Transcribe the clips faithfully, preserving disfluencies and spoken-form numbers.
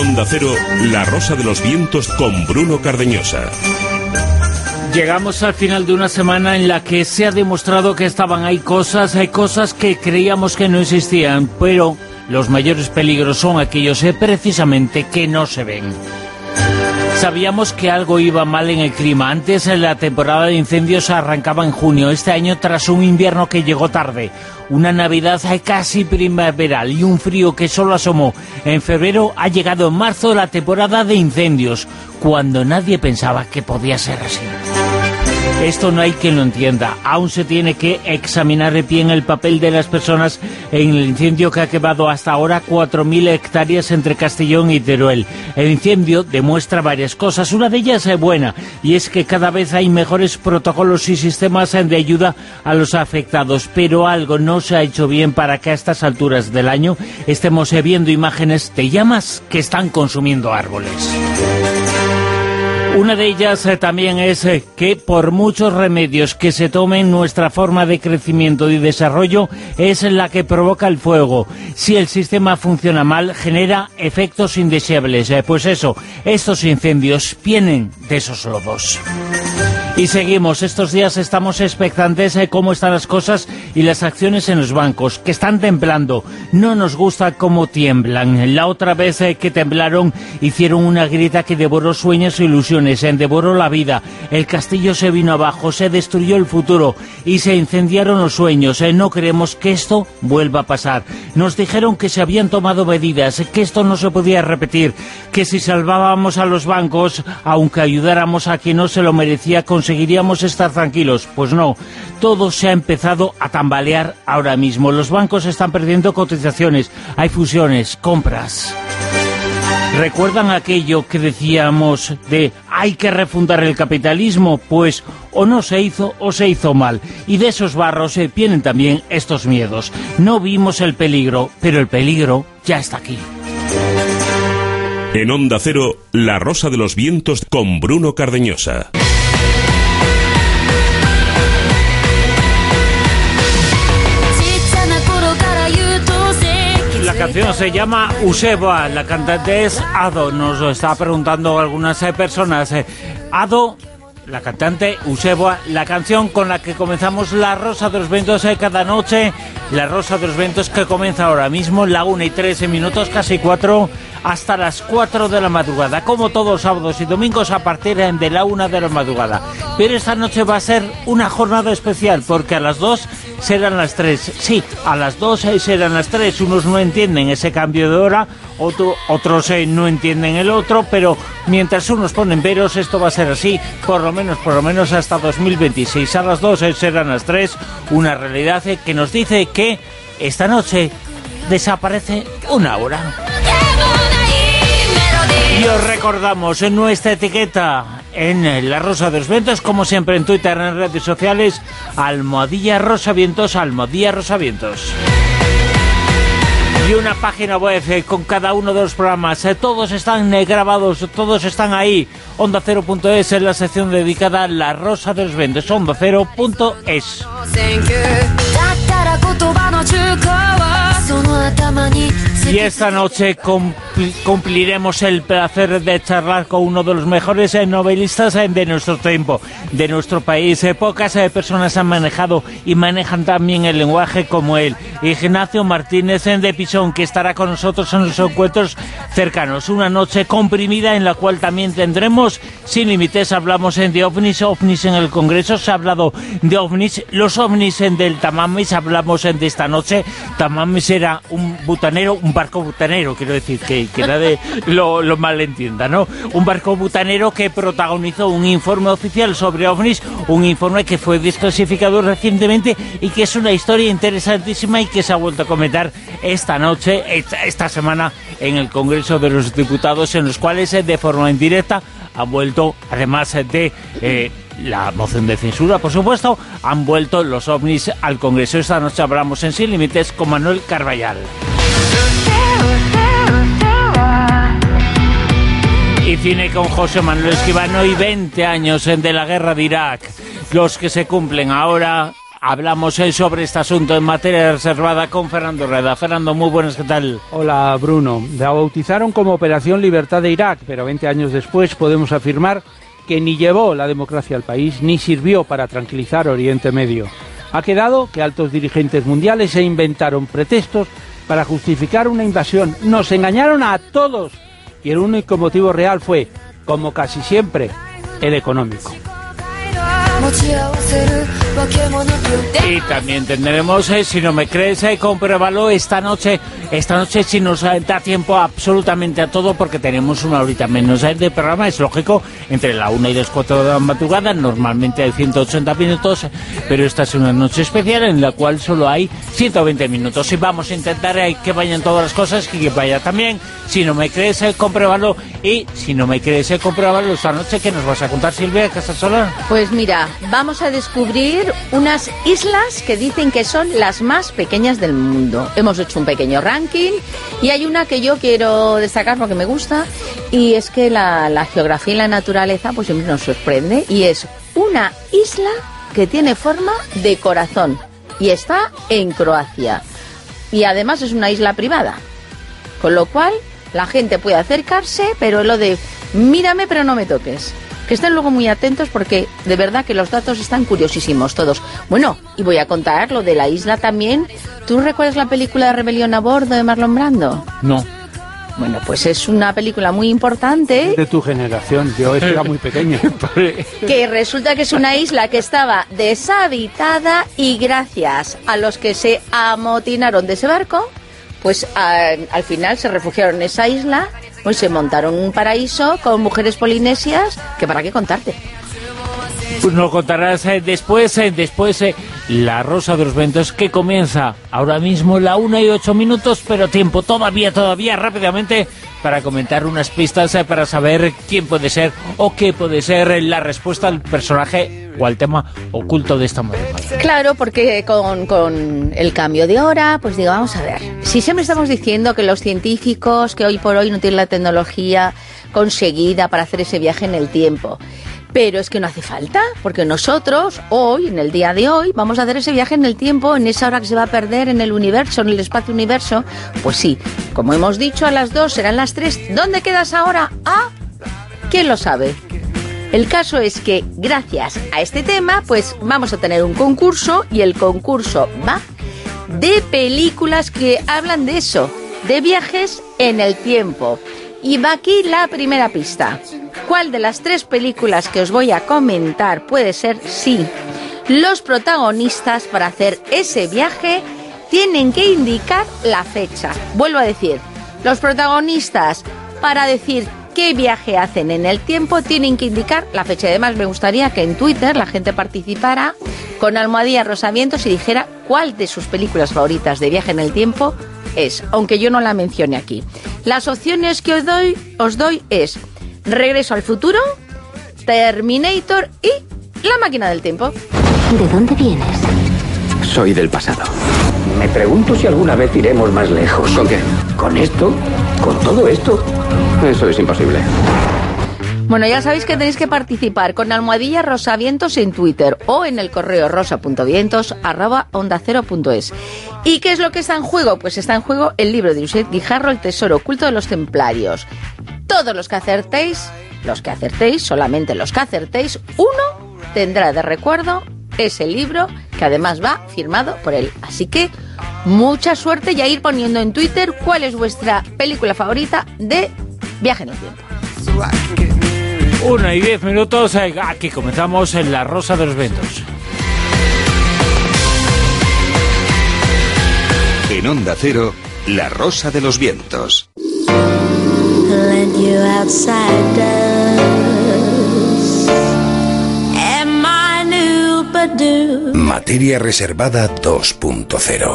Onda Cero, La Rosa de los Vientos con Bruno Cardeñosa. Llegamos al final de una semana en la que se ha demostrado que estaban ahí cosas, hay cosas que creíamos que no existían, pero los mayores peligros son aquellos eh, precisamente que no se ven. Sabíamos que algo iba mal en el clima. Antes, la temporada de incendios arrancaba en junio. Este año, tras un invierno que llegó tarde, una Navidad casi primaveral y un frío que solo asomó en febrero, ha llegado en marzo la temporada de incendios, cuando nadie pensaba que podía ser así. Esto no hay quien lo entienda. Aún se tiene que examinar bien el papel de las personas en el incendio que ha quemado hasta ahora cuatro mil hectáreas entre Castellón y Teruel. El incendio demuestra varias cosas. Una de ellas es buena, y es que cada vez hay mejores protocolos y sistemas de ayuda a los afectados. Pero algo no se ha hecho bien para que a estas alturas del año estemos viendo imágenes de llamas que están consumiendo árboles. Una de ellas eh, también es eh, que por muchos remedios que se tomen, nuestra forma de crecimiento y desarrollo es la que provoca el fuego. Si el sistema funciona mal, genera efectos indeseables. Eh, pues eso, estos incendios vienen de esos lodos. Y seguimos, estos días estamos expectantes de cómo están las cosas y las acciones en los bancos, que están temblando. No nos gusta cómo tiemblan. La otra vez eh, que temblaron, hicieron una grieta que devoró sueños e ilusiones, eh, devoró la vida. El castillo se vino abajo, se destruyó el futuro y se incendiaron los sueños. Eh, no queremos que esto vuelva a pasar. Nos dijeron que se habían tomado medidas, que esto no se podía repetir, que si salvábamos a los bancos, aunque ayudáramos a quien no se lo merecía, conseguiríamos estar tranquilos. Pues no, todo se ha empezado a tambalear ahora mismo. Los bancos están perdiendo cotizaciones, hay fusiones, compras. ¿Recuerdan aquello que decíamos de hay que refundar el capitalismo? Pues o no se hizo o se hizo mal. Y de esos barros eh, vienen también estos miedos. No vimos el peligro, pero el peligro ya está aquí. En Onda Cero, La Rosa de los Vientos con Bruno Cardeñosa. La canción se llama Useba, la cantante es Ado. Nos lo está preguntando algunas eh, personas. Eh, Ado, la cantante, Useba, la canción con la que comenzamos La Rosa de los Vientos eh, cada noche. La Rosa de los Vientos que comienza ahora mismo, la una y trece minutos, casi cuatro, hasta las cuatro de la madrugada, como todos los sábados y domingos a partir de la una de la madrugada. Pero esta noche va a ser una jornada especial, porque a las dos serán las tres. Sí, a las dos serán las tres. Unos no entienden ese cambio de hora, otro, otros eh, no entienden el otro, pero mientras unos ponen veros, esto va a ser así, por lo menos, por lo menos hasta dos mil veintiséis. A las dos eh, serán las tres, una realidad eh, que nos dice que esta noche desaparece una hora. Y os recordamos en nuestra etiqueta en La Rosa de los Vientos, como siempre en Twitter, en redes sociales, almohadilla Rosavientos, almohadilla Rosavientos. Y una página web eh, con cada uno de los programas, eh, todos están eh, grabados, todos están ahí. Onda Cero punto es en la sección dedicada a La Rosa de los Vientos, Onda Cero punto es. Y esta noche cumpl- cumpliremos el placer de charlar con uno de los mejores eh, novelistas eh, de nuestro tiempo, de nuestro país. Eh, pocas eh, personas han manejado y manejan también el lenguaje como él. Ignacio Martínez eh, de Pisón, que estará con nosotros en los encuentros cercanos. Una noche comprimida en la cual también tendremos Sin Límites. Hablamos eh, de ovnis, ovnis en el Congreso. Se ha hablado de ovnis, los ovnis eh, del Tamames. Hablamos eh, de esta noche. Tamames era un butanero, un barco butanero, quiero decir, que, que nadie lo, lo malentienda, ¿no? Un barco butanero que protagonizó un informe oficial sobre ovnis, un informe que fue desclasificado recientemente y que es una historia interesantísima y que se ha vuelto a comentar esta noche, esta, esta semana, en el Congreso de los Diputados, en los cuales de forma indirecta han vuelto, además de eh, la moción de censura, por supuesto, han vuelto los ovnis al Congreso. Esta noche hablamos en Sin Límites con Manuel Carballal. Y cine con José Manuel Esquivano y veinte años de la guerra de Irak, los que se cumplen ahora hablamos eh, sobre este asunto en materia reservada con Fernando Rueda. Fernando, muy buenas, ¿qué tal? Hola, Bruno. La bautizaron como Operación Libertad de Irak, pero veinte años después podemos afirmar que ni llevó la democracia al país, ni sirvió para tranquilizar Oriente Medio. Ha quedado que altos dirigentes mundiales se inventaron pretextos para justificar una invasión. Nos engañaron a todos y el único motivo real fue, como casi siempre, el económico. Y también tendremos, eh, si no me crees, eh, compruébalo esta noche. Esta noche si nos da tiempo absolutamente a todo, porque tenemos una horita menos eh, de programa, es lógico, entre la una y las cuatro de la madrugada, normalmente hay ciento ochenta minutos, pero esta es una noche especial en la cual solo hay ciento veinte minutos, y vamos a intentar eh, que vayan todas las cosas, y que vaya también. Si no me crees, eh, compruébalo, y si no me crees, eh, compruébalo esta noche. ¿Qué nos vas a contar, Silvia Casasola? Pues mira, vamos a descubrir unas islas que dicen que son las más pequeñas del mundo. Hemos hecho un pequeño ranking y hay una que yo quiero destacar porque me gusta, y es que la, la geografía y la naturaleza pues siempre nos sorprende, y es una isla que tiene forma de corazón y está en Croacia, y además es una isla privada, con lo cual la gente puede acercarse, pero lo de mírame pero no me toques. Que estén luego muy atentos porque de verdad que los datos están curiosísimos todos. Bueno, y voy a contar lo de la isla también. ¿Tú recuerdas la película de Rebelión a Bordo de Marlon Brando? No. Bueno, pues es una película muy importante. De tu generación, yo era muy pequeño. Que resulta que es una isla que estaba deshabitada y gracias a los que se amotinaron de ese barco, pues a, al final se refugiaron en esa isla. Pues se montaron un paraíso con mujeres polinesias, que para qué contarte. Pues nos contarás eh, después, eh, después eh, La Rosa de los Vientos, que comienza ahora mismo la una y ocho minutos, pero tiempo todavía, todavía, rápidamente, para comentar unas pistas, eh, para saber quién puede ser o qué puede ser eh, la respuesta al personaje o al tema oculto de esta madrugada. Claro, porque con, con el cambio de hora, pues digo, vamos a ver, si siempre estamos diciendo que los científicos, que hoy por hoy no tienen la tecnología conseguida para hacer ese viaje en el tiempo, pero es que no hace falta, porque nosotros, hoy, en el día de hoy, vamos a hacer ese viaje en el tiempo, en esa hora que se va a perder en el universo, en el espacio-universo. Pues sí, como hemos dicho, a las dos serán las tres. ¿Dónde quedas ahora? Ah, ¿quién lo sabe? El caso es que, gracias a este tema, pues vamos a tener un concurso, y el concurso va de películas que hablan de eso, de viajes en el tiempo. Y va aquí la primera pista. ¿Cuál de las tres películas que os voy a comentar puede ser? Sí, los protagonistas para hacer ese viaje tienen que indicar la fecha. Vuelvo a decir, los protagonistas para decir qué viaje hacen en el tiempo tienen que indicar la fecha. Además, me gustaría que en Twitter la gente participara con almohadilla Rosavientos y dijera cuál de sus películas favoritas de viaje en el tiempo es, aunque yo no la mencione aquí. Las opciones que os doy, os doy es Regreso al futuro, Terminator y La máquina del tiempo. ¿De dónde vienes? Soy del pasado. Me pregunto si alguna vez iremos más lejos. ¿Con qué? ¿Con esto? ¿Con todo esto? Eso es imposible. Bueno, ya sabéis que tenéis que participar con almohadilla Rosavientos en Twitter o en el correo rosa.vientos arroba onda cero punto es. ¿Y qué es lo que está en juego? Pues está en juego el libro de Josep Guijarro, El tesoro oculto de los templarios. Todos los que acertéis, los que acertéis, solamente los que acertéis, uno tendrá de recuerdo ese libro, que además va firmado por él. Así que mucha suerte y a ir poniendo en Twitter cuál es vuestra película favorita de viaje en el tiempo. Una y diez minutos, aquí comenzamos en La Rosa de los Vientos. En Onda Cero, La Rosa de los Vientos. Materia reservada dos punto cero.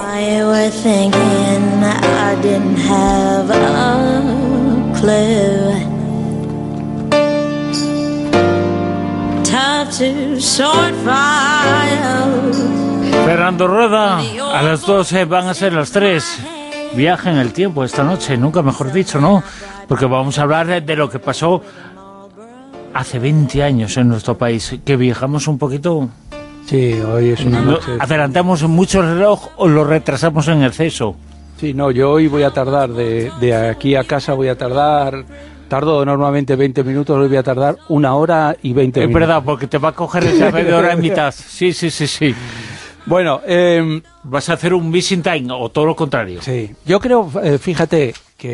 Fernando Rueda, a las doce van a ser las tres. Viaje en el tiempo esta noche, nunca mejor dicho, ¿no? Porque vamos a hablar de, de lo que pasó hace veinte años en nuestro país, que viajamos un poquito Sí, hoy es una noche... No, ¿adelantamos mucho el reloj o lo retrasamos en exceso? Sí, no, yo hoy voy a tardar, de, de aquí a casa voy a tardar... Tardo normalmente veinte minutos, hoy voy a tardar una hora y veinte es minutos. Es verdad, porque te va a coger esa media hora en mitad. Sí, sí, sí, sí. Bueno, eh, ¿vas a hacer un missing time o todo lo contrario? Sí, yo creo, eh, fíjate,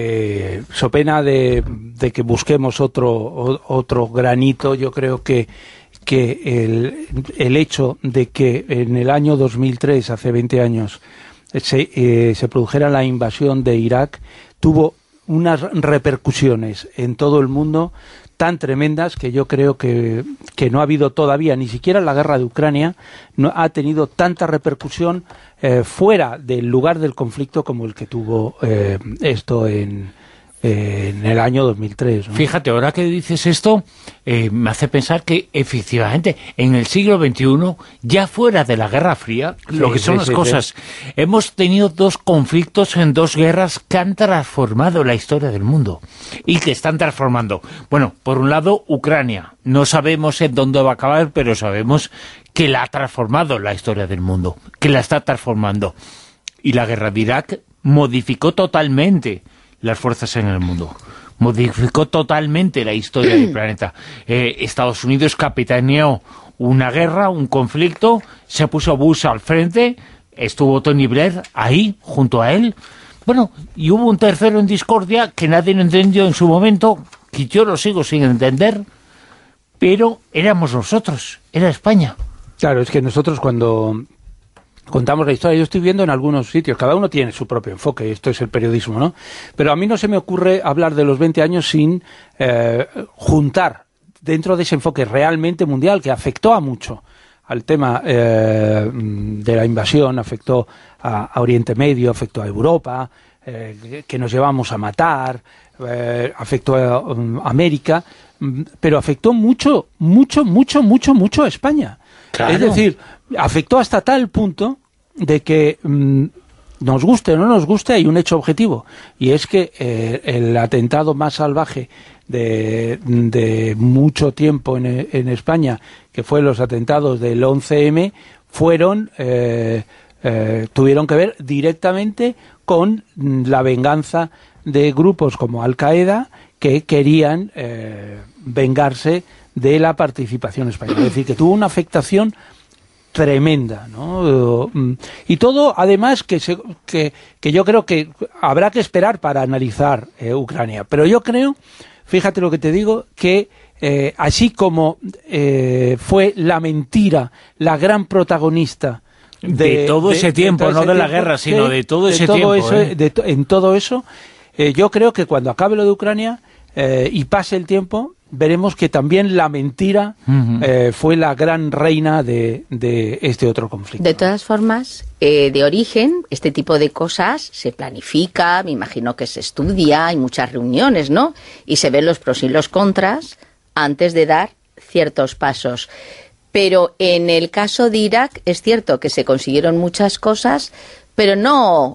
que so pena de, de que busquemos otro, o, otro granito, yo creo que, que el, el hecho de que en el año dos mil tres, hace veinte años, se, eh, se produjera la invasión de Irak, tuvo unas repercusiones en todo el mundo tan tremendas que yo creo que, que no ha habido todavía, ni siquiera la guerra de Ucrania no ha tenido tanta repercusión eh, fuera del lugar del conflicto como el que tuvo eh, esto en, eh, en el año dos mil tres, ¿no? Fíjate, ahora que dices esto, eh, me hace pensar que efectivamente en el siglo veintiuno, ya fuera de la Guerra Fría, sí, lo que son sí, las sí, cosas, sí. hemos tenido dos conflictos en dos guerras que han transformado la historia del mundo y que están transformando. Bueno, por un lado, Ucrania. No sabemos en dónde va a acabar, pero sabemos que la ha transformado la historia del mundo, que la está transformando. Y la guerra de Irak modificó totalmente las fuerzas en el mundo, modificó totalmente la historia del planeta. Eh, Estados Unidos capitaneó una guerra, un conflicto, se puso Bush al frente, estuvo Tony Blair ahí, junto a él. Bueno, y hubo un tercero en discordia que nadie lo entendió en su momento, que yo lo sigo sin entender, pero éramos nosotros, era España. Claro, es que nosotros cuando contamos la historia, yo estoy viendo en algunos sitios, cada uno tiene su propio enfoque, esto es el periodismo, ¿no? Pero a mí no se me ocurre hablar de los veinte años sin eh, juntar dentro de ese enfoque realmente mundial que afectó a mucho al tema eh, de la invasión, afectó a, a Oriente Medio, afectó a Europa, eh, que nos llevamos a matar, eh, afectó a um, América, pero afectó mucho, mucho, mucho, mucho, mucho a España. Claro. Es decir, afectó hasta tal punto de que mmm, nos guste o no nos guste, hay un hecho objetivo, y es que eh, el atentado más salvaje de, de mucho tiempo en, en España, que fue los atentados del once eme, fueron eh, eh, tuvieron que ver directamente con la venganza de grupos como Al-Qaeda que querían eh, vengarse de la participación española. Es decir, que tuvo una afectación tremenda, ¿no? Y todo, además, que, se, que, que yo creo que habrá que esperar para analizar eh, Ucrania. Pero yo creo, fíjate lo que te digo, que eh, así como eh, fue la mentira la gran protagonista de, de todo de, ese tiempo, de todo ese no de tiempo, la guerra, sino de, de todo ese de todo tiempo. Eso, ¿eh? de to, en todo eso, eh, yo creo que cuando acabe lo de Ucrania eh, y pase el tiempo, veremos que también la mentira uh-huh. eh, fue la gran reina de, de este otro conflicto. De todas formas, eh, de origen, este tipo de cosas se planifica, me imagino que se estudia, hay muchas reuniones, ¿no? Y se ven los pros y los contras antes de dar ciertos pasos. Pero en el caso de Irak es cierto que se consiguieron muchas cosas, pero no...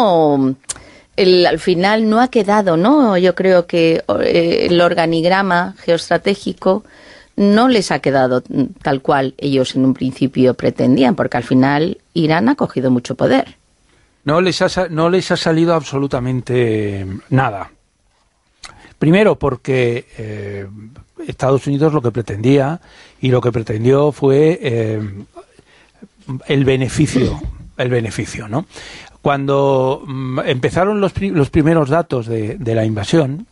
no El, al final no ha quedado, ¿no? Yo creo que eh, el organigrama geoestratégico no les ha quedado tal cual ellos en un principio pretendían, porque al final Irán ha cogido mucho poder. No les ha, no les ha salido absolutamente nada. Primero porque eh, Estados Unidos lo que pretendía, y lo que pretendió fue eh, el beneficio, el beneficio, ¿no? Cuando mm, empezaron los, pri los primeros datos de, de la invasión,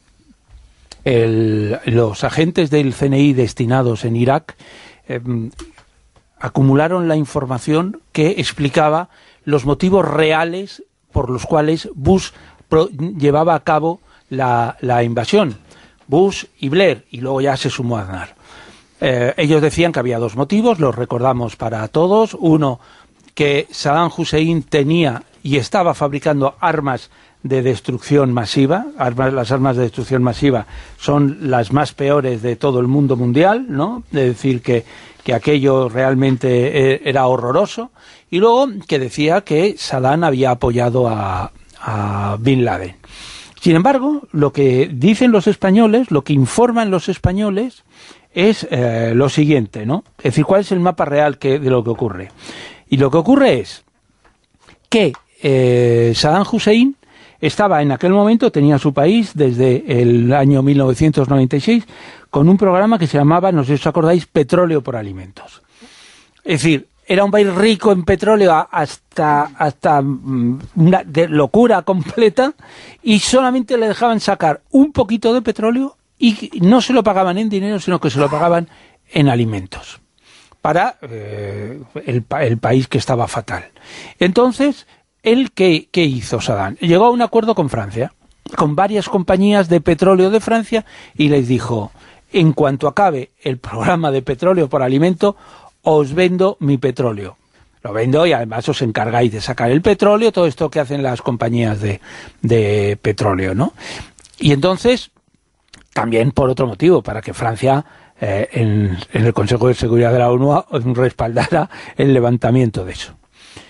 el, los agentes del ce ene i destinados en Irak eh, acumularon la información que explicaba los motivos reales por los cuales Bush pro llevaba a cabo la, la invasión. Bush y Blair, y luego ya se sumó Aznar. Eh, ellos decían que había dos motivos, los recordamos para todos. Uno, que Saddam Hussein tenía y estaba fabricando armas de destrucción masiva. Armas, las armas de destrucción masiva son las más peores de todo el mundo mundial, ¿no? Es decir, que, que aquello realmente era horroroso. Y luego que decía que Saddam había apoyado a, a Bin Laden. Sin embargo, lo que dicen los españoles, lo que informan los españoles, es eh, lo siguiente, ¿no? Es decir, ¿cuál es el mapa real que, de lo que ocurre? Y lo que ocurre es que eh, Saddam Hussein estaba en aquel momento, tenía su país desde el año mil novecientos noventa y seis, con un programa que se llamaba, no sé si os acordáis, Petróleo por Alimentos. Es decir, era un país rico en petróleo hasta, hasta una de locura completa, y solamente le dejaban sacar un poquito de petróleo y no se lo pagaban en dinero, sino que se lo pagaban en alimentos para eh, el, el país que estaba fatal. Entonces, ¿él qué, qué hizo Saddam? Llegó a un acuerdo con Francia, con varias compañías de petróleo de Francia, y les dijo, en cuanto acabe el programa de petróleo por alimento, os vendo mi petróleo. Lo vendo y además os encargáis de sacar el petróleo, todo esto que hacen las compañías de, de petróleo, ¿no? Y entonces, también por otro motivo, para que Francia eh, en, en el Consejo de Seguridad de la ONU respaldara el levantamiento de eso.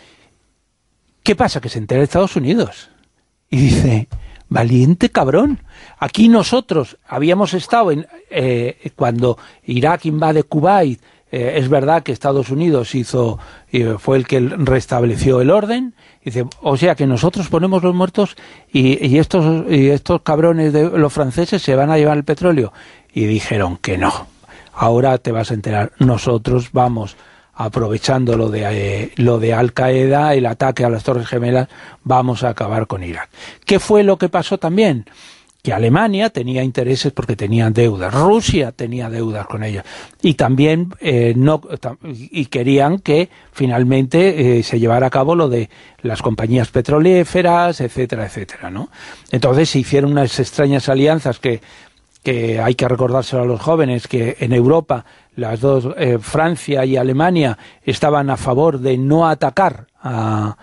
¿Qué pasa? Que se entera Estados Unidos y dice, valiente cabrón, aquí nosotros habíamos estado en eh, cuando Irak invade Kuwait. Eh, es verdad que Estados Unidos hizo eh, fue el que restableció el orden. Dice, o sea que nosotros ponemos los muertos y, y estos y estos cabrones de los franceses se van a llevar el petróleo. Y dijeron que no. Ahora te vas a enterar. Nosotros vamos, aprovechando lo de eh, lo de Al Qaeda, el ataque a las Torres Gemelas, vamos a acabar con Irak. ¿Qué fue lo que pasó también? Que Alemania tenía intereses porque tenía deudas, Rusia tenía deudas con ellos, y también eh, no y querían que finalmente eh, se llevara a cabo lo de las compañías petrolíferas, etcétera, etcétera, ¿no? Entonces se hicieron unas extrañas alianzas que, que hay que recordárselo a los jóvenes, que en Europa las dos, eh, Francia y Alemania, estaban a favor de no atacar a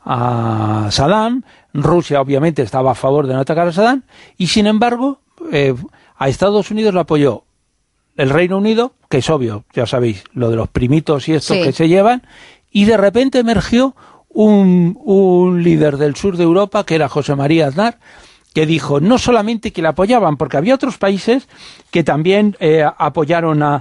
a Saddam. Rusia obviamente estaba a favor de no atacar a Saddam, y sin embargo eh, a Estados Unidos lo apoyó el Reino Unido, que es obvio, ya sabéis, lo de los primitos y estos sí. que se llevan, y de repente emergió un, un líder del sur de Europa, que era José María Aznar, que dijo no solamente que le apoyaban, porque había otros países que también eh, apoyaron a,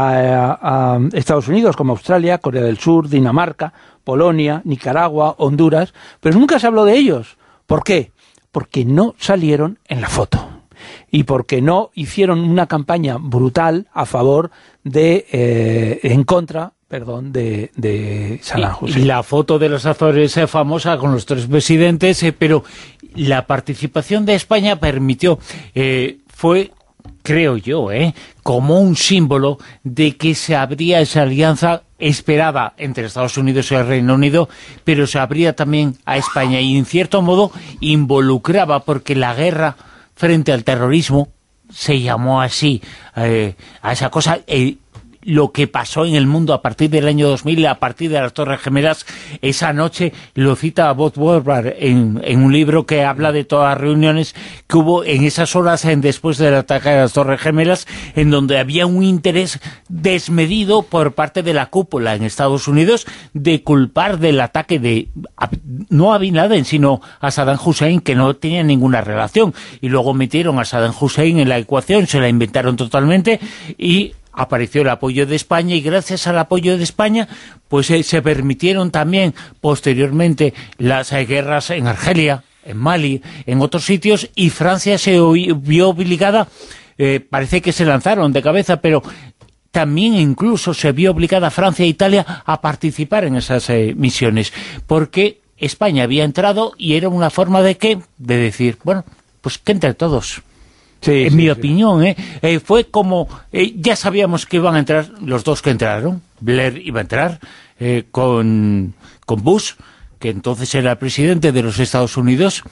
a, a Estados Unidos, como Australia, Corea del Sur, Dinamarca, Polonia, Nicaragua, Honduras, pero nunca se habló de ellos. ¿Por qué? Porque no salieron en la foto y porque no hicieron una campaña brutal a favor de, eh, en contra, perdón, de, de Saddam Hussein. Y la foto de los Azores es famosa con los tres presidentes, eh, pero la participación de España permitió, eh, fue, creo yo, eh, como un símbolo de que se abría esa alianza esperada entre Estados Unidos y el Reino Unido, pero se abría también a España y en cierto modo involucraba, porque la guerra frente al terrorismo se llamó así, eh, a esa cosa, eh, lo que pasó en el mundo a partir del año dos mil, a partir de las Torres Gemelas. Esa noche lo cita Bob Woodward en, en un libro que habla de todas las reuniones que hubo en esas horas en, después del ataque a las Torres Gemelas, en donde había un interés desmedido por parte de la cúpula en Estados Unidos de culpar del ataque de, a, no a Bin Laden, sino a Saddam Hussein, que no tenía ninguna relación. Y luego metieron a Saddam Hussein en la ecuación, se la inventaron totalmente, y apareció el apoyo de España, y gracias al apoyo de España pues eh, se permitieron también posteriormente las eh, guerras en Argelia, en Mali, en otros sitios, y Francia se vio obligada, eh, parece que se lanzaron de cabeza, pero también incluso se vio obligada Francia e Italia a participar en esas eh, misiones, porque España había entrado y era una forma de que, de decir, bueno, pues que entre todos. Sí, en sí, mi sí. opinión, ¿eh? Eh, fue como, eh, ya sabíamos que iban a entrar los dos que entraron. Blair iba a entrar eh, con, con Bush, que entonces era el presidente de los Estados Unidos,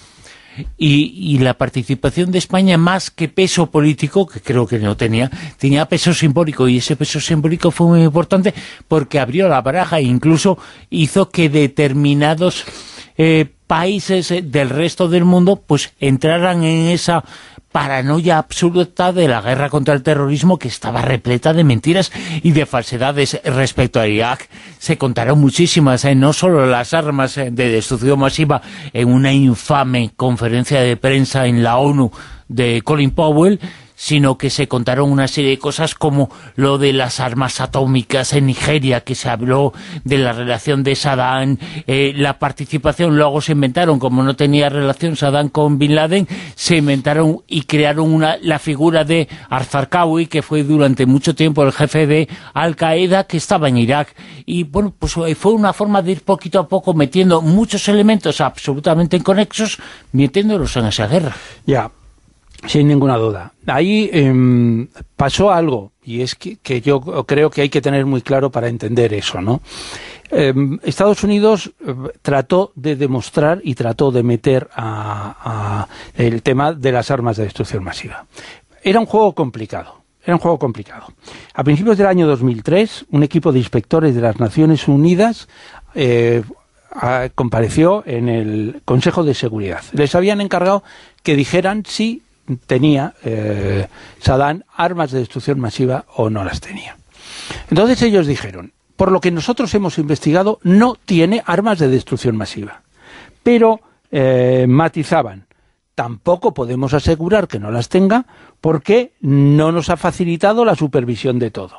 y, y la participación de España, más que peso político, que creo que no tenía, tenía peso simbólico, y ese peso simbólico fue muy importante porque abrió la baraja e incluso hizo que determinados eh, países del resto del mundo pues entraran en esa paranoia absoluta de la guerra contra el terrorismo, que estaba repleta de mentiras y de falsedades. Respecto a Irak se contaron muchísimas, ¿eh? No solo las armas de destrucción masiva en una infame conferencia de prensa en la ONU de Colin Powell, sino que se contaron una serie de cosas como lo de las armas atómicas en Nigeria, que se habló de la relación de Saddam, eh, la participación, luego se inventaron, como no tenía relación Saddam con Bin Laden, se inventaron y crearon una, la figura de al-Zarqawi, que fue durante mucho tiempo el jefe de Al-Qaeda, que estaba en Irak. Y bueno, pues fue una forma de ir poquito a poco metiendo muchos elementos absolutamente inconexos, metiéndolos en esa guerra. Ya. Sin ninguna duda. Ahí eh, pasó algo, y es que, que yo creo que hay que tener muy claro para entender eso, ¿no? Eh, Estados Unidos eh, trató de demostrar y trató de meter a, a el tema de las armas de destrucción masiva. Era un juego complicado, era un juego complicado. A principios del año dos mil tres, un equipo de inspectores de las Naciones Unidas eh, a, compareció en el Consejo de Seguridad. Les habían encargado que dijeran si tenía eh, Saddam armas de destrucción masiva o no las tenía. Entonces ellos dijeron, por lo que nosotros hemos investigado, no tiene armas de destrucción masiva. Pero eh, matizaban, tampoco podemos asegurar que no las tenga porque no nos ha facilitado la supervisión de todo.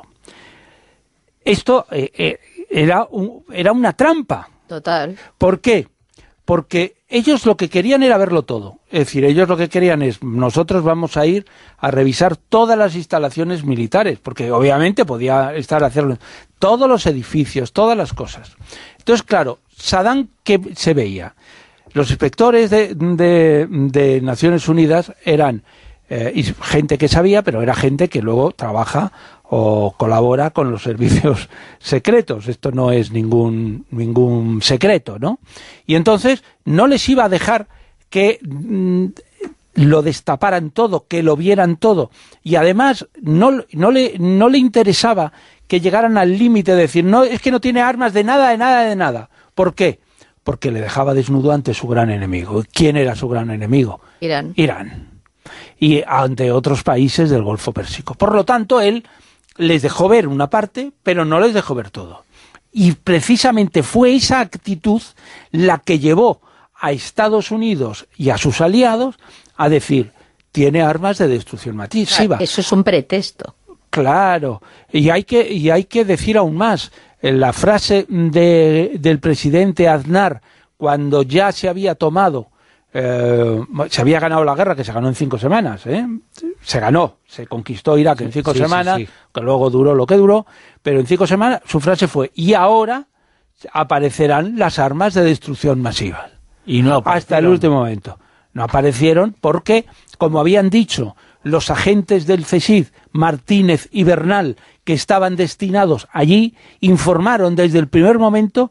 Esto eh, eh, era, un, era una trampa. Total. ¿Por qué? Porque ellos lo que querían era verlo todo. Es decir, ellos lo que querían es, nosotros vamos a ir a revisar todas las instalaciones militares, porque obviamente podía estar haciendo todos los edificios, todas las cosas. Entonces, claro, Saddam, ¿qué se veía? Los inspectores de, de, de Naciones Unidas eran eh, y gente que sabía, pero era gente que luego trabaja o colabora con los servicios secretos. Esto no es ningún ningún secreto, ¿no? Y entonces no les iba a dejar que mm, lo destaparan todo, que lo vieran todo. Y además no, no, le, no le interesaba que llegaran al límite de decir, no, es que no tiene armas de nada, de nada, de nada. ¿Por qué? Porque le dejaba desnudo ante su gran enemigo. ¿Quién era su gran enemigo? Irán. Irán. Y ante otros países del Golfo Pérsico. Por lo tanto, él les dejó ver una parte, pero no les dejó ver todo. Y precisamente fue esa actitud la que llevó a Estados Unidos y a sus aliados a decir, tiene armas de destrucción masiva. Eso es un pretexto. Claro, y hay que, y hay que decir aún más, la frase de, del presidente Aznar, cuando ya se había tomado, eh, se había ganado la guerra, que se ganó en cinco semanas, ¿eh? Se ganó, se conquistó Irak en cinco sí, semanas, sí, sí. Que luego duró lo que duró, pero en cinco semanas su frase fue, y ahora aparecerán las armas de destrucción masiva. Y no hasta el último momento. No aparecieron porque, como habían dicho los agentes del C S I D, Martínez y Bernal, que estaban destinados allí, informaron desde el primer momento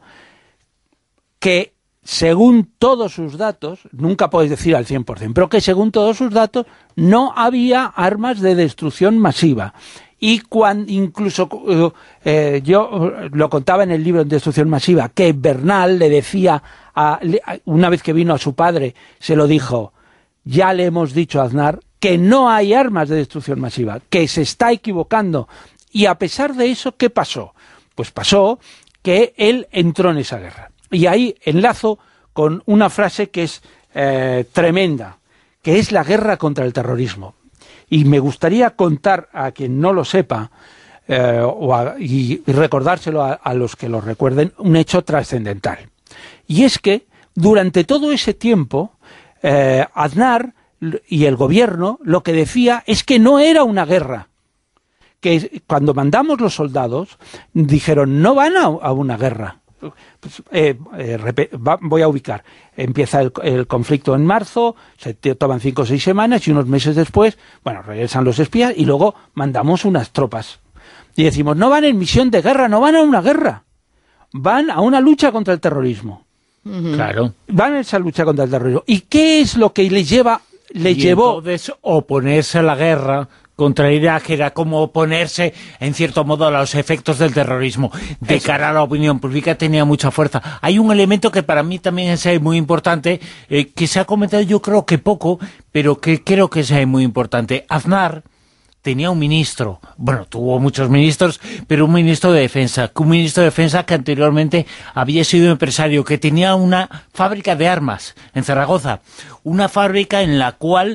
que, según todos sus datos, nunca podéis decir al cien por cien, pero que según todos sus datos no había armas de destrucción masiva. Y cuando incluso, eh, yo lo contaba en el libro de Destrucción Masiva, que Bernal le decía, a, una vez que vino a su padre, se lo dijo, ya le hemos dicho a Aznar que no hay armas de destrucción masiva, que se está equivocando. Y a pesar de eso, ¿qué pasó? Pues pasó que él entró en esa guerra. Y ahí enlazo con una frase que es eh, tremenda, que es la guerra contra el terrorismo. Y me gustaría contar a quien no lo sepa eh, o a, y, y recordárselo a, a los que lo recuerden, un hecho trascendental. Y es que durante todo ese tiempo, eh, Aznar y el gobierno lo que decía es que no era una guerra. Que cuando mandamos los soldados, dijeron, no van a, a una guerra. Pues, eh, eh, va, voy a ubicar. Empieza el, el conflicto en marzo, se toman cinco o seis semanas y unos meses después, bueno, regresan los espías y luego mandamos unas tropas. Y decimos, no van en misión de guerra, no van a una guerra. Van a una lucha contra el terrorismo. Uh-huh. Claro. Van a esa lucha contra el terrorismo. ¿Y qué es lo que les lleva, les y llevó? Entonces, oponerse a la guerra contra Irak era como oponerse, en cierto modo, a los efectos del terrorismo. De Eso. Cara a la opinión pública tenía mucha fuerza. Hay un elemento que para mí también es muy importante, eh, que se ha comentado yo creo que poco, pero que creo que es muy importante. Aznar tenía un ministro, bueno, tuvo muchos ministros, pero un ministro de defensa, un ministro de defensa que anteriormente había sido empresario, que tenía una fábrica de armas en Zaragoza, una fábrica en la cual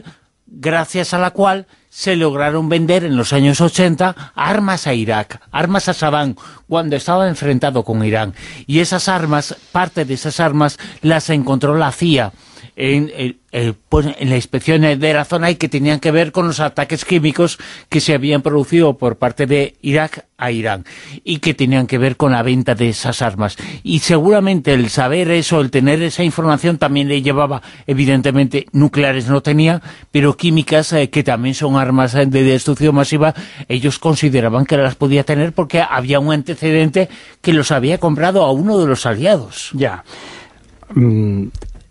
gracias a la cual se lograron vender en los años ochenta armas a Irak, armas a Saddam, cuando estaba enfrentado con Irán. Y esas armas, parte de esas armas, las encontró la C I A en, en, en, pues en la inspección de la zona y que tenían que ver con los ataques químicos que se habían producido por parte de Irak a Irán y que tenían que ver con la venta de esas armas. Y seguramente el saber eso, el tener esa información también le llevaba, evidentemente, nucleares no tenía, pero químicas eh, que también son armas de destrucción masiva, ellos consideraban que las podía tener porque había un antecedente que los había comprado a uno de los aliados. Ya. Mm.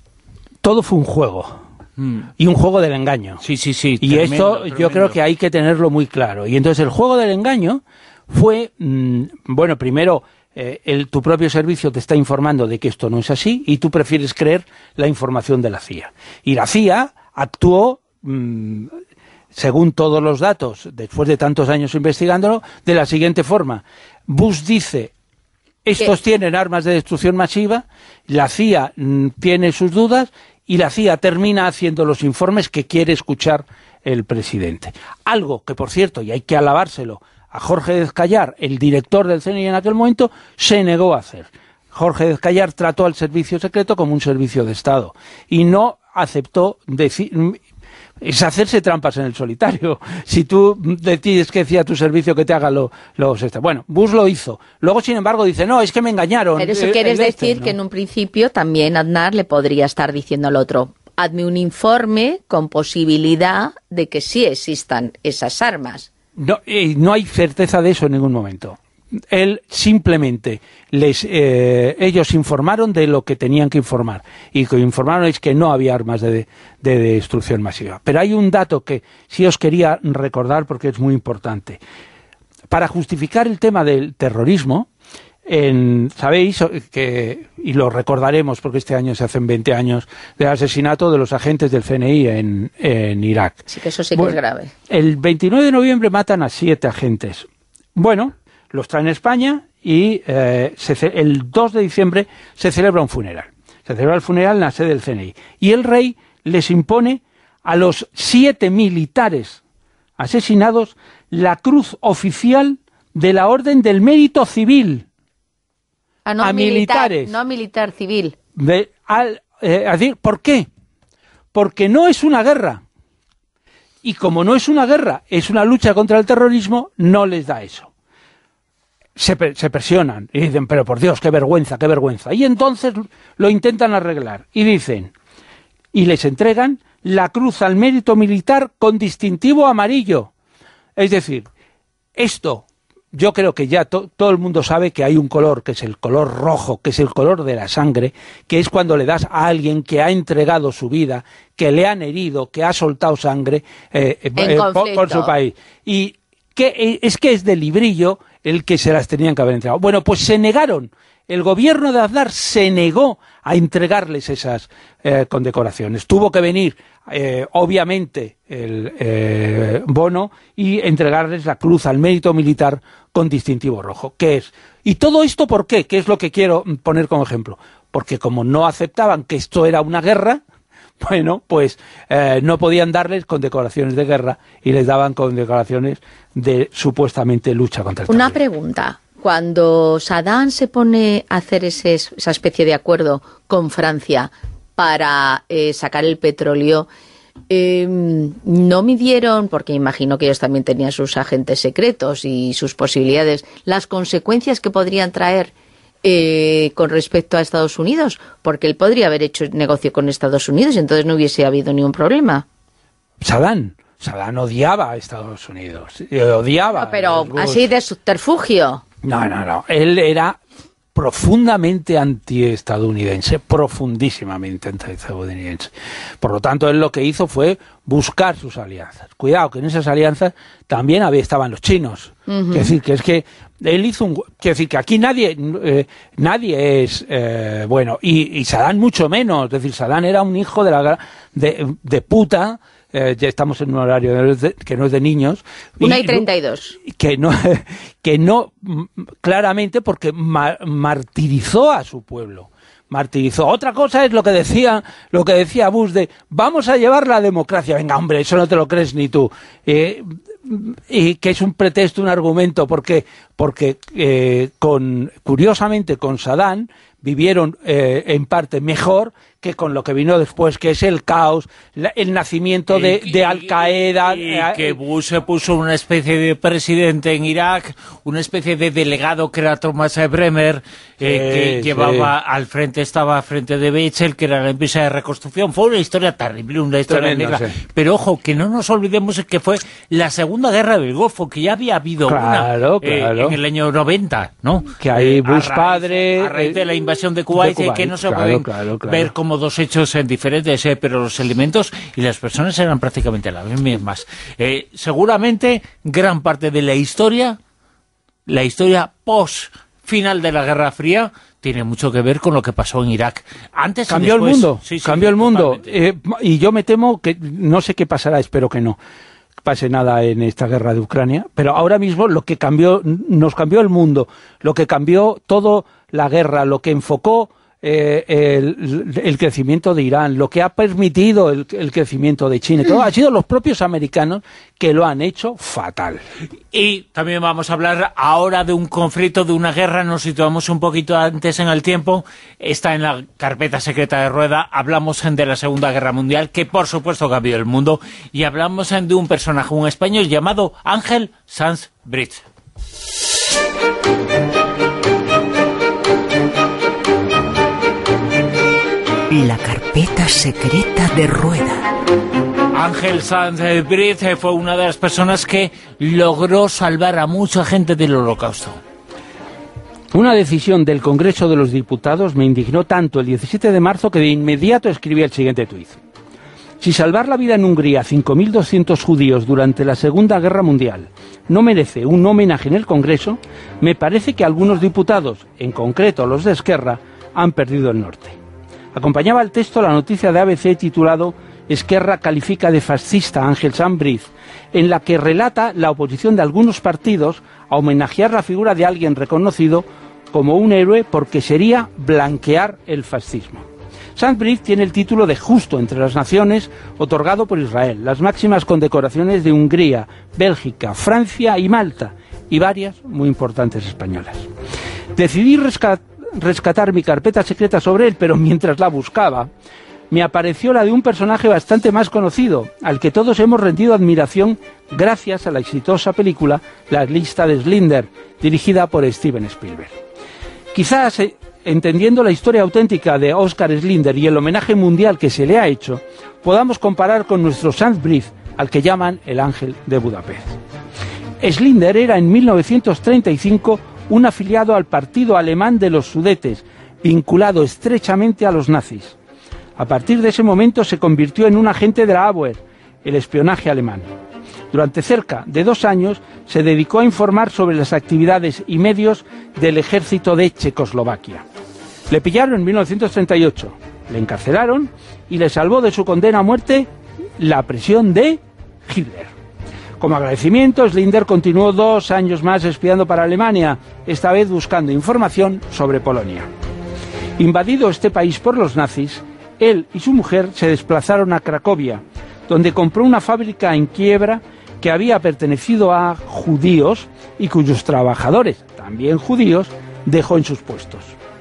Todo fue un juego, mm. y un juego del engaño. Sí, sí, sí. Y tremendo, esto tremendo. Yo creo que hay que tenerlo muy claro. Y entonces el juego del engaño fue, mmm, bueno, primero, eh, el, tu propio servicio te está informando de que esto no es así y tú prefieres creer la información de la C I A. Y la C I A actuó, mmm, según todos los datos, después de tantos años investigándolo, de la siguiente forma. Bush dice... Estos ¿Qué? Tienen armas de destrucción masiva, la C I A mmm, tiene sus dudas y la C I A termina haciendo los informes que quiere escuchar el presidente. Algo que, por cierto, y hay que alabárselo a Jorge Descallar, el director del C N I en aquel momento, se negó a hacer. Jorge Descallar trató al servicio secreto como un servicio de Estado y no aceptó decir... Es hacerse trampas en el solitario. Si tú decides que decía tu servicio que te haga lo, los... Este. Bueno, Bush lo hizo. Luego, sin embargo, dice, no, es que me engañaron. Pero eso quieres este, decir ¿no? que en un principio también Aznar le podría estar diciendo al otro, hazme un informe con posibilidad de que sí existan esas armas. No, eh, no hay certeza de eso en ningún momento. Él simplemente, les eh, ellos informaron de lo que tenían que informar, y lo que informaron es que no había armas de, de destrucción masiva. Pero hay un dato que sí os quería recordar porque es muy importante. Para justificar el tema del terrorismo, en, sabéis que, y lo recordaremos porque este año se hacen veinte años del asesinato de los agentes del C N I en, en Irak. Sí, que eso sí que bueno, es grave. El veintinueve de noviembre matan a siete agentes. Bueno... Los traen a España y eh, se, el dos de diciembre se celebra un funeral. Se celebra el funeral en la sede del C N I. Y el rey les impone a los siete militares asesinados la cruz oficial de la Orden del Mérito Civil. Ah, no a militar, militares. No militar, civil. De, al, eh, a decir, ¿por qué? Porque no es una guerra. Y como no es una guerra, es una lucha contra el terrorismo, no les da eso. Se, se presionan y dicen, pero por Dios, qué vergüenza, qué vergüenza. Y entonces lo intentan arreglar y dicen, y les entregan la cruz al mérito militar con distintivo amarillo. Es decir, esto, yo creo que ya to, todo el mundo sabe que hay un color, que es el color rojo, que es el color de la sangre, que es cuando le das a alguien que ha entregado su vida, que le han herido, que ha soltado sangre eh, eh, por, por su país. Y que es que es de librillo el que se las tenían que haber entregado. Bueno, pues se negaron. El gobierno de Aznar se negó a entregarles esas eh, condecoraciones. Tuvo que venir, eh, obviamente, el eh, Bono y entregarles la cruz al mérito militar con distintivo rojo. ¿Qué es? ¿Y todo esto por qué? ¿Qué es lo que quiero poner como ejemplo? Porque como no aceptaban que esto era una guerra, bueno, pues eh, no podían darles condecoraciones de guerra y les daban condecoraciones de supuestamente lucha contra el terrorismo. Una pregunta. Cuando Saddam se pone a hacer ese, esa especie de acuerdo con Francia para eh, sacar el petróleo, eh, no midieron, porque imagino que ellos también tenían sus agentes secretos y sus posibilidades, las consecuencias que podrían traer Eh, con respecto a Estados Unidos, porque él podría haber hecho negocio con Estados Unidos y entonces no hubiese habido ningún problema. Saddam, Saddam odiaba a Estados Unidos, odiaba. No, pero así de subterfugio. No, no, no, él era profundamente antiestadounidense, profundísimamente antiestadounidense. Por lo tanto, él lo que hizo fue buscar sus alianzas. Cuidado, que en esas alianzas también había, estaban los chinos. Uh-huh. Es decir, que es que él hizo un... Quiero decir, que aquí nadie eh, nadie es... Eh, bueno, y, y Saddam mucho menos. Es decir, Saddam era un hijo de la de, de puta... Eh, ya estamos en un horario de, que no es de niños. Una y treinta y dos. Que no, que no, claramente porque ma, martirizó a su pueblo. martirizó. Otra cosa es lo que decía, lo que decía Bush de vamos a llevar la democracia. Venga, hombre, eso no te lo crees ni tú. Eh, y que es un pretexto, un argumento, porque porque eh, con curiosamente con Saddam vivieron eh, en parte mejor que con lo que vino después, que es el caos, la, el nacimiento de, de Al-Qaeda. Y, y que Bush se puso una especie de presidente en Irak, una especie de delegado que era Thomas Bremer, eh, sí, que llevaba sí. al frente, estaba al frente de Bechel, que era la empresa de reconstrucción. Fue una historia terrible, una historia Tremendo, negra. Sí. Pero ojo, que no nos olvidemos que fue la Segunda Guerra del Golfo, que ya había habido claro, una claro. Eh, en el año noventa, ¿no? Que ahí Bush a raíz, padre... A raíz de la invasión de Kuwait, de Kuwait que no se claro, pueden claro, claro. ver como dos hechos eh, diferentes, eh, pero los elementos y las personas eran prácticamente las mismas. Eh, seguramente gran parte de la historia, la historia post final de la Guerra Fría, tiene mucho que ver con lo que pasó en Irak. Antes cambió después, el mundo, sí, sí, cambió el mundo. Eh, y yo me temo que, no sé qué pasará, espero que no pase nada en esta guerra de Ucrania, pero ahora mismo lo que cambió, nos cambió el mundo, lo que cambió todo la guerra, lo que enfocó eh, el, el crecimiento de Irán, lo que ha permitido el, el crecimiento de China, todo ha sido los propios americanos que lo han hecho fatal. Y también vamos a hablar ahora de un conflicto, de una guerra, nos situamos un poquito antes en el tiempo, está en la carpeta secreta de Rueda, hablamos de la Segunda Guerra Mundial, que por supuesto cambió el mundo, y hablamos de un personaje, un español llamado Ángel Sanz Briz. La carpeta secreta de Rueda. Ángel Sanz Briz fue una de las personas que logró salvar a mucha gente del Holocausto. Una decisión del Congreso de los Diputados me indignó tanto el diecisiete de marzo que de inmediato escribí el siguiente tuit. Si salvar la vida en Hungría a cinco mil doscientos judíos durante la Segunda Guerra Mundial no merece un homenaje en el Congreso, me parece que algunos diputados, en concreto los de Esquerra, han perdido el norte. Acompañaba al texto la noticia de A B C titulado Esquerra califica de fascista a Ángel Sanz Briz, en la que relata la oposición de algunos partidos a homenajear la figura de alguien reconocido como un héroe porque sería blanquear el fascismo. Sanz Briz tiene el título de Justo entre las Naciones, otorgado por Israel, las máximas condecoraciones de Hungría, Bélgica, Francia y Malta, y varias muy importantes españolas. Decidí rescatar rescatar mi carpeta secreta sobre él, pero mientras la buscaba, me apareció la de un personaje bastante más conocido, al que todos hemos rendido admiración gracias a la exitosa película La lista de Schindler, dirigida por Steven Spielberg. Quizás, eh, entendiendo la historia auténtica de Oskar Schindler y el homenaje mundial que se le ha hecho, podamos comparar con nuestro Sanz Briz, al que llaman el Ángel de Budapest. Schindler era en mil novecientos treinta y cinco un afiliado al partido alemán de los Sudetes, vinculado estrechamente a los nazis. A partir de ese momento se convirtió en un agente de la Abwehr, el espionaje alemán. Durante cerca de dos años se dedicó a informar sobre las actividades y medios del ejército de Checoslovaquia. Le pillaron en mil novecientos treinta y ocho, le encarcelaron y le salvó de su condena a muerte la prisión de Hitler. Como agradecimiento, Schindler continuó dos años más espiando para Alemania, esta vez buscando información sobre Polonia. Invadido este país por los nazis, él y su mujer se desplazaron a Cracovia, donde compró una fábrica en quiebra que había pertenecido a judíos y cuyos trabajadores, también judíos, dejó en sus puestos.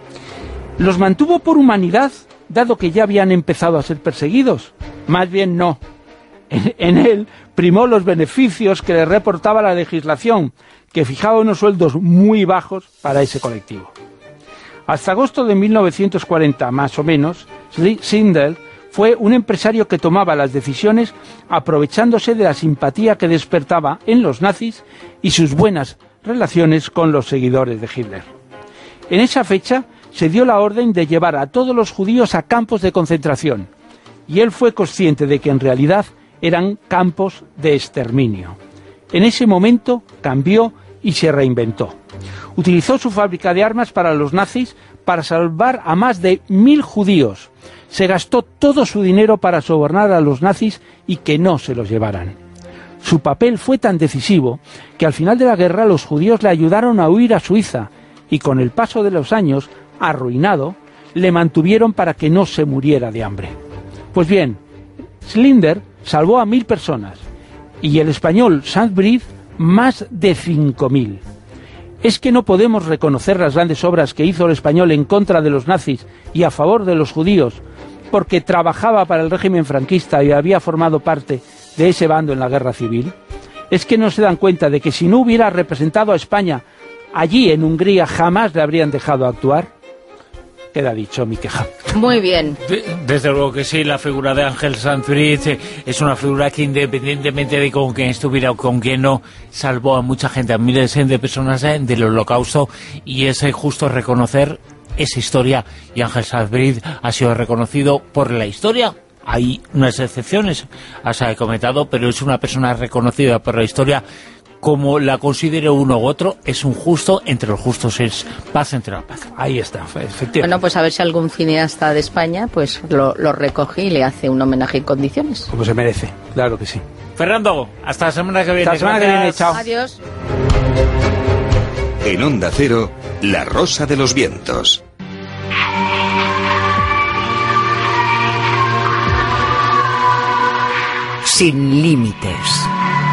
¿Los mantuvo por humanidad, dado que ya habían empezado a ser perseguidos? Más bien no. En, en él primó los beneficios que le reportaba la legislación, que fijaba unos sueldos muy bajos para ese colectivo. Hasta agosto de mil novecientos cuarenta, más o menos, Schindler fue un empresario que tomaba las decisiones aprovechándose de la simpatía que despertaba en los nazis y sus buenas relaciones con los seguidores de Hitler. En esa fecha se dio la orden de llevar a todos los judíos a campos de concentración, y él fue consciente de que en realidad eran campos de exterminio. En ese momento cambió y se reinventó. Utilizó su fábrica de armas para los nazis para salvar a más de mil judíos. Se gastó todo su dinero para sobornar a los nazis y que no se los llevaran. Su papel fue tan decisivo que al final de la guerra los judíos le ayudaron a huir a Suiza y con el paso de los años, arruinado, le mantuvieron para que no se muriera de hambre. Pues bien, Slinder salvó a mil personas y el español Saint-Brieuc más de cinco mil. ¿Es que no podemos reconocer las grandes obras que hizo el español en contra de los nazis y a favor de los judíos porque trabajaba para el régimen franquista y había formado parte de ese bando en la guerra civil? ¿Es que no se dan cuenta de que si no hubiera representado a España allí en Hungría jamás le habrían dejado actuar? Queda dicho mi queja. Muy bien. Desde luego que sí, la figura de Ángel Saint-Brieuc es una figura que independientemente de con quién estuviera o con quién no, salvó a mucha gente, a miles de personas del Holocausto, y es justo reconocer esa historia, y Ángel Saint-Brieuc ha sido reconocido por la historia. Hay unas excepciones, has comentado, pero es una persona reconocida por la historia. Como la considere uno u otro, es un justo entre los justos, es paz entre la paz. Ahí está, efectivamente. Bueno, pues a ver si algún cineasta de España pues lo, lo recoge y le hace un homenaje en condiciones. Como se merece, claro que sí. Fernando, hasta la semana que viene. Hasta la semana que viene, chao. Adiós. En Onda Cero, La Rosa de los Vientos. Sin límites.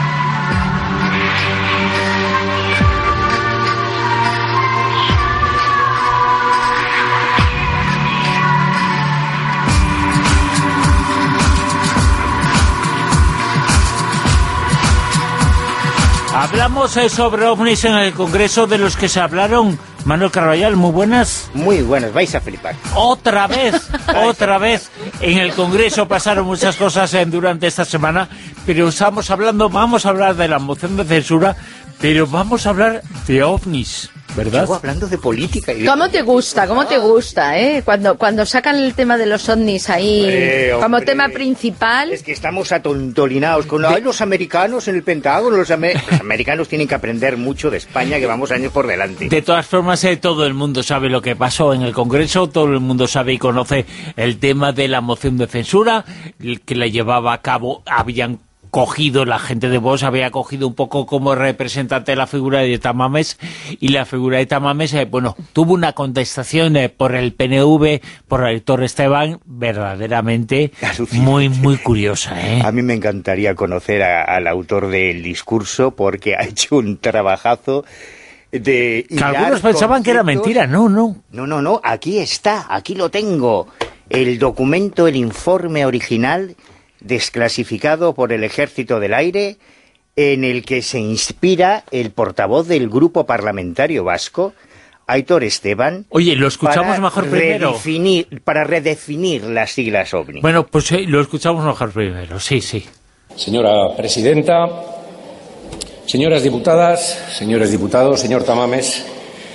Hablamos eh, sobre ovnis en el Congreso, de los que se hablaron. Manuel Carballal, muy buenas. Muy buenas, vais a flipar. Otra vez, otra vez. En el Congreso pasaron muchas cosas eh, durante esta semana, pero estamos hablando, vamos a hablar de la moción de censura, pero vamos a hablar de ovnis, ¿verdad? Sigo hablando de política. Y de... ¿Cómo te gusta? ¿Cómo te gusta, eh? Cuando, cuando sacan el tema de los ovnis ahí hombre, como hombre, tema principal. Es que estamos atontolinados con ay, los americanos en el Pentágono. Los, amer... los americanos tienen que aprender mucho de España, que vamos años por delante. De todas formas, eh, todo el mundo sabe lo que pasó en el Congreso, todo el mundo sabe y conoce el tema de la moción de censura, el que la llevaba a cabo, habían cogido, la gente de Vox había cogido un poco como representante la figura de Tamames, y la figura de Tamames, eh, bueno, tuvo una contestación eh, por el P N V, por el Héctor Esteban, verdaderamente muy, muy curiosa, ¿eh? A mí me encantaría conocer a, al autor del discurso, porque ha hecho un trabajazo de... Que algunos pensaban que era mentira, no, no. No, no, no, aquí está, aquí lo tengo. El documento, el informe original desclasificado por el Ejército del Aire, en el que se inspira el portavoz del Grupo Parlamentario Vasco, Aitor Esteban. Oye, lo escuchamos mejor primero. Para redefinir las siglas OVNI. Bueno, pues eh, lo escuchamos mejor primero, sí, sí. Señora Presidenta, señoras diputadas, señores diputados, señor Tamames,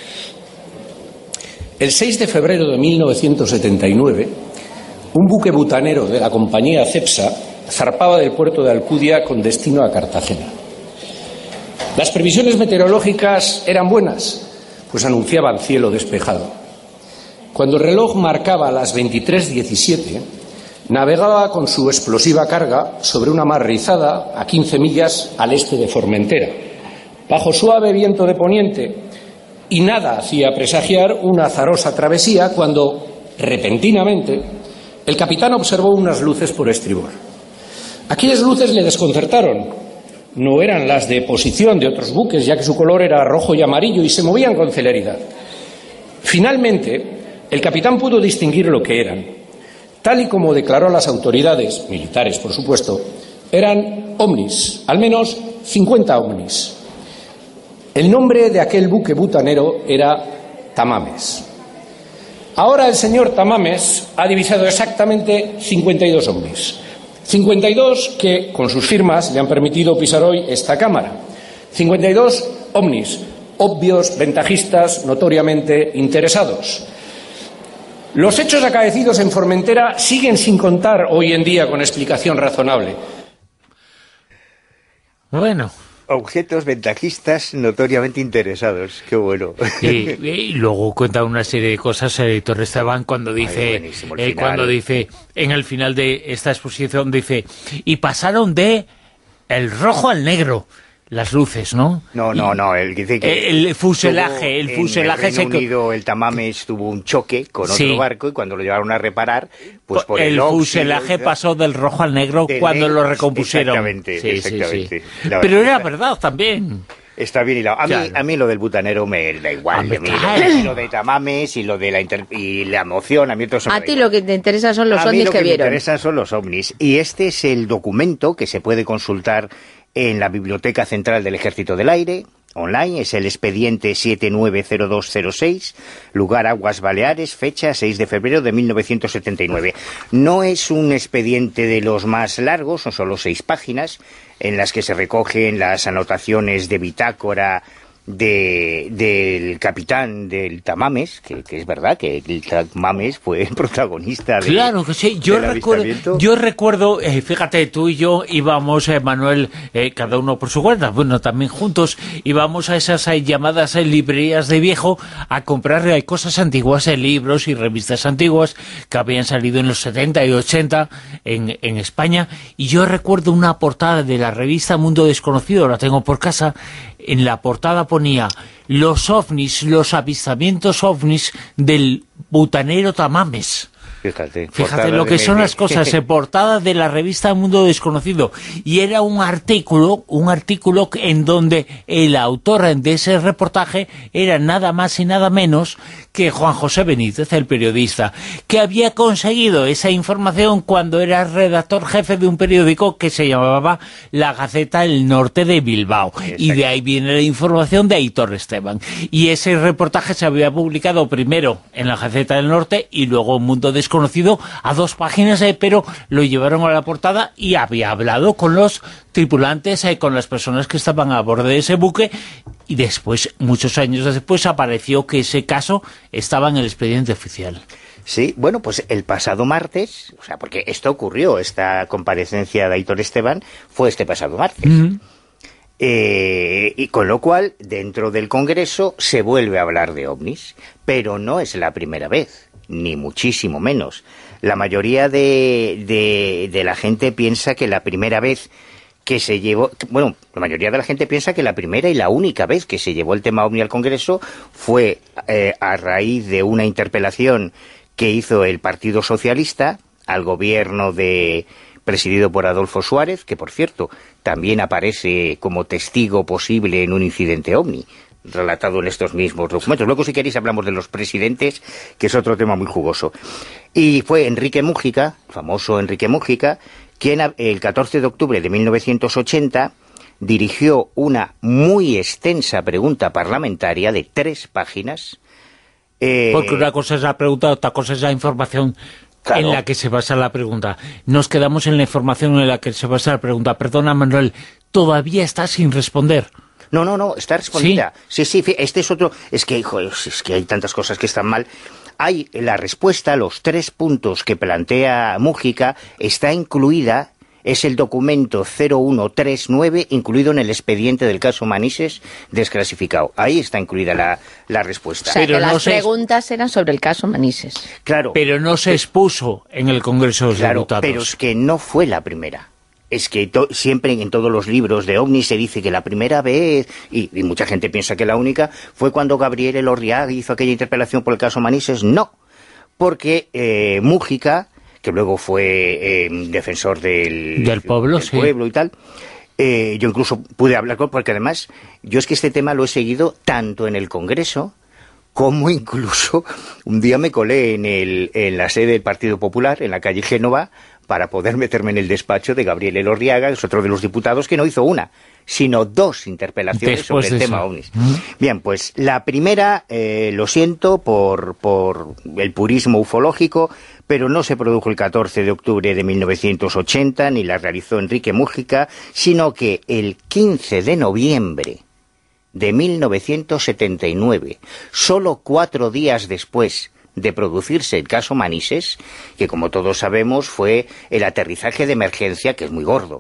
el seis de febrero de mil novecientos setenta y nueve, un buque butanero de la compañía Cepsa zarpaba del puerto de Alcudia con destino a Cartagena. Las previsiones meteorológicas eran buenas, pues anunciaban cielo despejado. Cuando el reloj marcaba las veintitrés diecisiete, navegaba con su explosiva carga sobre una mar rizada a quince millas al este de Formentera, bajo suave viento de poniente, y nada hacía presagiar una azarosa travesía cuando, repentinamente, el capitán observó unas luces por estribor. Aquellas luces le desconcertaron. No eran las de posición de otros buques, ya que su color era rojo y amarillo y se movían con celeridad. Finalmente, el capitán pudo distinguir lo que eran. Tal y como declaró a las autoridades, militares por supuesto, eran ovnis, al menos cincuenta ovnis. El nombre de aquel buque butanero era Tamames. Ahora el señor Tamames ha divisado exactamente cincuenta y dos ovnis. cincuenta y dos que, con sus firmas, le han permitido pisar hoy esta Cámara. cincuenta y dos ovnis, obvios, ventajistas, notoriamente interesados. Los hechos acaecidos en Formentera siguen sin contar hoy en día con explicación razonable. Bueno... Objetos ventajistas notoriamente interesados. Qué bueno. Y, y luego cuenta una serie de cosas el Héctor Esteban cuando dice, Ay, eh, cuando dice, en el final de esta exposición, dice, y pasaron de el rojo al negro. las luces, ¿no? No, no, no, el, dice que el fuselaje, el fuselaje en el Reino se... Unido el Tamames tuvo un choque con otro sí. barco y cuando lo llevaron a reparar, pues por el, el óxido, fuselaje pasó del rojo al negro cuando negro, lo recompusieron. Exactamente, sí, exactamente. Sí, sí. Pero era verdad también. Está bien hilado. A, claro. mí, a mí lo del butanero me da igual. A mí, lo, lo de Tamames y lo de la inter, y la emoción, a mí todo eso A ti igual. Lo que te interesa son los a ovnis mí lo que, que vieron. me interesan son los ovnis. Y este es el documento que se puede consultar en la Biblioteca Central del Ejército del Aire, online, es el expediente siete nueve cero dos cero seis, lugar Aguas Baleares, fecha seis de febrero de mil novecientos setenta y nueve. No es un expediente de los más largos, son solo seis páginas, en las que se recogen las anotaciones de bitácora de, del capitán del Tamames, que, que es verdad que el Tamames fue el protagonista de, claro que sí, yo recuerdo, yo recuerdo, eh, fíjate, tú y yo íbamos, eh, Manuel, eh, cada uno por su cuenta, bueno, también juntos, íbamos a esas eh, llamadas eh, librerías de viejo a comprar eh, cosas antiguas, eh, libros y revistas antiguas que habían salido en los setenta y ochenta en, en España, y yo recuerdo una portada de la revista Mundo Desconocido, la tengo por casa. En la portada ponía los ovnis, los avistamientos ovnis del butanero Tamames. Fíjate, Fíjate lo que son las cosas, eh, portada de la revista Mundo Desconocido, y era un artículo, un artículo en donde el autor de ese reportaje era nada más y nada menos que Juan José Benítez, el periodista, que había conseguido esa información cuando era redactor jefe de un periódico que se llamaba La Gaceta del Norte de Bilbao. Exacto. Y de ahí viene la información de Aitor Esteban. Y ese reportaje se había publicado primero en La Gaceta del Norte y luego en Mundo Desconocido a dos páginas, eh, pero lo llevaron a la portada y había hablado con los tripulantes, eh, con las personas que estaban a bordo de ese buque, y después, muchos años después, apareció que ese caso estaba en el expediente oficial. Sí, bueno, pues el pasado martes, o sea, porque esto ocurrió, esta comparecencia de Aitor Esteban fue este pasado martes. Mm-hmm. Eh, y con lo cual, dentro del Congreso se vuelve a hablar de ovnis, pero no es la primera vez, ni muchísimo menos. La mayoría de, de, de la gente piensa que la primera vez que se llevó, bueno, la mayoría de la gente piensa que la primera y la única vez que se llevó el tema ovni al Congreso fue eh, a raíz de una interpelación que hizo el Partido Socialista al gobierno de presidido por Adolfo Suárez, que por cierto también aparece como testigo posible en un incidente ovni, relatado en estos mismos documentos. Luego, si queréis, hablamos de los presidentes, que es otro tema muy jugoso. Y fue Enrique Múgica, famoso Enrique Múgica, quien el catorce de octubre de mil novecientos ochenta dirigió una muy extensa pregunta parlamentaria de tres páginas. Eh, Porque una cosa es la pregunta, otra cosa es la información. Claro. En la que se basa la pregunta. Nos quedamos en la información en la que se basa la pregunta. Perdona, Manuel, todavía está sin responder. No, no, no, está respondida. Sí, sí, sí, este es otro... Es que, hijo, es que hay tantas cosas que están mal. Hay la respuesta, los tres puntos que plantea Múgica, está incluida, es el documento cero uno tres nueve, incluido en el expediente del caso Manises, desclasificado. Ahí está incluida la, la respuesta. O sea, pero que no las se... preguntas eran sobre el caso Manises. Claro. Pero no se expuso en el Congreso de los claro, Diputados. Pero es que no fue la primera. Es que to, siempre en todos los libros de ovnis se dice que la primera vez, y, y mucha gente piensa que la única, fue cuando Gabriel Elorriaga hizo aquella interpelación por el caso Manises. No, porque eh, Múgica, que luego fue eh, defensor del, del pueblo, del sí. pueblo y tal, eh, yo incluso pude hablar con, porque además, yo es que este tema lo he seguido tanto en el Congreso, como incluso un día me colé en, el, en la sede del Partido Popular, en la calle Génova, para poder meterme en el despacho de Gabriel Elorriaga, que es otro de los diputados que no hizo una, sino dos interpelaciones Después sobre el tema ovnis. ¿Mm? Bien, pues la primera, eh, lo siento por, por el purismo ufológico, pero no se produjo el catorce de octubre de mil novecientos ochenta, ni la realizó Enrique Múgica, sino que el quince de noviembre de mil novecientos setenta y nueve, solo cuatro días después de producirse el caso Manises, que como todos sabemos fue el aterrizaje de emergencia, que es muy gordo. O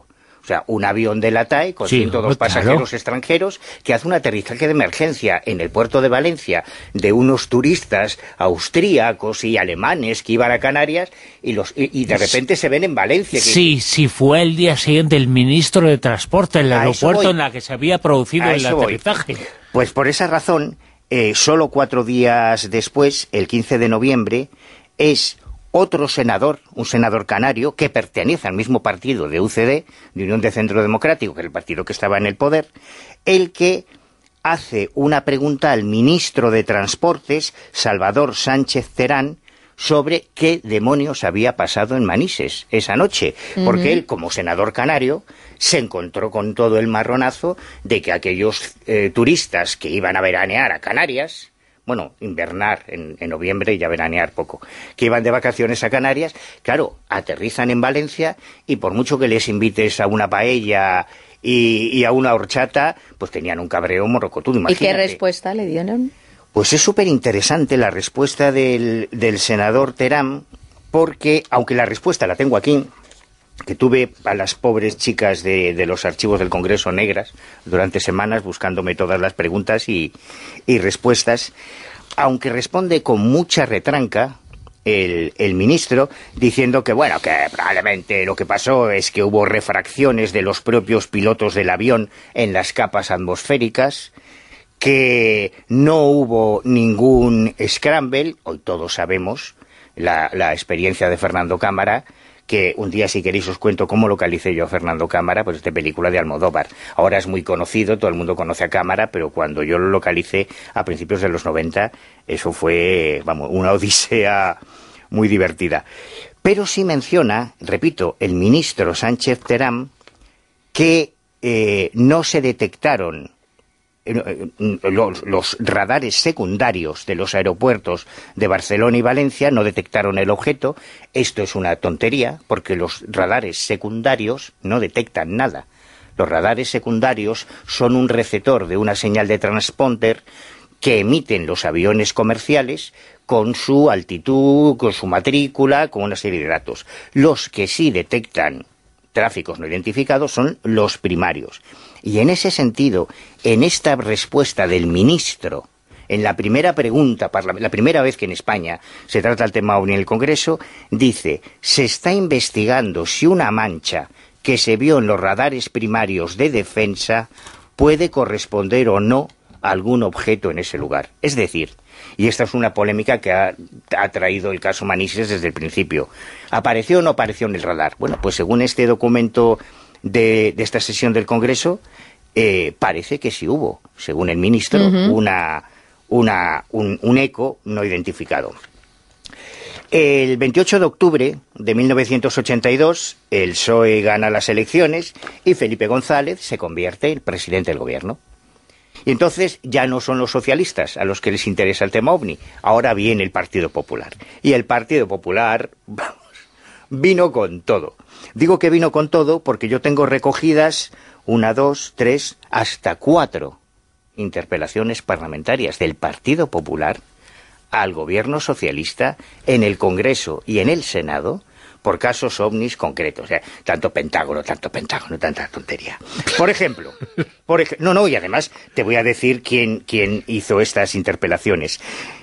sea, un avión de la T A E con Sí, ciento dos claro. pasajeros extranjeros que hace un aterrizaje de emergencia en el puerto de Valencia de unos turistas austríacos y alemanes que iban a Canarias y los y, y de repente se ven en Valencia. Que, Sí, sí, fue el día siguiente el ministro de Transporte en el A eso aeropuerto voy. en la que se había producido A el eso voy. aterrizaje. Pues por esa razón, eh, solo cuatro días después, el quince de noviembre, es otro senador, un senador canario, que pertenece al mismo partido de U C D, de Unión de Centro Democrático, que es el partido que estaba en el poder, el que hace una pregunta al ministro de Transportes, Salvador Sánchez Terán, sobre qué demonios había pasado en Manises esa noche, porque él, como senador canario, se encontró con todo el marronazo de que aquellos eh, turistas que iban a veranear a Canarias, bueno, invernar en, en noviembre y ya veranear poco, que iban de vacaciones a Canarias, claro, aterrizan en Valencia y por mucho que les invites a una paella y, y a una horchata, pues tenían un cabreo morrocotudo, imagínate. ¿Y qué respuesta le dieron? Pues es súper interesante la respuesta del, del senador Terán, porque, aunque la respuesta la tengo aquí, que tuve a las pobres chicas de, de los archivos del Congreso negras durante semanas buscándome todas las preguntas y, y respuestas, aunque responde con mucha retranca el, el ministro, diciendo que, bueno, que probablemente lo que pasó es que hubo refracciones de los propios pilotos del avión en las capas atmosféricas, que no hubo ningún scramble. Hoy todos sabemos la, la experiencia de Fernando Cámara, que un día, si queréis, os cuento cómo localicé yo a Fernando Cámara, pues esta película de Almodóvar. Ahora es muy conocido, todo el mundo conoce a Cámara, pero cuando yo lo localicé a principios de los noventa, eso fue, vamos, una odisea muy divertida. Pero sí menciona, repito, el ministro Sánchez Terán, que eh, no se detectaron Los, los radares secundarios de los aeropuertos de Barcelona y Valencia, no detectaron el objeto. Esto es una tontería, porque los radares secundarios no detectan nada. Los radares secundarios son un receptor de una señal de transponder que emiten los aviones comerciales con su altitud, con su matrícula, con una serie de datos. Los que sí detectan tráficos no identificados son los primarios. Y en ese sentido, en esta respuesta del ministro, en la primera pregunta, la primera vez que en España se trata el tema OVNI en el Congreso, dice, se está investigando si una mancha que se vio en los radares primarios de defensa puede corresponder o no a algún objeto en ese lugar. Es decir, y esta es una polémica que ha, ha traído el caso Manises desde el principio, ¿apareció o no apareció en el radar? Bueno, pues según este documento de, de esta sesión del Congreso, eh, parece que sí hubo, según el ministro, uh-huh. una, una, un, un eco no identificado. El veintiocho de octubre de mil novecientos ochenta y dos, el P S O E gana las elecciones y Felipe González se convierte en presidente del gobierno. Y entonces ya no son los socialistas a los que les interesa el tema OVNI, ahora viene el Partido Popular. Y el Partido Popular, vamos, vino con todo. Digo que vino con todo porque yo tengo recogidas una, dos, tres, hasta cuatro interpelaciones parlamentarias del Partido Popular al gobierno socialista en el Congreso y en el Senado por casos ovnis concretos. O sea, tanto Pentágono, tanto Pentágono, tanta tontería. Por ejemplo, por ej- no, no, y además te voy a decir quién, quién hizo estas interpelaciones.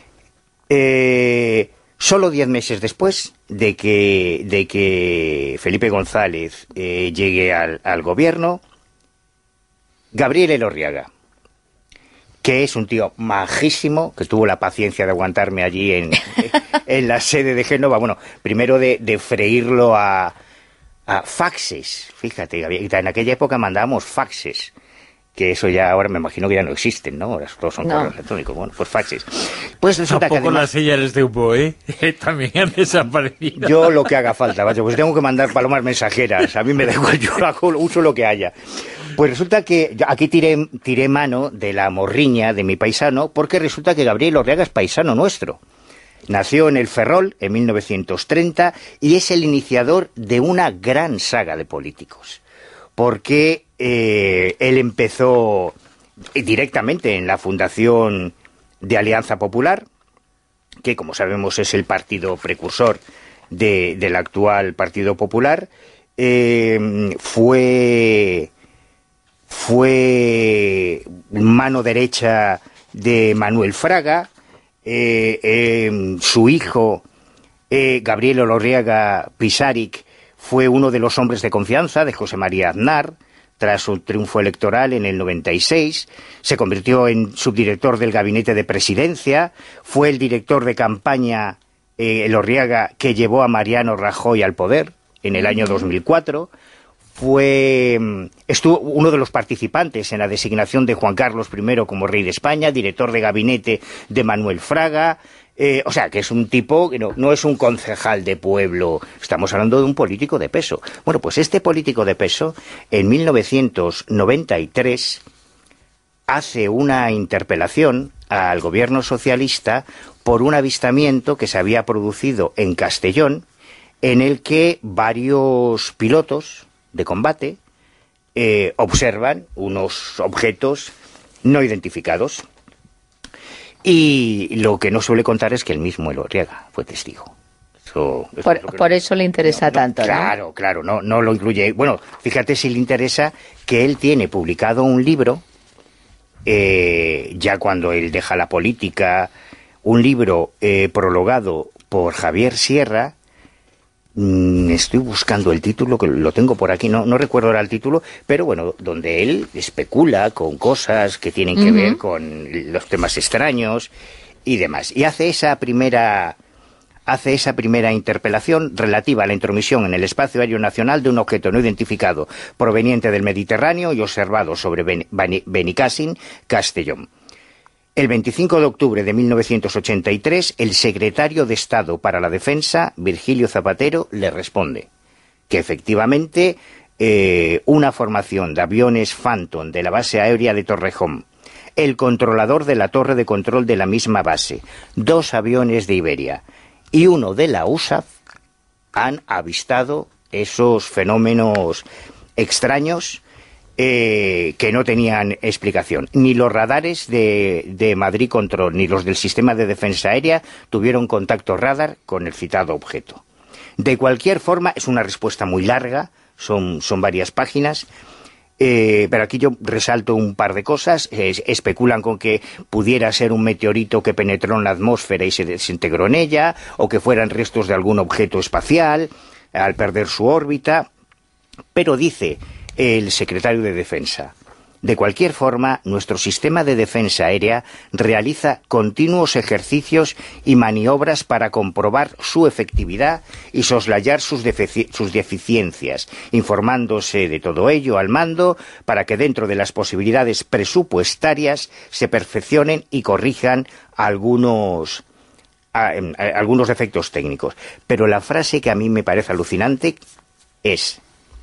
Eh, solo diez meses después de que, de que Felipe González eh, llegue al, al gobierno, Gabriel Elorriaga, que es un tío majísimo, que tuvo la paciencia de aguantarme allí en, en la sede de Génova, bueno, primero de, de freírlo a, a faxes, fíjate, en aquella época mandábamos faxes, que eso ya ahora me imagino que ya no existen, ¿no? Ahora todos son no. correos electrónicos, bueno, pues faxes. Pues resulta Tampoco que además, las señales de humo, ¿eh? También han desaparecido. Yo lo que haga falta, vaya, pues tengo que mandar palomas mensajeras, a mí me da igual, yo hago, uso lo que haya. Pues resulta que aquí tiré, tiré mano de la morriña de mi paisano, porque resulta que Gabriel Orriaga es paisano nuestro. Nació en el Ferrol en mil novecientos treinta y es el iniciador de una gran saga de políticos. Porque eh, él empezó directamente en la fundación de Alianza Popular, que como sabemos es el partido precursor de, del actual Partido Popular. eh, fue, fue mano derecha de Manuel Fraga, eh, eh, su hijo eh, Gabriel Olorriaga Pisaric fue uno de los hombres de confianza de José María Aznar. Tras su triunfo electoral en el noventa y seis, se convirtió en subdirector del gabinete de presidencia, fue el director de campaña eh, Elorriaga que llevó a Mariano Rajoy al poder en el año dos mil cuatro, fue estuvo uno de los participantes en la designación de Juan Carlos primero como rey de España, director de gabinete de Manuel Fraga. Eh, o sea, que es un tipo, que no, no es un concejal de pueblo, estamos hablando de un político de peso. Bueno, pues este político de peso, en mil novecientos noventa y tres, hace una interpelación al gobierno socialista por un avistamiento que se había producido en Castellón, en el que varios pilotos de combate eh, observan unos objetos no identificados. Y lo que no suele contar es que el mismo Elorriaga fue testigo. Eso, eso por, es por no, eso le interesa no, no, tanto, ¿no? Claro, claro, no, no lo incluye. Bueno, fíjate si le interesa que él tiene publicado un libro, eh, ya cuando él deja la política, un libro eh, prologado por Javier Sierra. Estoy buscando el título, que lo tengo por aquí, no, no recuerdo ahora el título, pero bueno, donde él especula con cosas que tienen que uh-huh. ver con los temas extraños y demás. Y hace esa primera hace esa primera interpelación relativa a la intromisión en el espacio aéreo nacional de un objeto no identificado proveniente del Mediterráneo y observado sobre Ben, Ben, Benicàssim, Castellón. El veinticinco de octubre de mil novecientos ochenta y tres, el secretario de Estado para la Defensa, Virgilio Zapatero, le responde que efectivamente eh, una formación de aviones Phantom de la base aérea de Torrejón, el controlador de la torre de control de la misma base, dos aviones de Iberia y uno de la U S A F han avistado esos fenómenos extraños Eh, que no tenían explicación. Ni los radares de, de Madrid Control ni los del Sistema de Defensa Aérea tuvieron contacto radar con el citado objeto. De cualquier forma, es una respuesta muy larga, son, son varias páginas, eh, pero aquí yo resalto un par de cosas. Eh, especulan con que pudiera ser un meteorito que penetró en la atmósfera y se desintegró en ella, o que fueran restos de algún objeto espacial al perder su órbita, pero dice el secretario de Defensa: de cualquier forma, nuestro sistema de defensa aérea realiza continuos ejercicios y maniobras para comprobar su efectividad y soslayar sus, defici- sus deficiencias, informándose de todo ello al mando para que dentro de las posibilidades presupuestarias se perfeccionen y corrijan algunos, a, a, algunos defectos técnicos. Pero la frase que a mí me parece alucinante es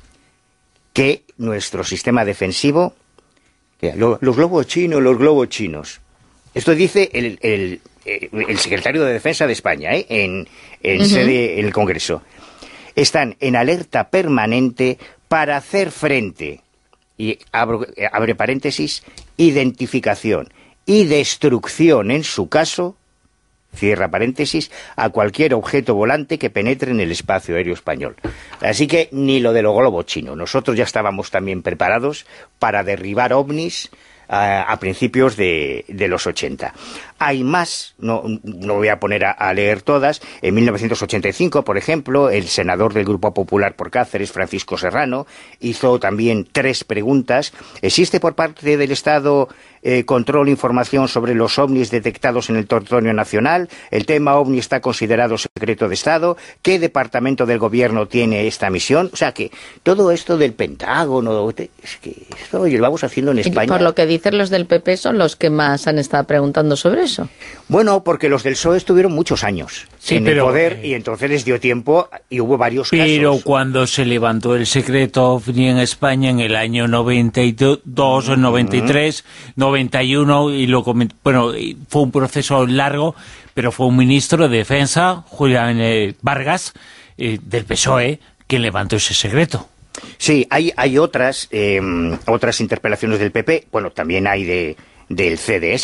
que nuestro sistema defensivo, los, los globos chinos, los globos chinos, esto dice el, el, el secretario de Defensa de España, ¿eh? en, en uh-huh. sede en el Congreso, están en alerta permanente para hacer frente, y abro, abre paréntesis, identificación y destrucción, en su caso, cierra paréntesis, a cualquier objeto volante que penetre en el espacio aéreo español. Así que ni lo de los globos chinos. Nosotros ya estábamos también preparados para derribar ovnis a, a principios de, de los ochenta. Hay más, no, no voy a poner a, a leer todas. En mil novecientos ochenta y cinco, por ejemplo, el senador del Grupo Popular por Cáceres, Francisco Serrano, hizo también tres preguntas. ¿Existe por parte del Estado eh, control e información sobre los ovnis detectados en el territorio nacional? ¿El tema ovni está considerado secreto de Estado? ¿Qué departamento del gobierno tiene esta misión? O sea que todo esto del Pentágono, es que esto lo vamos haciendo en España. Y por lo que dicen los del P P son los que más han estado preguntando sobre eso. Bueno, porque los del P S O E estuvieron muchos años sí, en pero, el poder y entonces les dio tiempo y hubo varios pero casos. Pero cuando se levantó el secreto OVNI en España en el año noventa y dos, uh-huh. noventa y tres, noventa y uno, y lo coment... bueno, fue un proceso largo, pero fue un ministro de Defensa, Julián eh, Vargas, eh, del P S O E, quien levantó ese secreto. Sí, hay, hay otras, eh, otras interpelaciones del P P, bueno, también hay de del C D S,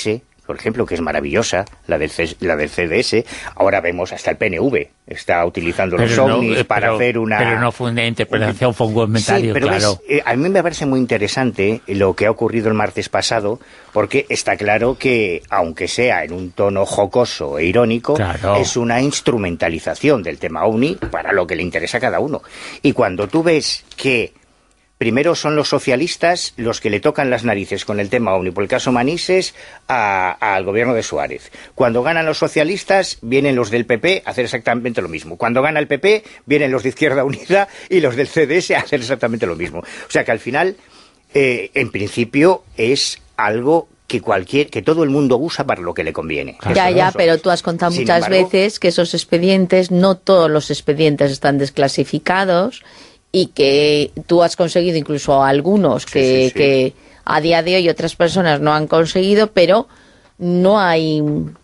por ejemplo, que es maravillosa, la del, C la del C D S. Ahora vemos hasta el P N V está utilizando pero los no, ovnis para pero, hacer una... Pero no fue una interpretación, fue un comentario, sí, pero claro. ves, eh, a mí me parece muy interesante lo que ha ocurrido el martes pasado, porque está claro que, aunque sea en un tono jocoso e irónico, claro, es una instrumentalización del tema ovni para lo que le interesa a cada uno. Y cuando tú ves que primero son los socialistas los que le tocan las narices con el tema ovni, por el caso Manises, al gobierno de Suárez. Cuando ganan los socialistas, vienen los del P P a hacer exactamente lo mismo. Cuando gana el P P, vienen los de Izquierda Unida y los del C D S a hacer exactamente lo mismo. O sea que al final, eh, en principio, es algo que cualquier que todo el mundo usa para lo que le conviene. Ya, ya, pero tú has contado Sin muchas embargo, veces que esos expedientes, no todos los expedientes están desclasificados, y que tú has conseguido incluso algunos que, sí, sí, sí. que a día de hoy otras personas no han conseguido, pero no hay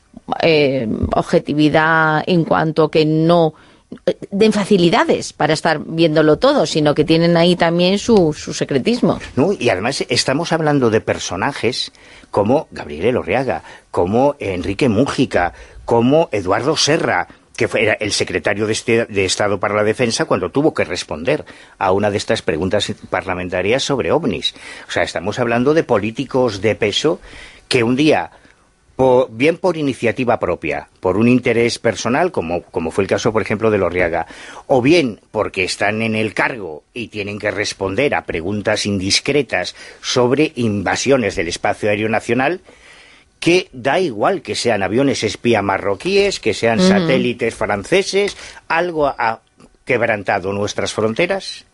eh, objetividad en cuanto que no den facilidades para estar viéndolo todo, sino que tienen ahí también su, su secretismo. No, y además estamos hablando de personajes como Gabriel Elorriaga, como Enrique Mújica, como Eduardo Serra, que fue el secretario de, este, de Estado para la Defensa cuando tuvo que responder a una de estas preguntas parlamentarias sobre ovnis. O sea, estamos hablando de políticos de peso que un día, por, bien por iniciativa propia, por un interés personal, como, como fue el caso, por ejemplo, de Elorriaga, o bien porque están en el cargo y tienen que responder a preguntas indiscretas sobre invasiones del espacio aéreo nacional, que da igual que sean aviones espía marroquíes, que sean uh-huh. satélites franceses, algo ha quebrantado nuestras fronteras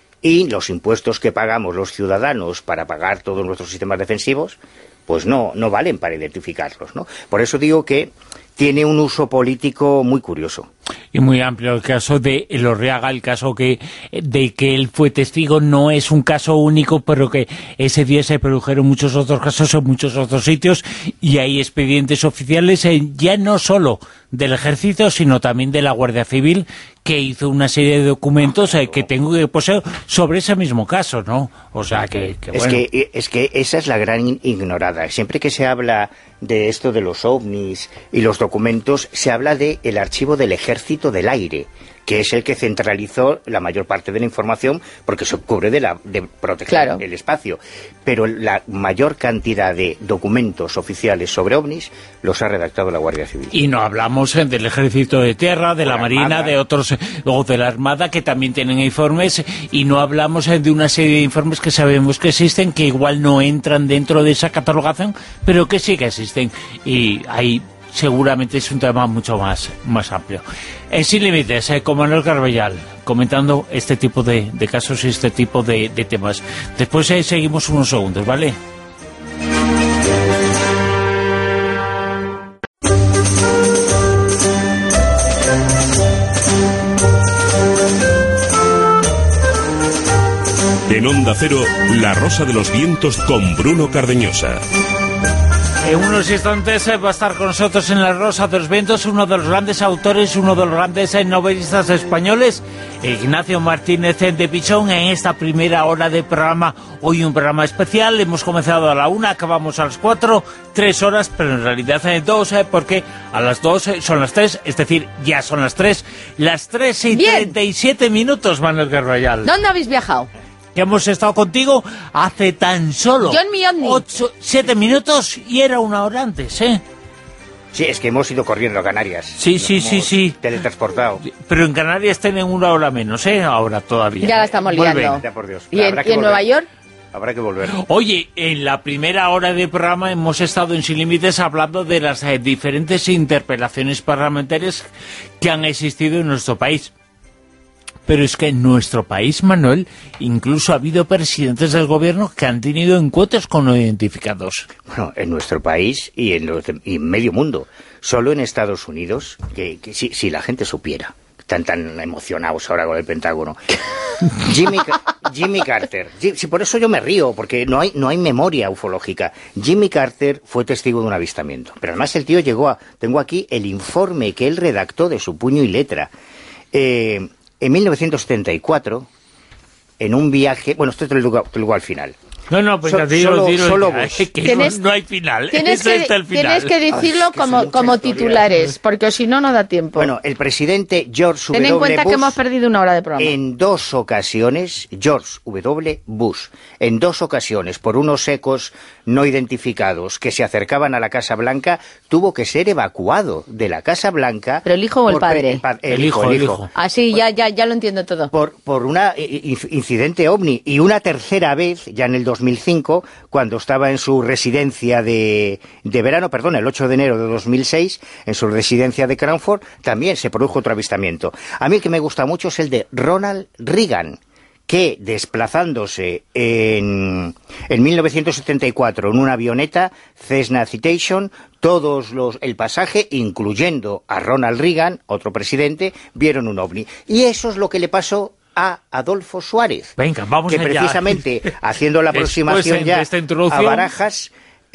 y los impuestos que pagamos los ciudadanos para pagar todos nuestros sistemas defensivos, pues no, no valen para identificarlos, ¿no? Por eso digo que tiene un uso político muy curioso. Y muy amplio. El caso de Elorriaga, el caso que de que él fue testigo, no es un caso único, pero que ese día se produjeron muchos otros casos en muchos otros sitios, y hay expedientes oficiales, eh, ya no solo del Ejército, sino también de la Guardia Civil, que hizo una serie de documentos eh, que tengo que poseer sobre ese mismo caso, ¿no? O sea que, que es bueno. que es que esa es la gran ignorada. Siempre que se habla de esto de los ovnis y los documentos, se habla de el archivo del Ejército del Aire, que es el que centralizó la mayor parte de la información, porque se cubre de, la, de proteger claro. el espacio. Pero la mayor cantidad de documentos oficiales sobre ovnis los ha redactado la Guardia Civil. Y no hablamos eh, del Ejército de Tierra, de la, la Marina, Armada. de otros, o de la Armada, que también tienen informes, y no hablamos eh, de una serie de informes que sabemos que existen, que igual no entran dentro de esa catalogación, pero que sí que existen. Y hay... seguramente es un tema mucho más, más amplio. En Sin Límites, eh, con Manuel Carballal, comentando este tipo de, de casos y este tipo de, de temas. Después eh, seguimos unos segundos, ¿vale? En Onda Cero, La Rosa de los Vientos con Bruno Cardeñosa. En unos instantes va a estar con nosotros en La Rosa de los Vientos uno de los grandes autores, uno de los grandes novelistas españoles, Ignacio Martínez de Pichón, en esta primera hora de programa. Hoy un programa especial, hemos comenzado a la una, acabamos a las cuatro, tres horas, pero en realidad dos, porque a las dos son las tres, es decir, ya son las tres, las tres y treinta y siete minutos, Manuel Carballal. ¿Dónde habéis viajado? Que hemos estado contigo hace tan solo ocho, siete minutos y era una hora antes, ¿eh? Sí, es que hemos ido corriendo a Canarias. Sí, sí, sí, sí. Teletransportado. Pero en Canarias tienen una hora menos, ¿eh? Ahora todavía. Ya la estamos liando. Ya, por Dios. ¿Y en, ¿y en Nueva York? Habrá que volver. Oye, en la primera hora de programa hemos estado en Sin Límites hablando de las eh, diferentes interpelaciones parlamentarias que han existido en nuestro país. Pero es que en nuestro país, Manuel, incluso ha habido presidentes del gobierno que han tenido encuentros con no identificados. Bueno, en nuestro país y en, los, y en medio mundo. Solo en Estados Unidos, que, que si, si la gente supiera, están tan emocionados ahora con el Pentágono. Jimmy, Jimmy Carter, si por eso yo me río, porque no hay, no hay memoria ufológica. Jimmy Carter fue testigo de un avistamiento, pero además el tío llegó a... Tengo aquí el informe que él redactó de su puño y letra. Eh... En mil novecientos setenta y cuatro, en un viaje... Bueno, esto te lo digo, te lo digo al final. No, no, pues So, dilo, solo, dilo, solo ya, vos. que Tienes, no, no hay final. Tienes Eso que, está el final. tienes que decirlo Ay, es que como, son como muchas titulares, porque si no, no da tiempo. Bueno, el presidente George Ten W. en cuenta Bush, que hemos perdido una hora de programa. en dos ocasiones, George W. Bush, en dos ocasiones, por unos ecos no identificados que se acercaban a la Casa Blanca, tuvo que ser evacuado de la Casa Blanca. ¿Pero el hijo o el por- padre? El, pa- el El hijo, hijo, el el hijo. hijo. Ah, sí, ya, ya, ya lo entiendo todo. Por, por un incidente ovni. Y una tercera vez, ya en el dos mil cinco, cuando estaba en su residencia de, de verano, perdón, el ocho de enero de dos mil seis, en su residencia de Cranford, también se produjo otro avistamiento. A mí el que me gusta mucho es el de Ronald Reagan, que desplazándose en, en mil novecientos setenta y cuatro en una avioneta Cessna Citation, todos los el pasaje, incluyendo a Ronald Reagan, otro presidente, vieron un ovni. Y eso es lo que le pasó a Adolfo Suárez. Venga, vamos que allá. precisamente, haciendo la Después aproximación de ya esta introducción, a Barajas,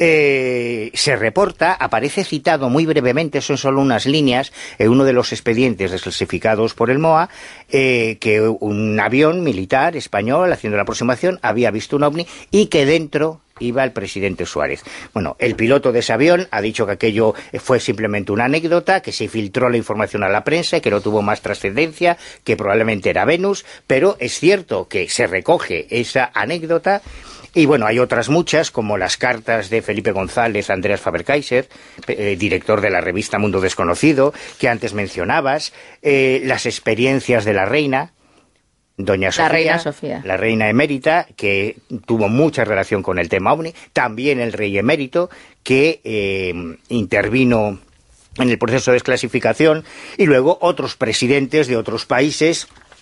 eh, se reporta, aparece citado muy brevemente, son solo unas líneas, en uno de los expedientes desclasificados por el M O A, eh, que un avión militar español, haciendo la aproximación, había visto un ovni y que dentro iba el presidente Suárez. Bueno, el piloto de ese avión ha dicho que aquello fue simplemente una anécdota, que se filtró la información a la prensa y que no tuvo más trascendencia, que probablemente era Venus, pero es cierto que se recoge esa anécdota. Y bueno, hay otras muchas, como las cartas de Felipe González a Andreas Faber-Kaiser, eh, director de la revista Mundo Desconocido, que antes mencionabas, eh, las experiencias de la reina, Doña Sofía, La reina Sofía. la reina emérita, que tuvo mucha relación con el tema ovni, también el rey emérito, que eh, intervino en el proceso de desclasificación, y luego otros presidentes de otros países,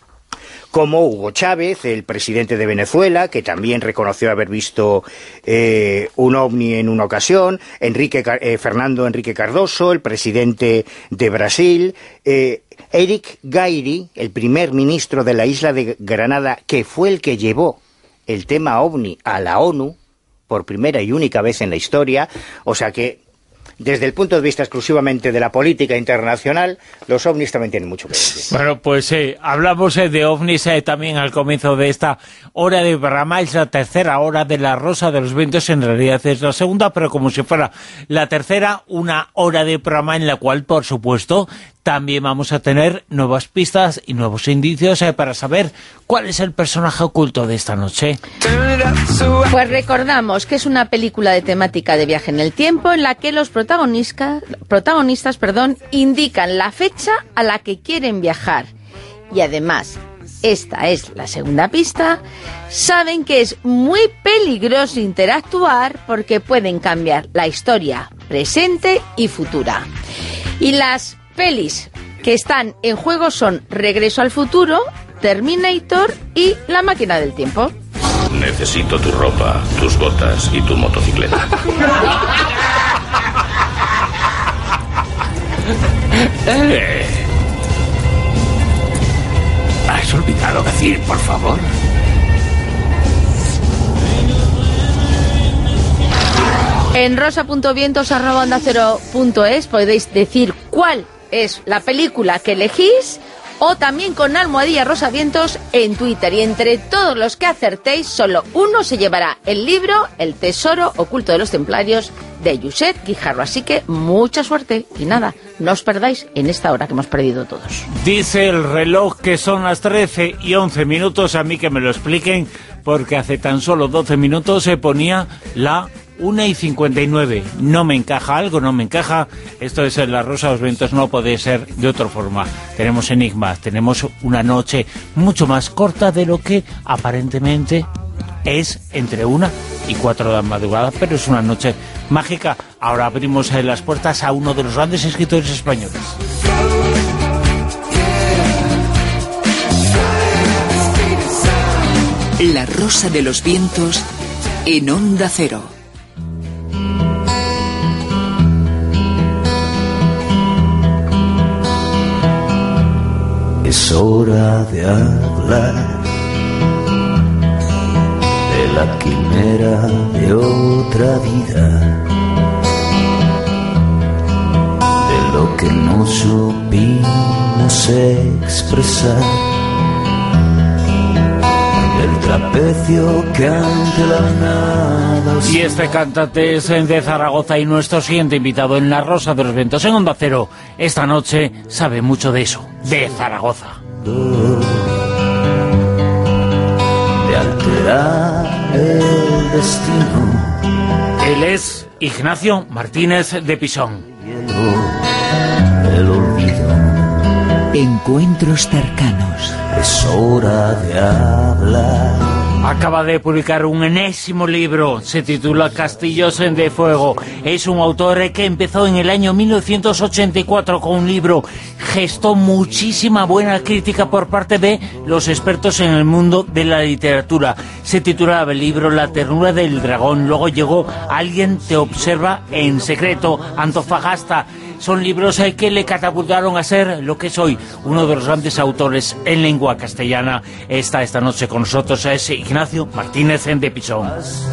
como Hugo Chávez, el presidente de Venezuela, que también reconoció haber visto eh, un ovni en una ocasión, Enrique eh, Fernando Enrique Cardoso, el presidente de Brasil, eh, Eric Gairy, el primer ministro de la isla de Granada, que fue el que llevó el tema ovni a la ONU, por primera y única vez en la historia, o sea que desde el punto de vista exclusivamente de la política internacional, los ovnis también tienen mucho que decir. Bueno, pues eh, hablamos eh, de ovnis eh, también al comienzo de esta hora de programa. Es la tercera hora de La Rosa de los Vientos, en realidad es la segunda, pero como si fuera la tercera, una hora de programa en la cual, por supuesto, también vamos a tener nuevas pistas y nuevos indicios eh, para saber cuál es el personaje oculto de esta noche. Pues recordamos que es una película de temática de viaje en el tiempo en la que los protagonistas, protagonistas perdón, indican la fecha a la que quieren viajar. Y además, esta es la segunda pista, saben que es muy peligroso interactuar porque pueden cambiar la historia presente y futura. Y las pelis que están en juego son Regreso al Futuro, Terminator y La Máquina del Tiempo. Necesito tu ropa, tus botas y tu motocicleta. eh. ¿Has olvidado decir, por favor? En rosa punto vientos arroba onda cero punto es podéis decir cuál es la película que elegís, o también con almohadilla rosa vientos en Twitter, y entre todos los que acertéis solo uno se llevará el libro El tesoro oculto de los templarios de Josep Guijarro. Así que mucha suerte y nada, no os perdáis en esta hora que hemos perdido todos. Dice el reloj que son las trece y once minutos, a mí que me lo expliquen, porque hace tan solo doce minutos se ponía la una y cincuenta y nueve. No me encaja algo, no me encaja. Esto es La Rosa de los Vientos, no puede ser de otra forma. Tenemos enigmas, tenemos una noche mucho más corta de lo que aparentemente es entre una y cuatro de la madrugada, pero es una noche mágica. Ahora abrimos las puertas a uno de los grandes escritores españoles. La Rosa de los Vientos en Onda Cero. Es hora de hablar de la quimera de otra vida, de lo que no supimos expresar, del trapecio que ante la nada. Y este cantante es de Zaragoza y nuestro siguiente invitado en La Rosa de los Vientos en Onda Cero esta noche sabe mucho de eso, de Zaragoza. De alterar el destino. Él es Ignacio Martínez de Pisón. El olvido. Encuentros cercanos. Es hora de hablar. Acaba de publicar un enésimo libro, se titula Castillos de Fuego. Es un autor que empezó en el año mil novecientos ochenta y cuatro con un libro, gestó muchísima buena crítica por parte de los expertos en el mundo de la literatura. Se titulaba el libro La ternura del dragón, luego llegó Alguien te observa en secreto, Antofagasta. Son libros eh, que le catapultaron a ser lo que es hoy, uno de los grandes autores en lengua castellana. Está esta noche con nosotros es Ignacio Martínez de Pisón.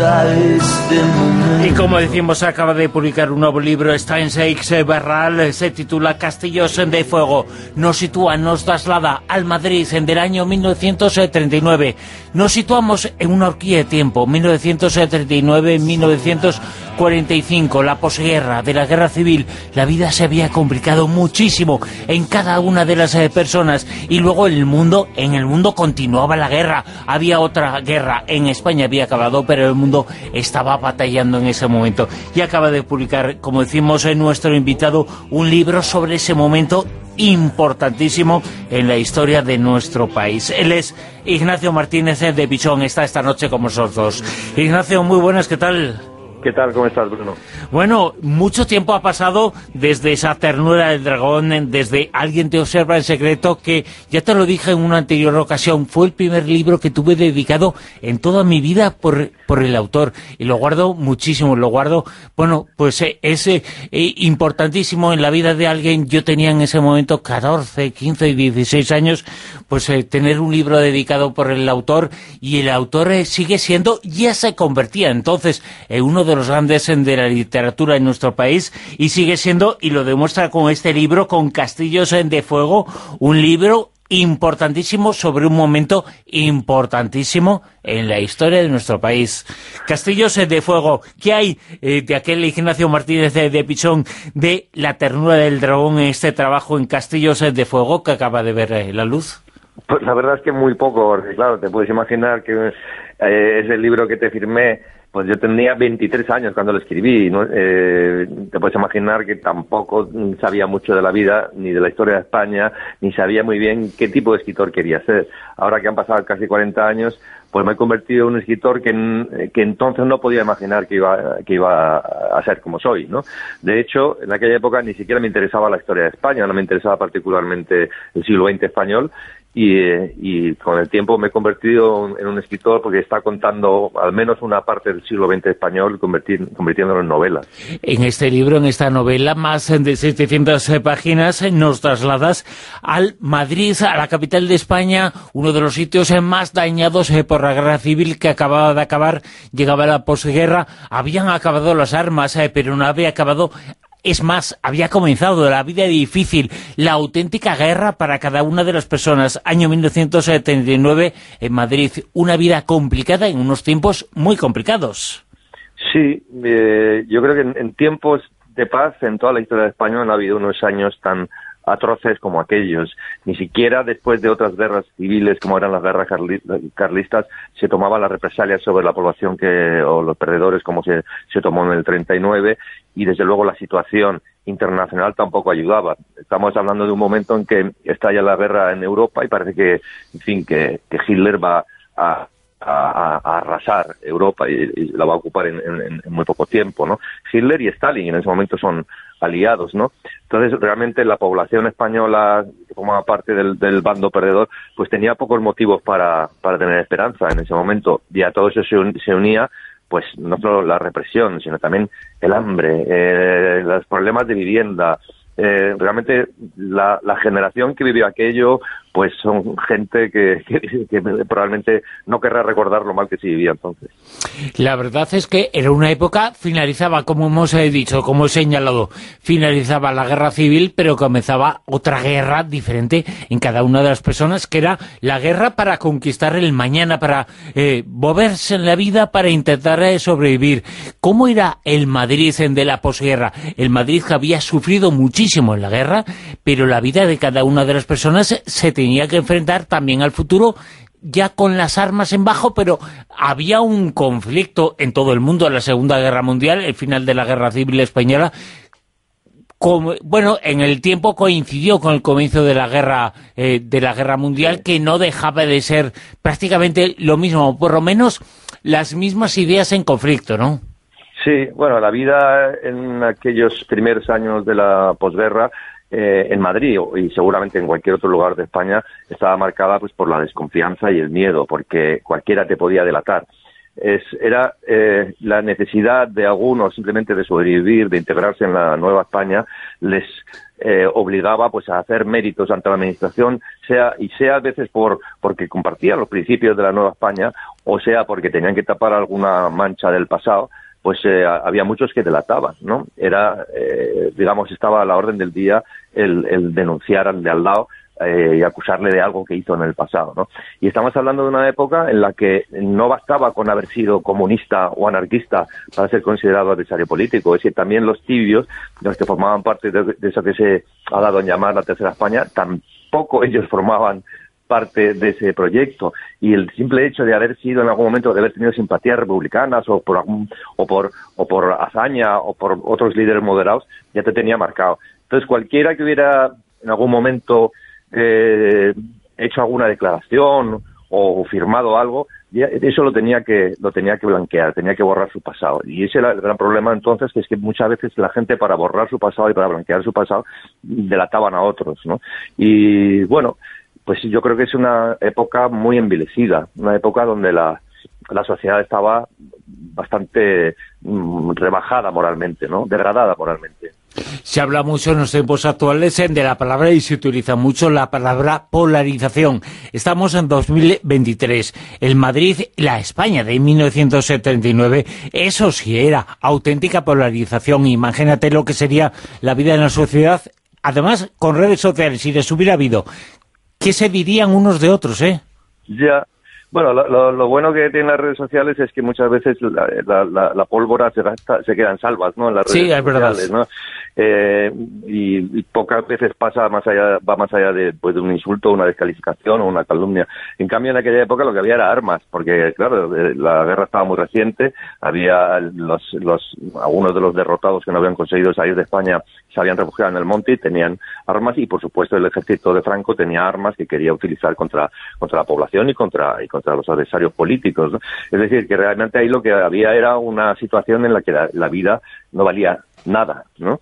Y como decimos, acaba de publicar un nuevo libro, está en Seix Barral, se titula Castillos de Fuego. Nos sitúa, nos traslada al Madrid del año mil novecientos treinta y nueve. Nos situamos en una horquilla de tiempo, mil novecientos treinta y nueve mil novecientos cuarenta y cinco, la posguerra de la guerra civil. La vida se había complicado muchísimo en cada una de las eh, personas, y luego el mundo, en el mundo continuaba la guerra, había otra guerra, en España había acabado, pero el mundo estaba batallando en ese momento, y acaba de publicar, como decimos en nuestro invitado, un libro sobre ese momento importantísimo en la historia de nuestro país. Él es Ignacio Martínez de Pisón, está esta noche con nosotros. Ignacio, muy buenas, ¿qué tal? ¿Qué tal? ¿Cómo estás, Bruno? Bueno, mucho tiempo ha pasado desde esa ternura del dragón, desde Alguien te observa en secreto, que ya te lo dije en una anterior ocasión, fue el primer libro que tuve dedicado en toda mi vida por, por el autor, y lo guardo muchísimo, lo guardo, bueno, pues eh, es eh, importantísimo en la vida de alguien. Yo tenía en ese momento catorce, quince y dieciséis años, pues eh, tener un libro dedicado por el autor, y el autor eh, sigue siendo, ya se convertía entonces en uno de los grandes de la literatura en nuestro país, y sigue siendo, y lo demuestra con este libro, con Castillos de Fuego, un libro importantísimo sobre un momento importantísimo en la historia de nuestro país. Castillos de Fuego, ¿qué hay eh, de aquel Ignacio Martínez de, de Pisón, de La ternura del dragón, en este trabajo en Castillos de Fuego que acaba de ver eh, la luz? Pues la verdad es que muy poco, porque claro, te puedes imaginar que eh, es el libro que te firmé. Pues yo tenía veintitrés años cuando lo escribí, ¿no? Eh, te puedes imaginar que tampoco sabía mucho de la vida, ni de la historia de España, ni sabía muy bien qué tipo de escritor quería ser. Ahora que han pasado casi cuarenta años, pues me he convertido en un escritor que, que entonces no podía imaginar que iba, que iba a ser como soy, ¿no? De hecho, en aquella época ni siquiera me interesaba la historia de España, no me interesaba particularmente el siglo veinte español, y, y con el tiempo me he convertido en un escritor porque está contando al menos una parte del siglo veinte español, convertir, convirtiéndolo en novela. En este libro, en esta novela, más de setecientas páginas, nos trasladas al Madrid, a la capital de España, uno de los sitios más dañados por la guerra civil que acababa de acabar. Llegaba la posguerra, habían acabado las armas, pero no había acabado. Es más, había comenzado la vida difícil, la auténtica guerra para cada una de las personas. Año mil novecientos setenta y nueve en Madrid, una vida complicada en unos tiempos muy complicados. Sí, eh, yo creo que en, en tiempos de paz, en toda la historia de España, no ha habido unos años tan atroces como aquellos. Ni siquiera después de otras guerras civiles, como eran las guerras carlistas, se tomaban las represalias sobre la población que o los perdedores, como se, se tomó en el treinta y nueve, y desde luego la situación internacional tampoco ayudaba. Estamos hablando de un momento en que estalla la guerra en Europa y parece que, en fin, que, que Hitler va a A, a arrasar Europa y, y la va a ocupar en, en, en muy poco tiempo, ¿no? Hitler y Stalin en ese momento son aliados, ¿no? Entonces, realmente la población española, que formaba parte del, del bando perdedor, pues tenía pocos motivos para, para tener esperanza en ese momento, y a todo eso se, un, se unía pues no solo la represión, sino también el hambre, eh, los problemas de vivienda, eh, realmente la, la generación que vivió aquello, pues son gente que, que, que probablemente no querrá recordar lo mal que se vivía entonces. La verdad es que era una época, finalizaba, como hemos dicho, como he señalado, finalizaba la guerra civil, pero comenzaba otra guerra diferente en cada una de las personas, que era la guerra para conquistar el mañana, para eh, moverse en la vida, para intentar eh, sobrevivir. ¿Cómo era el Madrid de la posguerra? El Madrid que había sufrido muchísimo en la guerra, pero la vida de cada una de las personas se tenía que enfrentar también al futuro, ya con las armas en bajo, pero había un conflicto en todo el mundo en la Segunda Guerra Mundial, el final de la Guerra Civil Española. Como, bueno, en el tiempo coincidió con el comienzo de la guerra eh, de la Guerra Mundial, que no dejaba de ser prácticamente lo mismo, por lo menos las mismas ideas en conflicto, ¿no? Sí, bueno, la vida en aquellos primeros años de la posguerra eh, en Madrid y seguramente en cualquier otro lugar de España estaba marcada pues por la desconfianza y el miedo, porque cualquiera te podía delatar. Es, era eh, la necesidad de algunos simplemente de sobrevivir, de integrarse en la nueva España, les eh, obligaba pues a hacer méritos ante la administración, sea y sea a veces por porque compartían los principios de la nueva España, o sea porque tenían que tapar alguna mancha del pasado. Pues eh, había muchos que delataban, ¿no? Era, eh, digamos, estaba a la orden del día el, el denunciar al de al lado eh, y acusarle de algo que hizo en el pasado, ¿no? Y estamos hablando de una época en la que no bastaba con haber sido comunista o anarquista para ser considerado adversario político, es decir, también los tibios, los que formaban parte de, de eso que se ha dado en llamar la Tercera España, tampoco ellos formaban parte de ese proyecto, y el simple hecho de haber sido en algún momento, de haber tenido simpatías republicanas o por algún, o por o por Azaña o por otros líderes moderados, ya te tenía marcado. Entonces cualquiera que hubiera en algún momento eh, hecho alguna declaración o firmado algo, ya eso lo tenía que lo tenía que blanquear, tenía que borrar su pasado. Y ese era el gran problema entonces, que es que muchas veces la gente, para borrar su pasado y para blanquear su pasado, delataban a otros, ¿no? Y bueno, pues yo creo que es una época muy envilecida, una época donde la, la sociedad estaba bastante mm, rebajada moralmente, ¿no? Degradada moralmente. Se habla mucho en los tiempos actuales de la palabra, y se utiliza mucho la palabra polarización. Estamos en dos mil veintitrés. El Madrid, la España de mil novecientos setenta y nueve, eso sí era auténtica polarización. Imagínate lo que sería la vida en la sociedad, además con redes sociales, si les hubiera habido. ¿Qué se dirían unos de otros, eh? Ya. Bueno, lo, lo, lo bueno que tienen las redes sociales es que muchas veces la, la, la, la pólvora se, gasta, se quedan salvas, ¿no? En las redes sí, es verdad. sociales, ¿no? Eh, y, y pocas veces pasa más allá, va más allá de, pues, de un insulto, una descalificación o una calumnia. En cambio, en aquella época lo que había era armas, porque, claro, la guerra estaba muy reciente, había los, los, algunos de los derrotados que no habían conseguido salir de España se habían refugiado en el monte y tenían armas, y por supuesto el ejército de Franco tenía armas que quería utilizar contra, contra la población y contra, y contra los adversarios políticos, ¿no? Es decir, que realmente ahí lo que había era una situación en la que la, la vida no valía nada, ¿no?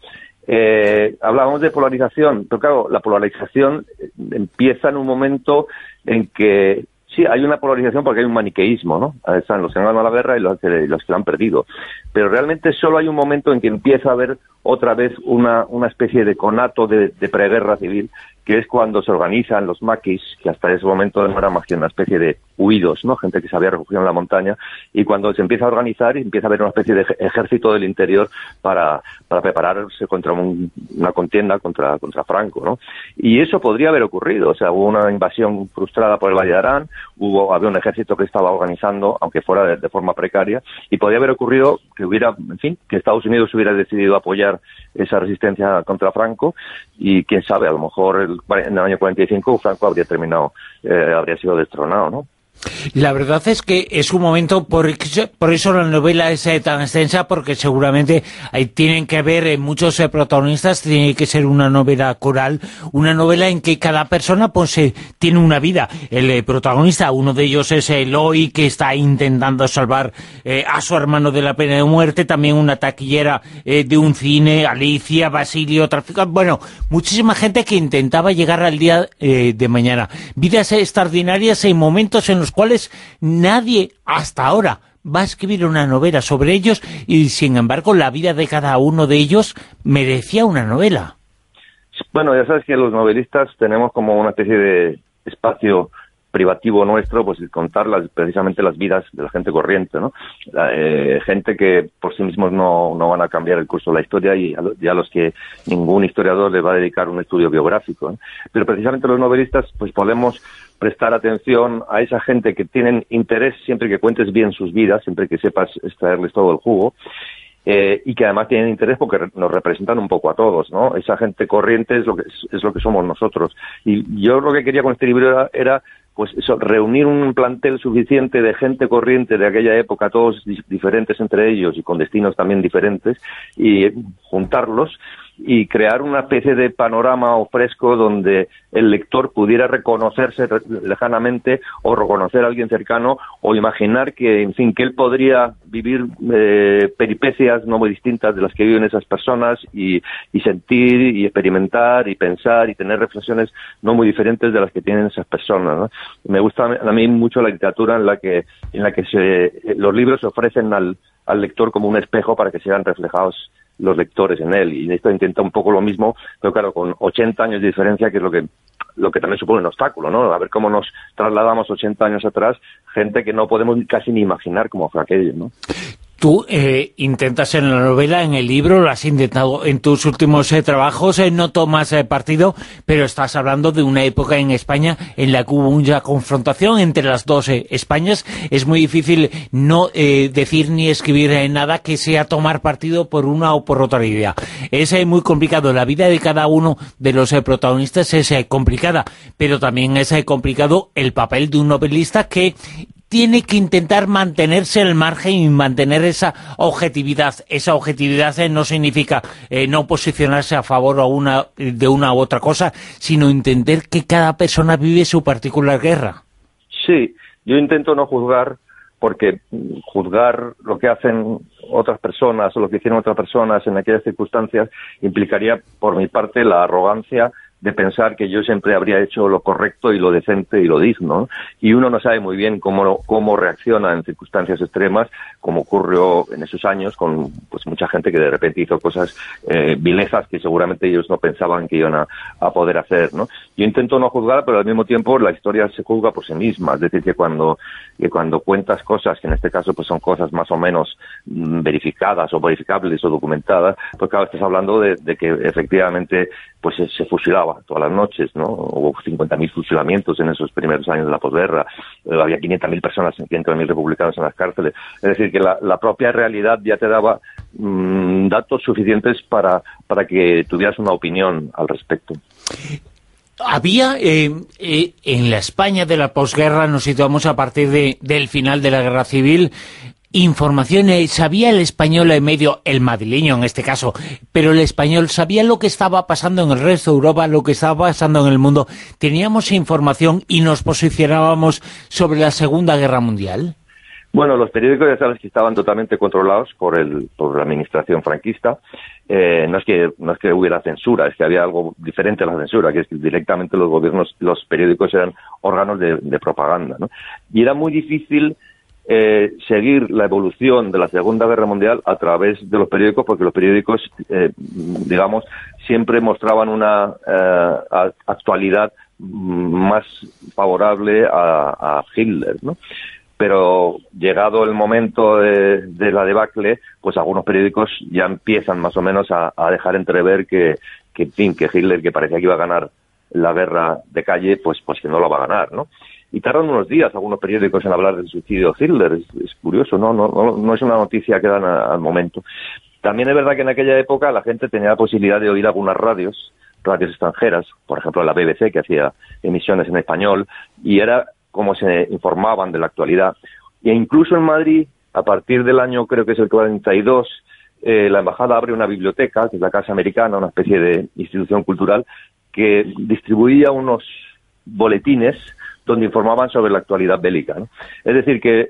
Eh, hablábamos de polarización, pero claro, la polarización empieza en un momento en que sí, hay una polarización porque hay un maniqueísmo, ¿no? Están los que han ganado la guerra y los que, los que la han perdido. Pero realmente solo hay un momento en que empieza a haber otra vez una, una especie de conato de, de preguerra civil, que es cuando se organizan los maquis, que hasta ese momento no era más que una especie de huidos, ¿no? Gente que se había refugiado en la montaña, y cuando se empieza a organizar y empieza a haber una especie de ejército del interior para, para prepararse contra un, una contienda contra, contra Franco, ¿no? Y eso podría haber ocurrido, o sea, hubo una invasión frustrada por el Valle de Arán, hubo, había un ejército que estaba organizando, aunque fuera de, de forma precaria, y podría haber ocurrido que hubiera, en fin, que Estados Unidos hubiera decidido apoyar esa resistencia contra Franco, y quién sabe, a lo mejor el, en el año cuarenta y cinco Franco habría terminado, eh, habría sido destronado, ¿no? La verdad es que es un momento, por, por eso la novela es eh, tan extensa, porque seguramente ahí tienen que haber eh, muchos eh, protagonistas, tiene que ser una novela coral, una novela en que cada persona pues eh, tiene una vida. El eh, protagonista, uno de ellos es Eloy, que está intentando salvar eh, a su hermano de la pena de muerte, también una taquillera eh, de un cine, Alicia, Basilio, traficante, bueno, muchísima gente que intentaba llegar al día eh, de mañana. Vidas extraordinarias en momentos en los cuales nadie hasta ahora va a escribir una novela sobre ellos, y sin embargo la vida de cada uno de ellos merecía una novela. Bueno, ya sabes que los novelistas tenemos como una especie de espacio privativo nuestro, pues contar las, precisamente las vidas de la gente corriente, ¿no? Eh, gente que por sí mismos no, no van a cambiar el curso de la historia y a, y a los que ningún historiador les va a dedicar un estudio biográfico, ¿no? Pero precisamente los novelistas pues podemos prestar atención a esa gente que tienen interés siempre que cuentes bien sus vidas, siempre que sepas extraerles todo el jugo. Eh, y que además tienen interés porque nos representan un poco a todos, ¿no? Esa gente corriente es lo que es, es lo que somos nosotros. Y yo lo que quería con este libro era, era pues eso, reunir un plantel suficiente de gente corriente de aquella época, todos di- diferentes entre ellos y con destinos también diferentes, y juntarlos y crear una especie de panorama o fresco donde el lector pudiera reconocerse lejanamente o reconocer a alguien cercano o imaginar que, en fin, que él podría vivir eh, peripecias no muy distintas de las que viven esas personas y, y sentir y experimentar y pensar y tener reflexiones no muy diferentes de las que tienen esas personas, ¿no? Me gusta a mí mucho la literatura en la que en la que se, los libros se ofrecen al, al lector como un espejo para que sean reflejados los lectores en él, y esto intenta un poco lo mismo, pero claro, con ochenta años de diferencia, que es lo que lo que también supone un obstáculo, ¿no? A ver cómo nos trasladamos ochenta años atrás, gente que no podemos casi ni imaginar cómo fue aquello, ¿no? Tú eh, intentas en la novela, en el libro, lo has intentado en tus últimos eh, trabajos, eh, no tomas eh, partido, pero estás hablando de una época en España en la que hubo una confrontación entre las dos eh, Españas. Es muy difícil no eh, decir ni escribir eh, nada que sea tomar partido por una o por otra idea. Es eh, muy complicado. La vida de cada uno de los eh, protagonistas es eh, complicada, pero también es eh, complicado el papel de un novelista que tiene que intentar mantenerse al margen y mantener esa objetividad. Esa objetividad eh, no significa eh, no posicionarse a favor o una, de una u otra cosa, sino entender que cada persona vive su particular guerra. Sí, yo intento no juzgar, porque juzgar lo que hacen otras personas o lo que hicieron otras personas en aquellas circunstancias implicaría, por mi parte, la arrogancia de pensar que yo siempre habría hecho lo correcto y lo decente y lo digno, y uno no sabe muy bien cómo cómo reacciona en circunstancias extremas, como ocurrió en esos años con pues mucha gente que de repente hizo cosas eh, vilezas que seguramente ellos no pensaban que iban a, a poder hacer, ¿no? Yo intento no juzgar, pero al mismo tiempo la historia se juzga por sí misma, es decir, que cuando que cuando cuentas cosas, que en este caso pues son cosas más o menos mm, verificadas o verificables o documentadas, pues claro, estás hablando de, de que efectivamente pues se, se fusilaba todas las noches, ¿no? Hubo cincuenta mil fusilamientos en esos primeros años de la posguerra, eh, había quinientas mil personas, quinientos mil republicanos en las cárceles, es decir, que la, la propia realidad ya te daba mmm, datos suficientes para, para que tuvieras una opinión al respecto. Había, eh, eh, en la España de la posguerra, nos situamos a partir de, del final de la Guerra Civil, información, eh, sabía el español en medio, el madrileño en este caso, pero el español sabía lo que estaba pasando en el resto de Europa, lo que estaba pasando en el mundo. ¿Teníamos información y nos posicionábamos sobre la Segunda Guerra Mundial? Bueno, los periódicos ya sabes que estaban totalmente controlados por el por la administración franquista. Eh, no es que no es que hubiera censura, es que había algo diferente a la censura, que es que directamente los gobiernos, los periódicos eran órganos de, de propaganda, ¿no? Y era muy difícil eh, seguir la evolución de la Segunda Guerra Mundial a través de los periódicos, porque los periódicos, eh, digamos, siempre mostraban una eh, actualidad más favorable a, a Hitler, ¿no? Pero llegado el momento de, de la debacle, pues algunos periódicos ya empiezan más o menos a, a dejar entrever que, que, en fin, que Hitler, que parecía que iba a ganar la guerra de calle, pues, pues que no lo va a ganar, ¿no? Y tardan unos días algunos periódicos en hablar del suicidio de Hitler. Es, es curioso, ¿no? No, no, no es una noticia que dan a, al momento. También es verdad que en aquella época la gente tenía la posibilidad de oír algunas radios, radios extranjeras, por ejemplo la B B C, que hacía emisiones en español, y era cómo se informaban de la actualidad. E incluso en Madrid, a partir del año, creo que es el cuarenta y dos, eh, la embajada abre una biblioteca, que es la Casa Americana, una especie de institución cultural, que distribuía unos boletines donde informaban sobre la actualidad bélica, ¿no? Es decir, que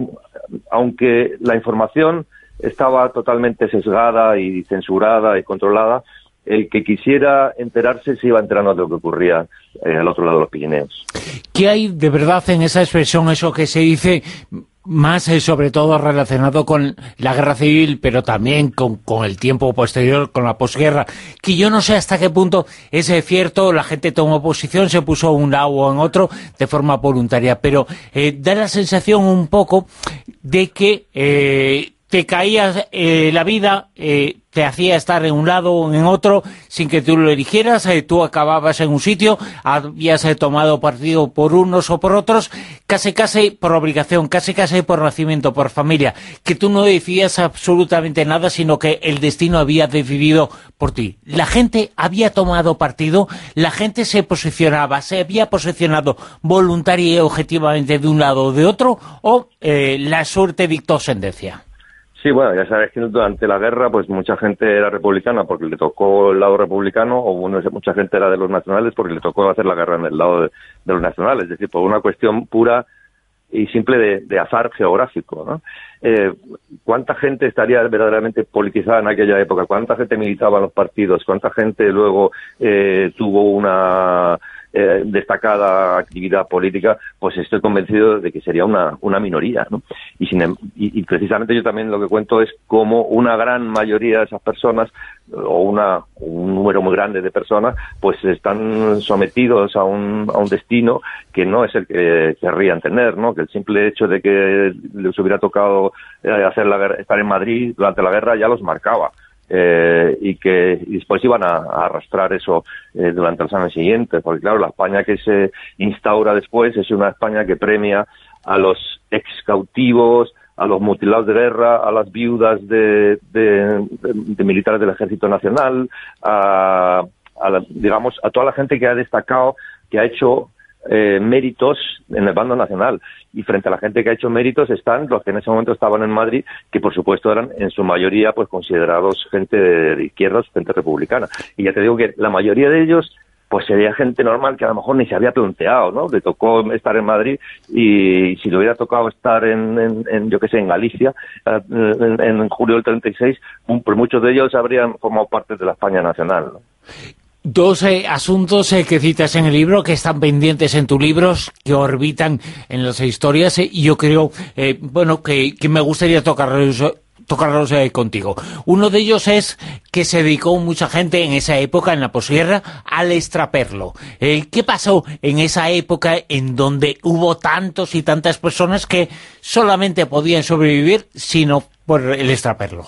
aunque la información estaba totalmente sesgada y censurada y controlada, el que quisiera enterarse se iba enterando de lo que ocurría eh, al otro lado de los Pirineos. ¿Qué hay de verdad en esa expresión, eso que se dice, más eh, sobre todo relacionado con la guerra civil, pero también con, con el tiempo posterior, con la posguerra, que yo no sé hasta qué punto es eh, cierto, la gente tomó posición, se puso a un lado o en otro de forma voluntaria, pero eh, da la sensación un poco de que eh, te caías eh, la vida, eh, te hacía estar en un lado o en otro sin que tú lo eligieras, eh, tú acababas en un sitio, habías eh, tomado partido por unos o por otros, casi casi por obligación, casi casi por nacimiento, por familia, que tú no decidías absolutamente nada, sino que el destino había decidido por ti. La gente había tomado partido, la gente se posicionaba, se había posicionado voluntaria y objetivamente de un lado o de otro, o eh, la suerte dictó sentencia. Sí, bueno, ya sabes que durante la guerra pues mucha gente era republicana porque le tocó el lado republicano, o bueno, mucha gente era de los nacionales porque le tocó hacer la guerra en el lado de, de los nacionales, es decir, por una cuestión pura y simple de, de azar geográfico, ¿no? Eh, ¿Cuánta gente estaría verdaderamente politizada en aquella época? ¿Cuánta gente militaba en los partidos? ¿Cuánta gente luego eh, tuvo una eh, destacada actividad política? Pues estoy convencido de que sería una, una minoría, ¿no? Y, sin, y, y precisamente yo también lo que cuento es cómo una gran mayoría de esas personas, o una un número muy grande de personas, pues están sometidos a un, a un destino que no es el que querrían tener, ¿no? Que el simple hecho de que les hubiera tocado eh, hacer la guerra, estar en Madrid durante la guerra ya los marcaba. Eh, y que y después iban a, a arrastrar eso eh, durante los años siguientes, porque claro, la España que se instaura después es una España que premia a los ex cautivos, a los mutilados de guerra, a las viudas de, de, de, de militares del Ejército Nacional, a, a la, digamos, a toda la gente que ha destacado, que ha hecho eh, méritos en el bando nacional. Y frente a la gente que ha hecho méritos están los que en ese momento estaban en Madrid, que por supuesto eran en su mayoría pues considerados gente de, de izquierdas, gente republicana. Y ya te digo que la mayoría de ellos pues sería gente normal que a lo mejor ni se había planteado, ¿no? Le tocó estar en Madrid y si le hubiera tocado estar en, en, en yo qué sé, en Galicia, en, en julio del treinta y seis, pues muchos de ellos habrían formado parte de la España nacional, ¿no? Dos eh, asuntos eh, que citas en el libro, que están pendientes en tus libros, que orbitan en las historias, eh, y yo creo, eh, bueno, que, que me gustaría tocarlos, tocarlos eh, contigo. Uno de ellos es que se dedicó mucha gente en esa época, en la posguerra, al extraperlo. Eh, ¿Qué pasó en esa época en donde hubo tantos y tantas personas que solamente podían sobrevivir sino por el extraperlo?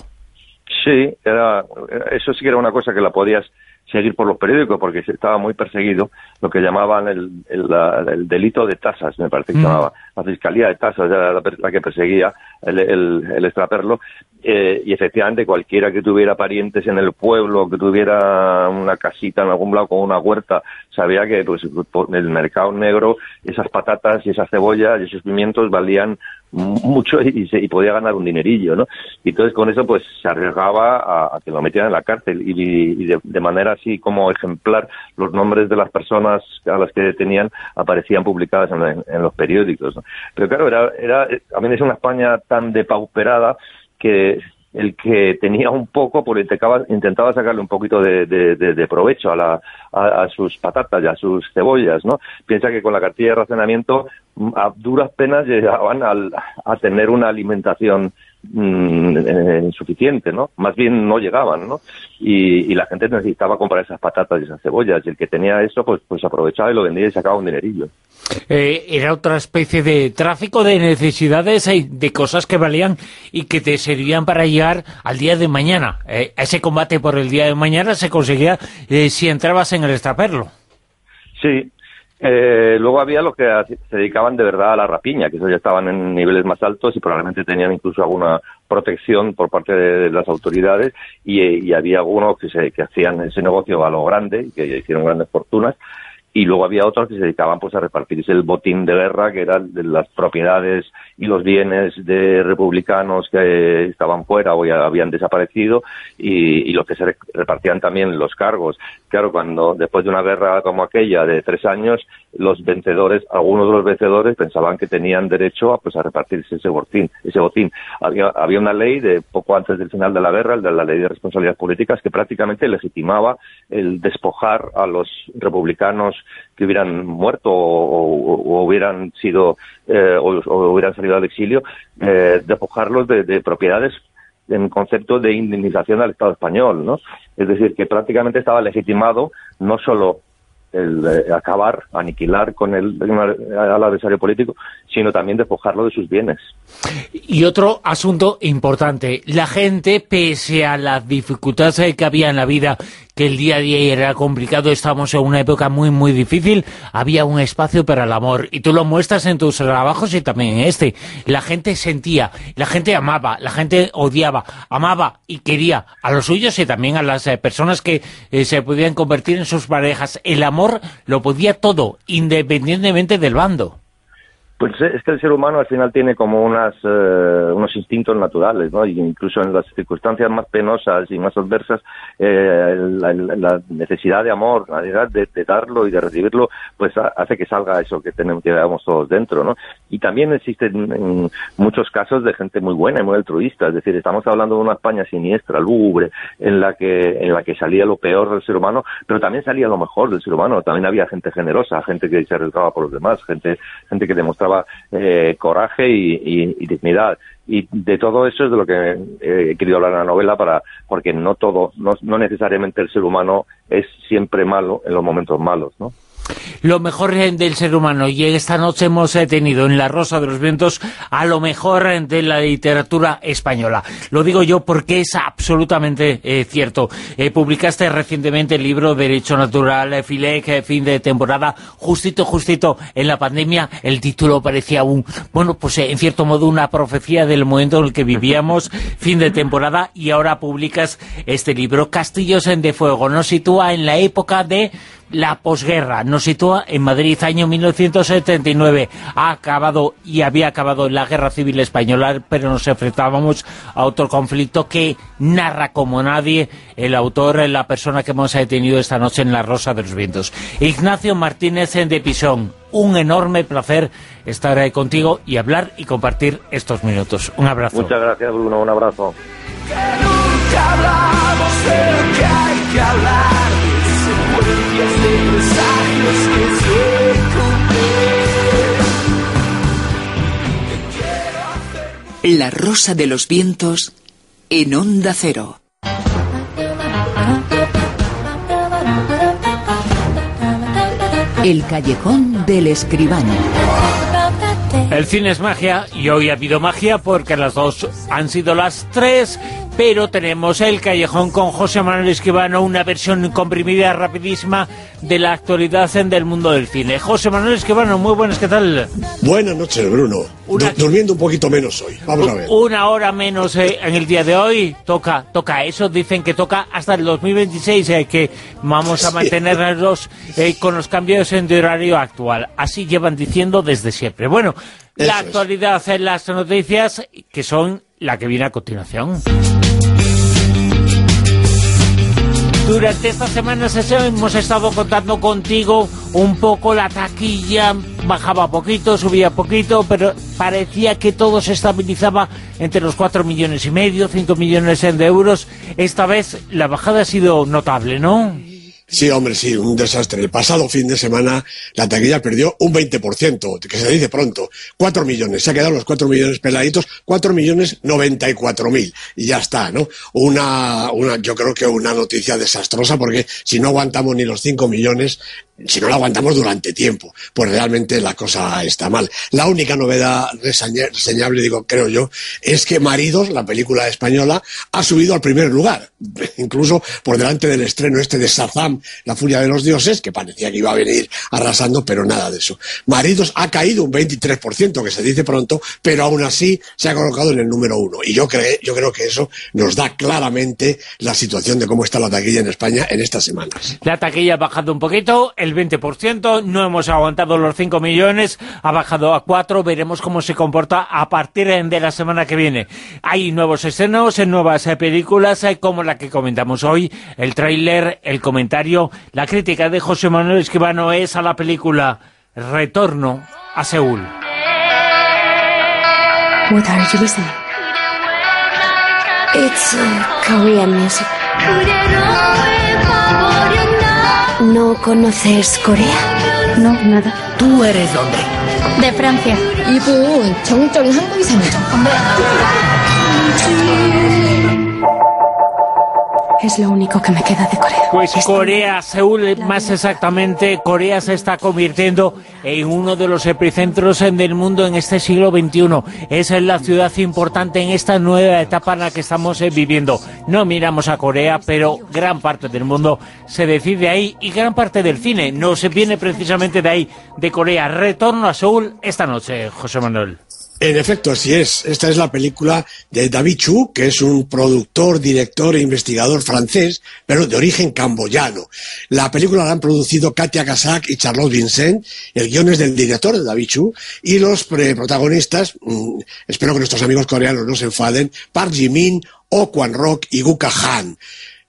Sí, era, eso sí que era una cosa que la podías seguir por los periódicos, porque se estaba muy perseguido, lo que llamaban el, el, la, el delito de tasas, me parece que mm. se llamaba. La Fiscalía de Tasas era la, la que perseguía el, el, el extraperlo, eh, y efectivamente cualquiera que tuviera parientes en el pueblo, que tuviera una casita en algún lado con una huerta, sabía que pues por el mercado negro esas patatas y esas cebollas y esos pimientos valían mucho y, se, y podía ganar un dinerillo, ¿no? Y entonces con eso pues se arriesgaba a, a que lo metieran en la cárcel y, y de, de manera así como ejemplar los nombres de las personas a las que detenían aparecían publicadas en, en, en los periódicos, ¿no? Pero claro, era, era también es una España tan depauperada que el que tenía un poco, pues intentaba, intentaba sacarle un poquito de, de, de, de provecho a, la, a, a sus patatas y a sus cebollas, ¿no? Piensa que con la cartilla de racionamiento a duras penas llegaban al, a tener una alimentación mmm, eh, insuficiente, ¿no? Más bien no llegaban, ¿no? Y, y la gente necesitaba comprar esas patatas y esas cebollas, y el que tenía eso, pues, pues aprovechaba y lo vendía y sacaba un dinerillo. Eh, era otra especie de tráfico de necesidades, eh, de cosas que valían y que te servían para llegar al día de mañana. Eh, ese combate por el día de mañana se conseguía eh, si entrabas en el extraperlo. Sí. Eh, luego había los que se dedicaban de verdad a la rapiña, que esos ya estaban en niveles más altos y probablemente tenían incluso alguna protección por parte de las autoridades, y, y había algunos que, se, que hacían ese negocio a lo grande, que hicieron grandes fortunas. Y luego había otros que se dedicaban pues a repartirse el botín de guerra, que eran de las propiedades y los bienes de republicanos que estaban fuera o ya habían desaparecido, y, y los que se repartían también los cargos. Claro, cuando después de una guerra como aquella de tres años, los vencedores, algunos de los vencedores pensaban que tenían derecho a, pues, a repartirse ese botín. Ese botín. Había, había una ley de poco antes del final de la guerra, el de la Ley de Responsabilidades Políticas, que prácticamente legitimaba el despojar a los republicanos que hubieran muerto o, o, o hubieran sido eh, o, o hubieran salido al exilio, eh, despojarlos de, de propiedades en concepto de indemnización al Estado español, ¿no? Es decir, que prácticamente estaba legitimado no solo el eh, acabar, aniquilar con el, al adversario político, sino también despojarlo de sus bienes. Y otro asunto importante, la gente, pese a las dificultades que había en la vida, que el día a día era complicado, estamos en una época muy muy difícil, había un espacio para el amor, y tú lo muestras en tus trabajos y también en este. La gente sentía, la gente amaba, la gente odiaba, amaba y quería a los suyos y también a las eh, personas que eh, se podían convertir en sus parejas. El amor lo podía todo, independientemente del bando. Pues es que el ser humano al final tiene como unas eh, unos instintos naturales, ¿no? Y incluso en las circunstancias más penosas y más adversas, eh, la, la necesidad de amor, la necesidad de, de darlo y de recibirlo, pues hace que salga eso que tenemos, que llevamos todos dentro, ¿no? Y también existen en muchos casos de gente muy buena y muy altruista, es decir, estamos hablando de una España siniestra, lúgubre, en la que en la que salía lo peor del ser humano, pero también salía lo mejor del ser humano. También había gente generosa, gente que se arriesgaba por los demás, gente gente que demostraba Eh, coraje y, y, y dignidad, y de todo eso es de lo que eh, he querido hablar en la novela, para porque no todo, no, no necesariamente el ser humano es siempre malo en los momentos malos, ¿no? Lo mejor del ser humano, y esta noche hemos tenido en La Rosa de los Vientos a lo mejor de la literatura española. Lo digo yo porque es absolutamente eh, cierto. Eh, publicaste recientemente el libro Derecho Natural, eh, Filec, eh, fin de temporada, justito, justito en la pandemia. El título parecía un, bueno, pues eh, en cierto modo una profecía del momento en el que vivíamos, fin de temporada, y ahora publicas este libro, Castillos de Fuego. Nos sitúa en la época de la posguerra, nos sitúa en Madrid, año mil novecientos setenta y nueve. Ha acabado y había acabado la Guerra Civil Española, pero nos enfrentábamos a otro conflicto que narra como nadie el autor, la persona que hemos tenido esta noche en La Rosa de los Vientos. Ignacio Martínez de Pisón, un enorme placer estar ahí contigo y hablar y compartir estos minutos. Un abrazo. Muchas gracias, Bruno, un abrazo. Que nunca hablamos de lo que hay que hablar. La Rosa de los Vientos en Onda Cero. El callejón del escribano. El cine es magia y hoy ha habido magia porque las dos han sido las tres, pero tenemos el callejón con José Manuel Escribano, una versión comprimida, rapidísima, de la actualidad del mundo del cine. José Manuel Escribano, muy buenas, ¿qué tal? Buenas noches, Bruno. Una... Durmiendo un poquito menos hoy, vamos a ver. Una hora menos eh, en el día de hoy, toca, toca eso, dicen que toca hasta el dos mil veintiséis, eh, que vamos a mantenernos eh, con los cambios en de horario actual. Así llevan diciendo desde siempre. Bueno, eso la actualidad en las noticias, que son la que viene a continuación. Durante estas semanas hemos estado contando contigo un poco la taquilla, bajaba poquito, subía poquito, pero parecía que todo se estabilizaba entre los cuatro millones y medio, cinco millones de euros. Esta vez la bajada ha sido notable, ¿no? Sí, hombre, sí, un desastre. El pasado fin de semana la taquilla perdió un veinte por ciento, que se dice pronto. Cuatro millones, se ha quedado los cuatro millones peladitos, cuatro millones noventa y cuatro mil. Y ya está, ¿no? Una, una, yo creo que una noticia desastrosa, porque si no aguantamos ni los cinco millones, si no lo aguantamos durante tiempo, pues realmente la cosa está mal. La única novedad reseñable, digo, creo yo, es que Maridos, la película española, ha subido al primer lugar, incluso por delante del estreno este de Shazam, La Furia de los Dioses, que parecía que iba a venir arrasando, pero nada de eso. Maridos ha caído un veintitrés por ciento, que se dice pronto, pero aún así se ha colocado en el número uno. Y yo, creo, yo creo que eso nos da claramente la situación de cómo está la taquilla en España en estas semanas. La taquilla ha bajado un poquito, el veinte por ciento, no hemos aguantado los cinco millones, ha bajado a cuatro, veremos cómo se comporta a partir de la semana que viene. Hay nuevos estrenos, nuevas películas, como la que comentamos hoy, el tráiler, el comentario, la crítica de José Manuel Escribano es a la película Retorno a Seúl. What are you listening? It's uh, Korean music. ¿No conoces Corea? No, nada. ¿Tú eres dónde? De Francia. 이분 정적인 한국 이상이죠. Es lo único que me queda de Corea. Pues Corea, Seúl, más exactamente, Corea se está convirtiendo en uno de los epicentros del mundo en este siglo veintiuno. Es la ciudad importante en esta nueva etapa en la que estamos viviendo. No miramos a Corea, pero gran parte del mundo se decide ahí y gran parte del cine no se viene precisamente de ahí, de Corea. Retorno a Seúl esta noche, José Manuel. En efecto, así es. Esta es la película de David Chu, que es un productor, director e investigador francés, pero de origen camboyano. La película la han producido Katia Kazak y Charlotte Vincent. El guion es del director de David Chu. Y los protagonistas, mmm, espero que nuestros amigos coreanos no se enfaden, Park Ji-min, Oh Kwan-rock y Gu Ka-han.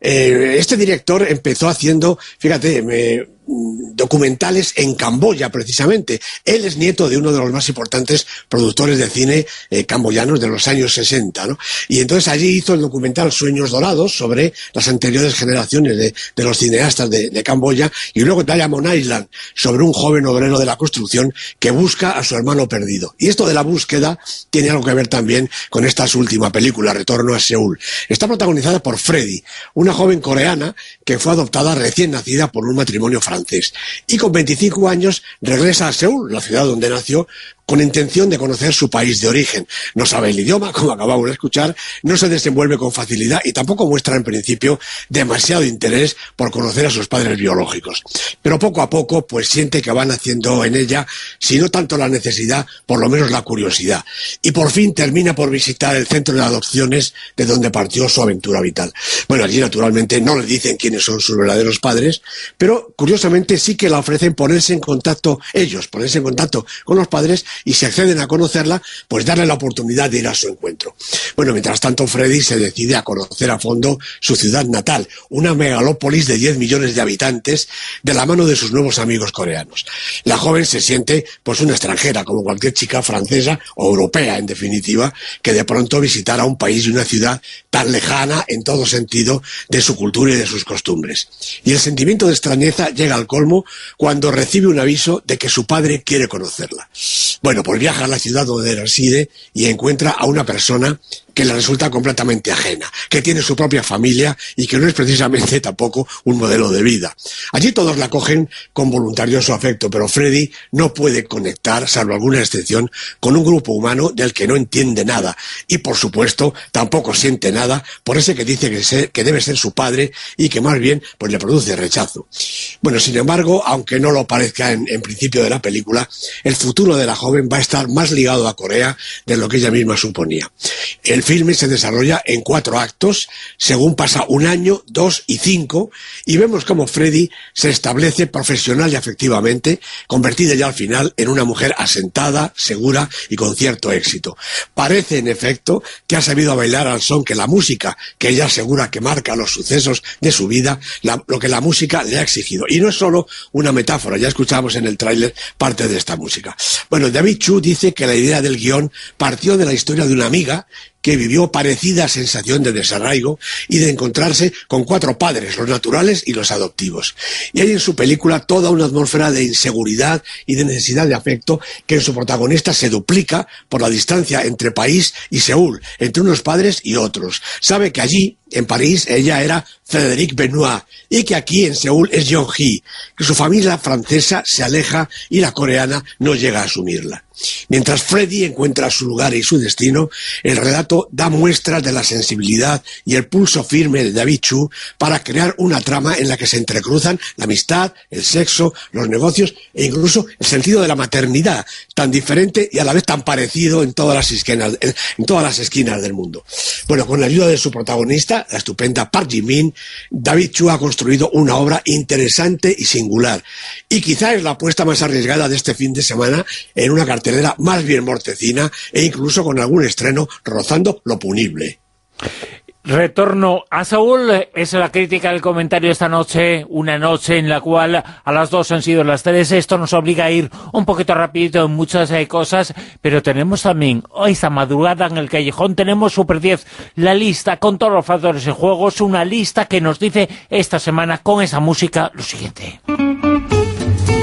Eh, este director empezó haciendo, fíjate, me... documentales en Camboya, precisamente. Él es nieto de uno de los más importantes productores de cine eh, camboyanos de los años sesenta, ¿no? Y entonces allí hizo el documental Sueños Dorados sobre las anteriores generaciones de, de los cineastas de, de Camboya, y luego Diamond Island, sobre un joven obrero de la construcción que busca a su hermano perdido. Y esto de la búsqueda tiene algo que ver también con esta su última película, Retorno a Seúl. Está protagonizada por Freddie, una joven coreana que fue adoptada recién nacida por un matrimonio francés. Y con veinticinco años regresa a Seúl, la ciudad donde nació, con intención de conocer su país de origen. No sabe el idioma, como acabamos de escuchar, no se desenvuelve con facilidad y tampoco muestra en principio demasiado interés por conocer a sus padres biológicos. Pero poco a poco pues siente que van haciendo en ella, si no tanto la necesidad, por lo menos la curiosidad. Y por fin termina por visitar el centro de adopciones de donde partió su aventura vital. Bueno, allí naturalmente no le dicen quiénes son sus verdaderos padres, pero curiosamente sí que la ofrecen ponerse en contacto, ellos, ponerse en contacto con los padres, y si acceden a conocerla, pues darle la oportunidad de ir a su encuentro. Bueno, mientras tanto Freddy se decide a conocer a fondo su ciudad natal, una megalópolis de diez millones de habitantes, de la mano de sus nuevos amigos coreanos. La joven se siente pues una extranjera, como cualquier chica francesa o europea, en definitiva, que de pronto visitara un país y una ciudad tan lejana en todo sentido de su cultura y de sus costumbres. Y el sentimiento de extrañeza llega al colmo cuando recibe un aviso de que su padre quiere conocerla. Bueno, pues viaja a la ciudad donde reside y encuentra a una persona que le resulta completamente ajena, que tiene su propia familia y que no es precisamente tampoco un modelo de vida. Allí todos la acogen con voluntarioso afecto, pero Freddy no puede conectar, salvo alguna excepción, con un grupo humano del que no entiende nada y, por supuesto, tampoco siente nada por ese que dice que, se, que debe ser su padre y que más bien pues le produce rechazo. Bueno, sin embargo, aunque no lo parezca en, en principio de la película, el futuro de la joven va a estar más ligado a Corea de lo que ella misma suponía. El filme se desarrolla en cuatro actos, según pasa un año, dos y cinco, y vemos cómo Freddy se establece profesional y afectivamente, convertida ya al final en una mujer asentada, segura y con cierto éxito. Parece, en efecto, que ha sabido bailar al son que la música, que ella asegura que marca los sucesos de su vida, la, lo que la música le ha exigido. Y no es solo una metáfora, ya escuchamos en el tráiler parte de esta música. Bueno, David Chu dice que la idea del guión partió de la historia de una amiga que vivió parecida sensación de desarraigo y de encontrarse con cuatro padres, los naturales y los adoptivos. Y hay en su película toda una atmósfera de inseguridad y de necesidad de afecto que en su protagonista se duplica por la distancia entre país y Seúl, entre unos padres y otros. Sabe que allí, en París, ella era Frédéric Benoit y que aquí en Seúl es Jeong-hee, que su familia francesa se aleja y la coreana no llega a asumirla. Mientras Freddy encuentra su lugar y su destino, el relato da muestras de la sensibilidad y el pulso firme de David Chu para crear una trama en la que se entrecruzan la amistad, el sexo, los negocios e incluso el sentido de la maternidad, tan diferente y a la vez tan parecido en todas las esquinas, en todas las esquinas del mundo. Bueno, con la ayuda de su protagonista, la estupenda Park Ji-min, David Chu ha construido una obra interesante y singular. Y quizá es la apuesta más arriesgada de este fin de semana en una cartelera más bien mortecina e incluso con algún estreno rozando lo punible. Retorno a Seúl es la crítica del comentario esta noche, una noche en la cual a las dos han sido las tres. Esto nos obliga a ir un poquito rapidito en muchas eh, cosas, pero tenemos también hoy esta madrugada en el callejón, tenemos Super diez, la lista con todos los factores de juegos, una lista que nos dice esta semana con esa música lo siguiente.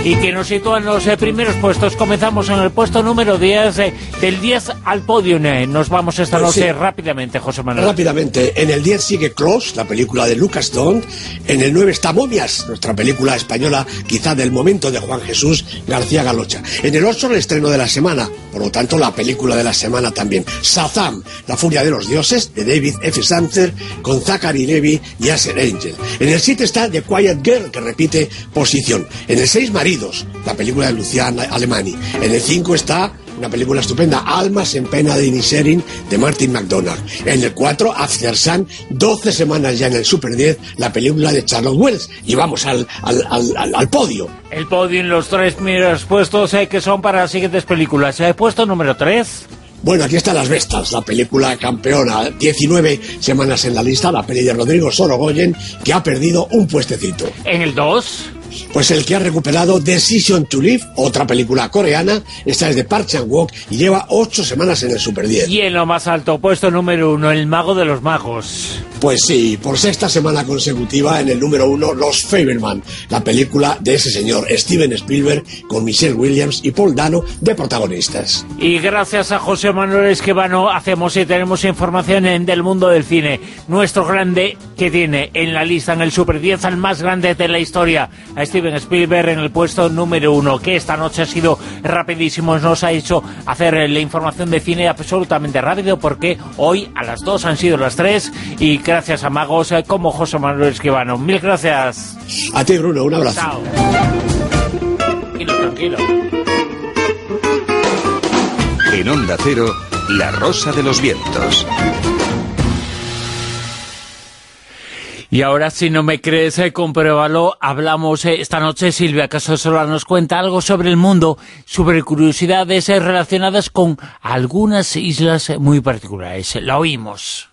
y que nos sitúan los eh, primeros puestos. Comenzamos en el puesto número diez, eh, del diez al podio. Eh. Nos vamos esta noche sí. rápidamente, José Manuel. Rápidamente. En el diez sigue Close, la película de Lucas Dont. En el nueve está Momias, nuestra película española, quizá del momento, de Juan Jesús García Galocha. En el ocho, el estreno de la semana, por lo tanto la película de la semana también. Shazam, La furia de los dioses, de David F. Sandler, con Zachary Levi y Asher Angel. En el siete está The Quiet Girl, que repite posición. En el seis, Maridos, la película de Lucian Alemany. En el cinco está una película estupenda, Almas en pena de Inisherin, de Martin McDonagh. En el cuatro, After Sun, doce semanas ya en el Super diez, la película de Charlotte Wells. Y vamos al, al, al, al, al podio. El podio en los tres primeros puestos, eh, que son para las siguientes películas. ¿El puesto número tres? Bueno, aquí están Las Bestas, la película campeona, diecinueve semanas en la lista, la peli de Rodrigo Sorogoyen, que ha perdido un puestecito. ¿En el dos? Pues el que ha recuperado Decision to Live, otra película coreana. Esta es de Park Chan-wook y lleva ocho semanas en el Super diez. Y en lo más alto, puesto número uno, El Mago de los Magos. Pues sí, por sexta semana consecutiva en el número uno, Los Fabelman, la película de ese señor Steven Spielberg, con Michelle Williams y Paul Dano de protagonistas. Y gracias a José Manuel Esquivano hacemos y tenemos información en del mundo del cine. Nuestro grande que tiene en la lista, en el Super diez, al más grande de la historia, a Steven Spielberg en el puesto número uno, que esta noche ha sido rapidísimo, nos ha hecho hacer la información de cine absolutamente rápido, porque hoy a las dos han sido las tres, y gracias a magos como José Manuel Esquivano. Mil gracias. A ti, Bruno, un abrazo. Chao. Tranquilo, tranquilo. En Onda Cero, La Rosa de los Vientos. Y ahora, si no me crees, eh, compruébalo. Hablamos eh, esta noche, Silvia Casasola nos cuenta algo sobre el mundo, sobre curiosidades eh, relacionadas con algunas islas eh, muy particulares. La oímos.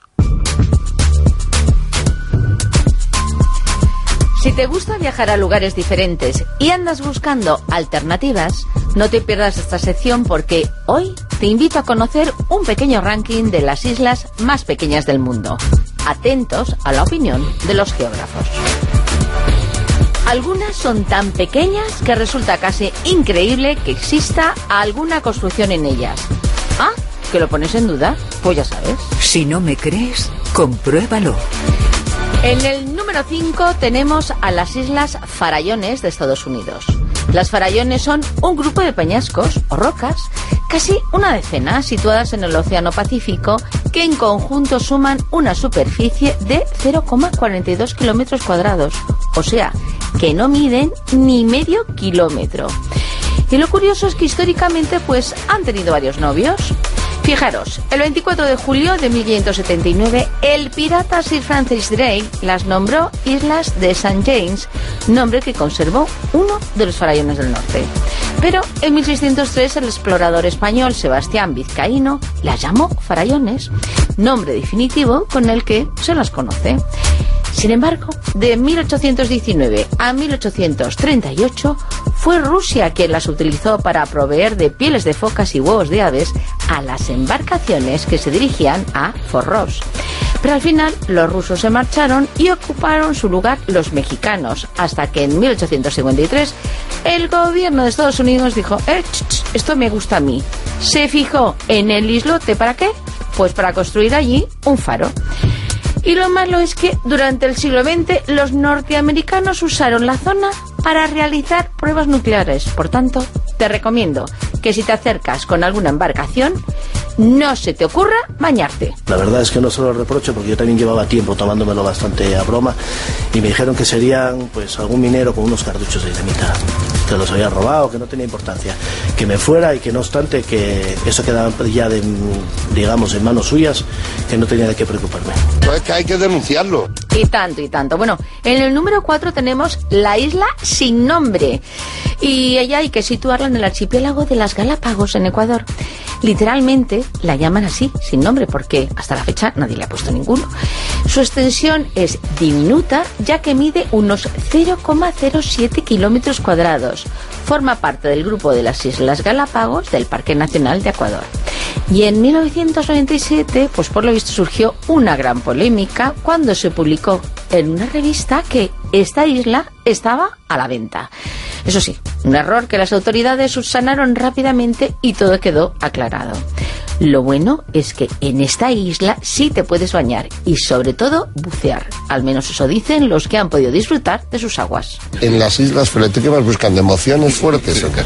Si te gusta viajar a lugares diferentes y andas buscando alternativas, no te pierdas esta sección, porque hoy te invito a conocer un pequeño ranking de las islas más pequeñas del mundo. Atentos a la opinión de los geógrafos. Algunas son tan pequeñas que resulta casi increíble que exista alguna construcción en ellas. Ah, ¿que lo pones en duda? Pues ya sabes. Si no me crees, compruébalo. En el número cinco tenemos a las Islas Farallones de Estados Unidos. Las Farallones son un grupo de peñascos o rocas, casi una decena, situadas en el Océano Pacífico, que en conjunto suman una superficie de cero coma cuarenta y dos kilómetros cuadrados, o sea, que no miden ni medio kilómetro. Y lo curioso es que históricamente pues han tenido varios novios. Fijaros, el veinticuatro de julio de mil quinientos setenta y nueve, el pirata Sir Francis Drake las nombró Islas de Saint James, nombre que conservó uno de los farallones del norte. Pero en mil seiscientos tres el explorador español Sebastián Vizcaíno las llamó Farallones, nombre definitivo con el que se las conoce. Sin embargo, de mil ochocientos diecinueve a mil ochocientos treinta y ocho fue Rusia quien las utilizó para proveer de pieles de focas y huevos de aves a las embarcaciones que se dirigían a Fort Ross. Pero al final los rusos se marcharon y ocuparon su lugar los mexicanos, hasta que en mil ochocientos cincuenta y tres el gobierno de Estados Unidos dijo, eh, ch, ch, esto me gusta a mí. Se fijó en el islote, ¿para qué? Pues para construir allí un faro. Y lo malo es que durante el siglo veinte los norteamericanos usaron la zona para realizar pruebas nucleares. Por tanto, te recomiendo que si te acercas con alguna embarcación, no se te ocurra bañarte. La verdad es que no se lo reprocho, porque yo también llevaba tiempo tomándomelo bastante a broma, y me dijeron que serían pues algún minero con unos cartuchos de dinamita, que los había robado, que no tenía importancia, que me fuera, y que no obstante que eso quedaba ya de, digamos, en manos suyas, que no tenía de qué preocuparme. Pues que hay que denunciarlo. Y tanto, y tanto. Bueno, en el número cuatro tenemos la isla sin nombre, y ella hay que situarla en el archipiélago de las Galápagos, en Ecuador. Literalmente la llaman así, sin nombre, porque hasta la fecha nadie le ha puesto ninguno. Su extensión es diminuta, ya que mide unos cero coma cero siete kilómetros cuadrados. Forma parte del grupo de las Islas Galápagos del Parque Nacional de Ecuador. Y en mil novecientos noventa y siete, pues por lo visto surgió una gran polémica cuando se publicó en una revista que esta isla estaba a la venta. Eso sí, Un error que las autoridades subsanaron rápidamente y todo quedó aclarado. Lo bueno es que en esta isla sí te puedes bañar y sobre todo bucear. Al menos eso dicen los que han podido disfrutar de sus aguas. En las islas, pero ¿tú qué vas buscando? ¿Emociones fuertes o qué?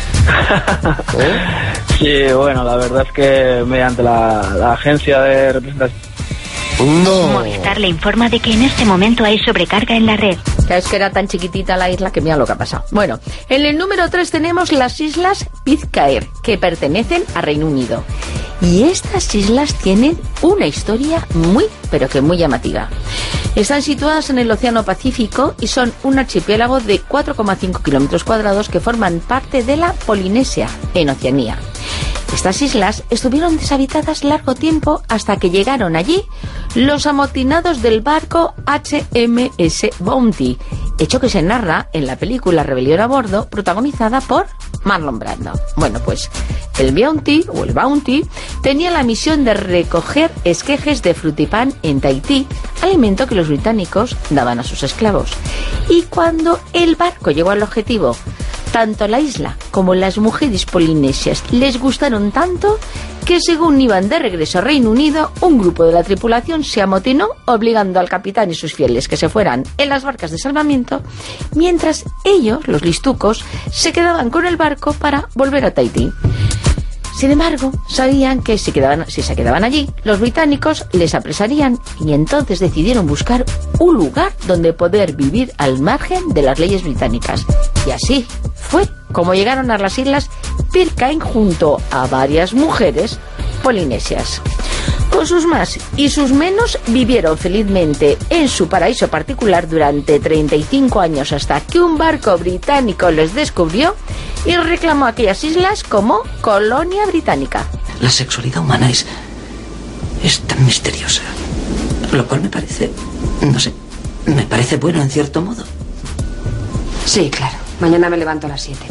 ¿Eh? Sí, bueno, la verdad es que mediante la, la agencia de representación... No. Movistar le informa de que en este momento hay sobrecarga en la red. Es que era tan chiquitita la isla que mira lo que ha pasado. Bueno, en el número tres tenemos las Islas Pitcairn, que pertenecen a Reino Unido. Y estas islas tienen una historia muy, pero que muy llamativa. Están situadas en el Océano Pacífico y son un archipiélago de cuatro coma cinco kilómetros cuadrados que forman parte de la Polinesia, en Oceanía. Estas islas estuvieron deshabitadas largo tiempo hasta que llegaron allí los amotinados del barco H M S Bounty, hecho que se narra en la película Rebelión a Bordo, protagonizada por Marlon Brando. Bueno, pues el Bounty, o el Bounty, tenía la misión de recoger esquejes de frutipán en Tahití, alimento que los británicos daban a sus esclavos. Y cuando el barco llegó al objetivo, tanto la isla como las mujeres polinesias les gustaron tanto que, según iban de regreso a Reino Unido, un grupo de la tripulación se amotinó, obligando al capitán y sus fieles que se fueran en las barcas de salvamento, mientras ellos, los listucos, se quedaban con el barco para volver a Tahití. Sin embargo, sabían que si, quedaban, si se quedaban allí, los británicos les apresarían y entonces decidieron buscar un lugar donde poder vivir al margen de las leyes británicas. Y así fue como llegaron a las Islas Pitcairn junto a varias mujeres polinesias. Con sus más y sus menos vivieron felizmente en su paraíso particular durante treinta y cinco años hasta que un barco británico les descubrió y reclamó aquellas islas como colonia británica. La sexualidad humana es, es tan misteriosa, lo cual me parece, no sé, me parece bueno en cierto modo. Sí, claro. Mañana me levanto a las siete.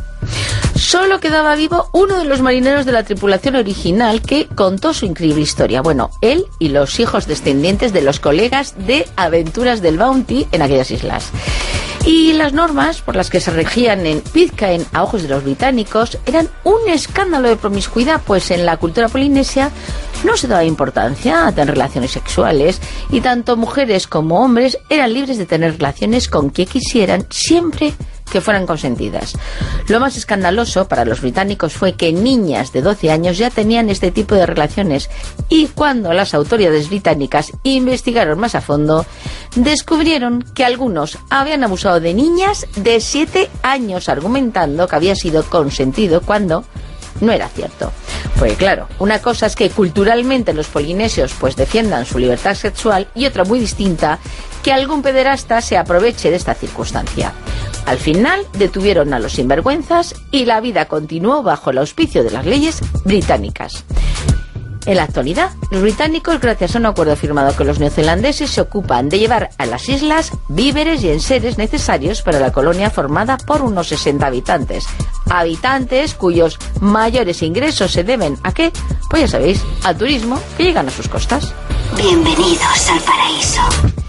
Solo quedaba vivo uno de los marineros de la tripulación original que contó su increíble historia. Bueno, él y los hijos descendientes de los colegas de aventuras del Bounty en aquellas islas. Y las normas por las que se regían en Pitcairn a ojos de los británicos eran un escándalo de promiscuidad, pues en la cultura polinesia no se daba importancia a tener relaciones sexuales y tanto mujeres como hombres eran libres de tener relaciones con quien quisieran, siempre que fueran consentidas. Lo más escandaloso para los británicos fue que niñas de doce años ya tenían este tipo de relaciones, y cuando las autoridades británicas investigaron más a fondo, descubrieron que algunos habían abusado de niñas de siete años, argumentando que había sido consentido cuando no era cierto. Porque claro, una cosa es que culturalmente los polinesios pues defiendan su libertad sexual, y otra muy distinta, que algún pederasta se aproveche de esta circunstancia. Al final detuvieron a los sinvergüenzas y la vida continuó bajo el auspicio de las leyes británicas. En la actualidad, los británicos, gracias a un acuerdo firmado con los neozelandeses, se ocupan de llevar a las islas víveres y enseres necesarios para la colonia formada por unos sesenta habitantes. Habitantes cuyos mayores ingresos se deben ¿a qué? Pues ya sabéis, al turismo que llegan a sus costas. Bienvenidos al paraíso.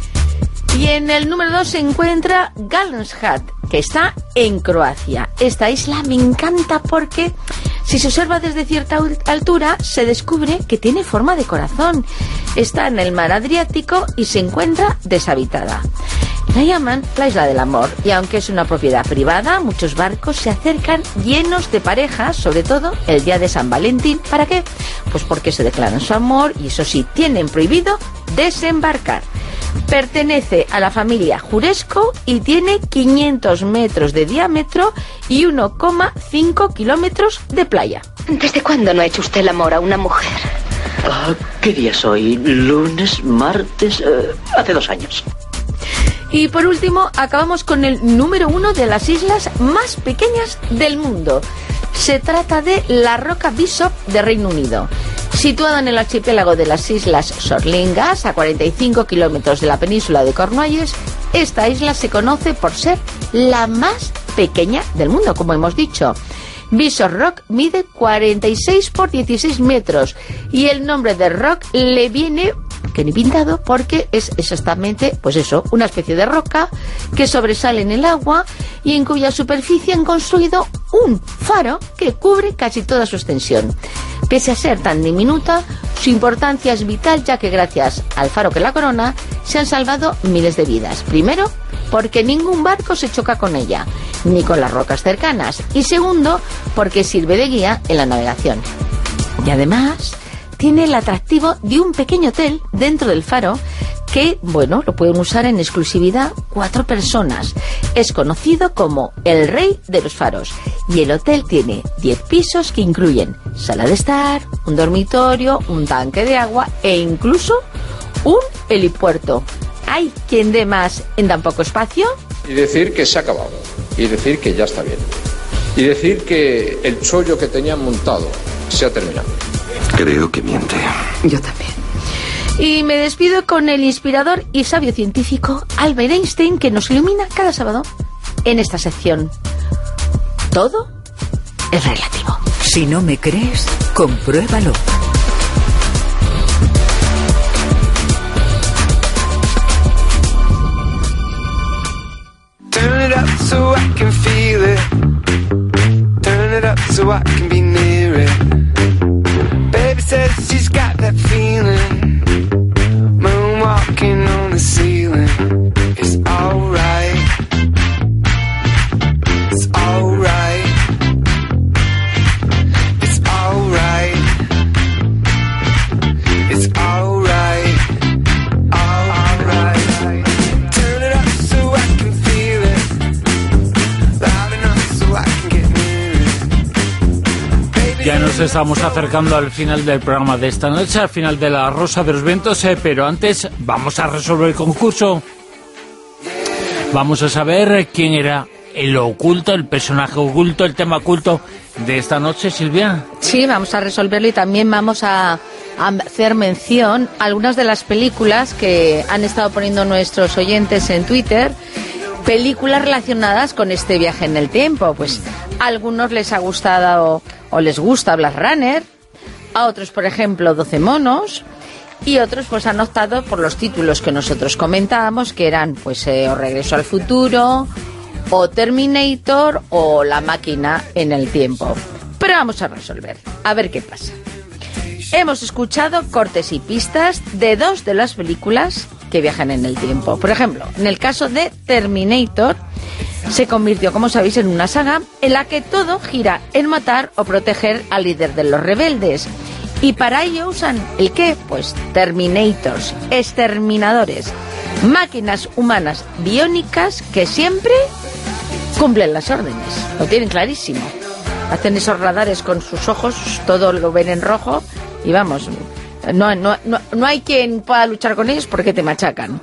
Y en el número dos se encuentra Galenshat, que está en Croacia. Esta isla me encanta porque si se observa desde cierta altura se descubre que tiene forma de corazón. Está en el mar Adriático y se encuentra deshabitada. La llaman la Isla del Amor, y aunque es una propiedad privada, muchos barcos se acercan llenos de parejas, sobre todo el día de San Valentín. ¿Para qué? Pues porque se declaran su amor y, eso sí, tienen prohibido desembarcar. Pertenece a la familia Juresco y tiene quinientos metros de diámetro y uno coma cinco kilómetros de playa. ¿Desde cuándo no ha hecho usted el amor a una mujer? Ah, ¿qué día es hoy? ¿Lunes? ¿Martes? Uh, hace dos años. Y por último, acabamos con el número uno de las islas más pequeñas del mundo. Se trata de la Roca Bishop de Reino Unido. Situada en el archipiélago de las Islas Sorlingas, a cuarenta y cinco kilómetros de la península de Cornualles, esta isla se conoce por ser la más pequeña del mundo, como hemos dicho. Bishop Rock mide cuarenta y seis por dieciséis metros y el nombre de Rock le viene que ni pintado, porque es exactamente, pues eso, una especie de roca que sobresale en el agua y en cuya superficie han construido un faro que cubre casi toda su extensión. Pese a ser tan diminuta, su importancia es vital, ya que gracias al faro que la corona se han salvado miles de vidas. Primero, porque ningún barco se choca con ella, ni con las rocas cercanas. Y segundo, porque sirve de guía en la navegación. Y además, tiene el atractivo de un pequeño hotel dentro del faro que, bueno, lo pueden usar en exclusividad cuatro personas. Es conocido como el Rey de los Faros. Y el hotel tiene diez pisos que incluyen sala de estar, un dormitorio, un tanque de agua e incluso un helipuerto. ¿Hay quien dé más en tan poco espacio? Y decir que se ha acabado. Y decir que ya está bien. Y decir que el chollo que tenían montado se ha terminado. Creo que miente. Yo también. Y me despido con el inspirador y sabio científico Albert Einstein, que nos ilumina cada sábado en esta sección. Todo es relativo. Si no me crees, compruébalo. Turn it up so I can feel it. Turn it up so I can be near it. Baby says she's got that feeling. Moonwalking on the ceiling. It's alright. It's alright. It's alright. It's alright. Alright. Turn it up so I can feel it. Loud enough so I can get near it. Ya nos estamos acercando al final del programa de esta noche, al final de La Rosa de los Vientos, eh, pero antes vamos a resolver el concurso. Vamos a saber quién era el oculto, el personaje oculto, el tema oculto de esta noche, Silvia. Sí, vamos a resolverlo y también vamos a, a hacer mención a algunas de las películas que han estado poniendo nuestros oyentes en Twitter, películas relacionadas con este viaje en el tiempo. Pues a algunos les ha gustado o les gusta Blade Runner, a otros, por ejemplo, doce monos, y otros pues han optado por los títulos que nosotros comentábamos, que eran pues eh, o Regreso al Futuro, o Terminator, o La Máquina en el Tiempo. Pero vamos a resolver, a ver qué pasa. Hemos escuchado cortes y pistas de dos de las películas que viajan en el tiempo. Por ejemplo, en el caso de Terminator, se convirtió, como sabéis, en una saga en la que todo gira en matar o proteger al líder de los rebeldes. Y para ello usan ¿el qué? Pues Terminators, exterminadores, máquinas humanas biónicas que siempre cumplen las órdenes. Lo tienen clarísimo. Hacen esos radares con sus ojos, todo lo ven en rojo y vamos, no, no, no, no hay quien pueda luchar con ellos porque te machacan.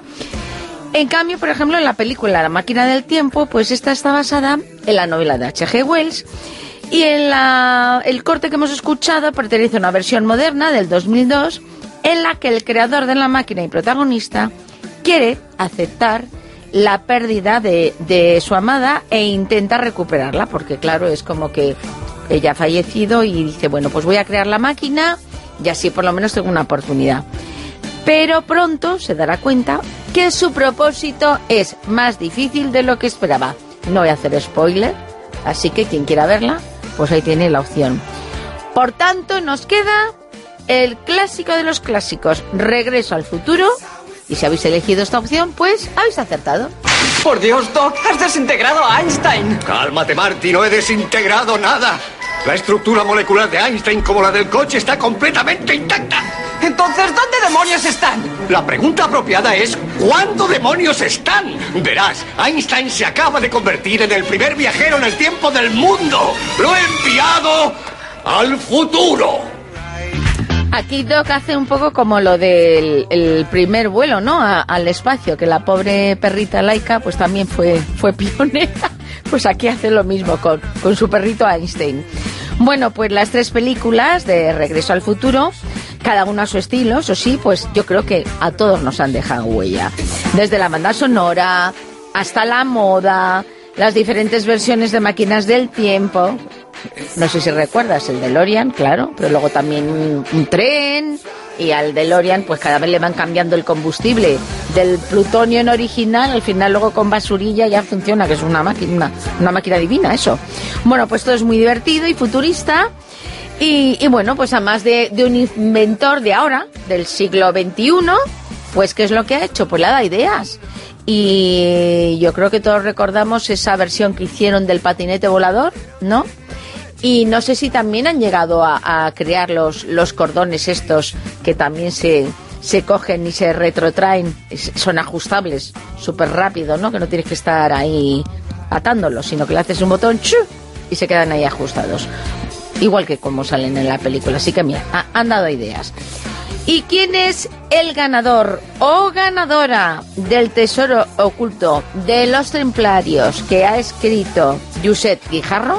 En cambio, por ejemplo, en la película La Máquina del Tiempo, pues esta está basada en la novela de H G Wells, y en la, el corte que hemos escuchado pertenece a una versión moderna del dos mil dos, en la que el creador de la máquina y protagonista quiere aceptar la pérdida de, de su amada e intenta recuperarla, porque claro, es como que ella ha fallecido y dice, bueno, pues voy a crear la máquina y así por lo menos tengo una oportunidad. Pero pronto se dará cuenta que su propósito es más difícil de lo que esperaba. No voy a hacer spoiler, así que quien quiera verla, pues ahí tiene la opción. Por tanto, nos queda el clásico de los clásicos, Regreso al Futuro. Y si habéis elegido esta opción, pues habéis acertado. Por Dios, Doc, has desintegrado a Einstein. Cálmate, Marty, no he desintegrado nada. La estructura molecular de Einstein, como la del coche, está completamente intacta. Entonces, ¿dónde demonios están? La pregunta apropiada es, ¿cuándo demonios están? Verás, Einstein se acaba de convertir en el primer viajero en el tiempo del mundo. Lo he enviado al futuro. Aquí Doc hace un poco como lo del el primer vuelo, ¿no? A, al espacio, que la pobre perrita Laika pues también fue, fue pionera. Pues aquí hace lo mismo con, con su perrito Einstein. Bueno, pues las tres películas de Regreso al Futuro, cada una a su estilo, eso sí, pues yo creo que a todos nos han dejado huella. Desde la banda sonora hasta la moda, las diferentes versiones de máquinas del tiempo. No sé si recuerdas el DeLorean, claro, pero luego también un, un tren, y al DeLorean pues cada vez le van cambiando el combustible del plutonio en original, al final luego con basurilla ya funciona, que es una máquina, una, una máquina divina eso. Bueno, pues todo es muy divertido y futurista y, y bueno, pues además de, de un inventor de ahora, del siglo veintiuno, pues ¿qué es lo que ha hecho? Pues le da ideas. Y yo creo que todos recordamos esa versión que hicieron del patinete volador, ¿no? Y no sé si también han llegado a, a crear los, los cordones estos que también se, se cogen y se retrotraen, son ajustables, súper rápido, ¿no? Que no tienes que estar ahí atándolos, sino que le haces un botón ¡chu! Y se quedan ahí ajustados. Igual que como salen en la película. Así que mira, ha, han dado ideas. ¿Y quién es el ganador o ganadora del tesoro oculto de los templarios que ha escrito Josep Guijarro?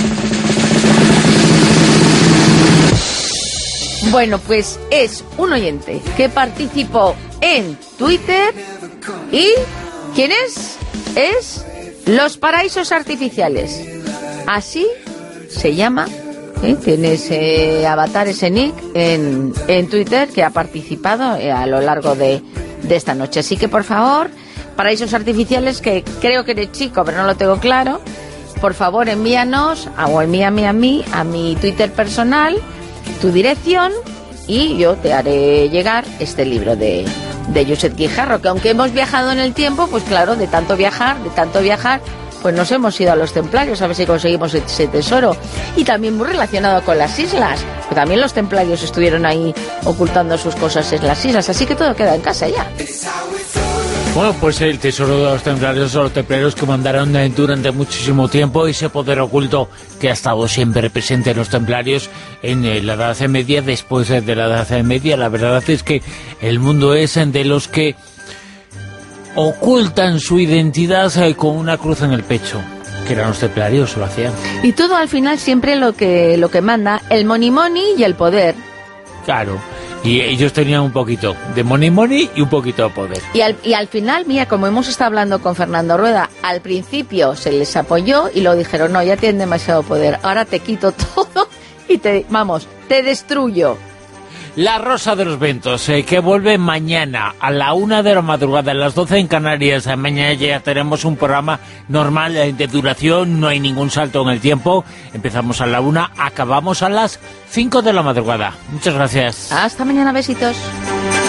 Bueno, pues es un oyente que participó en Twitter y ¿quién es? Es Los Paraísos Artificiales. Así se llama. ¿Eh? Tiene ese avatar, ese nick en, en Twitter que ha participado eh, a lo largo de, de esta noche. Así que por favor, Paraísos Artificiales, que creo que eres chico pero no lo tengo claro, por favor envíanos o envíame a mí, a mi Twitter personal, tu dirección y yo te haré llegar este libro de, de Josep Guijarro, que aunque hemos viajado en el tiempo, pues claro, de tanto viajar, de tanto viajar, pues nos hemos ido a los templarios a ver si conseguimos ese tesoro. Y también muy relacionado con las islas, que también los templarios estuvieron ahí ocultando sus cosas en las islas, así que todo queda en casa ya. Bueno, pues el tesoro de los templarios son los templarios que mandaron durante muchísimo tiempo, ese poder oculto que ha estado siempre presente en los templarios en la Edad Media. Después de la Edad Media, la verdad es que el mundo es de los que ocultan su identidad con una cruz en el pecho, que eran los templarios, lo hacían. Y todo al final siempre lo que lo que manda, el money money y el poder. Claro, y ellos tenían un poquito de money money y un poquito de poder. Y al, y al final, mira, como hemos estado hablando con Fernando Rueda, al principio se les apoyó y lo dijeron, no, ya tienen demasiado poder, ahora te quito todo y te, vamos, te destruyo. La Rosa de los Vientos, eh, que vuelve mañana a la una de la madrugada, a las doce en Canarias. Mañana ya tenemos un programa normal eh, de duración, no hay ningún salto en el tiempo. Empezamos a la una, acabamos a las cinco de la madrugada. Muchas gracias. Hasta mañana, besitos.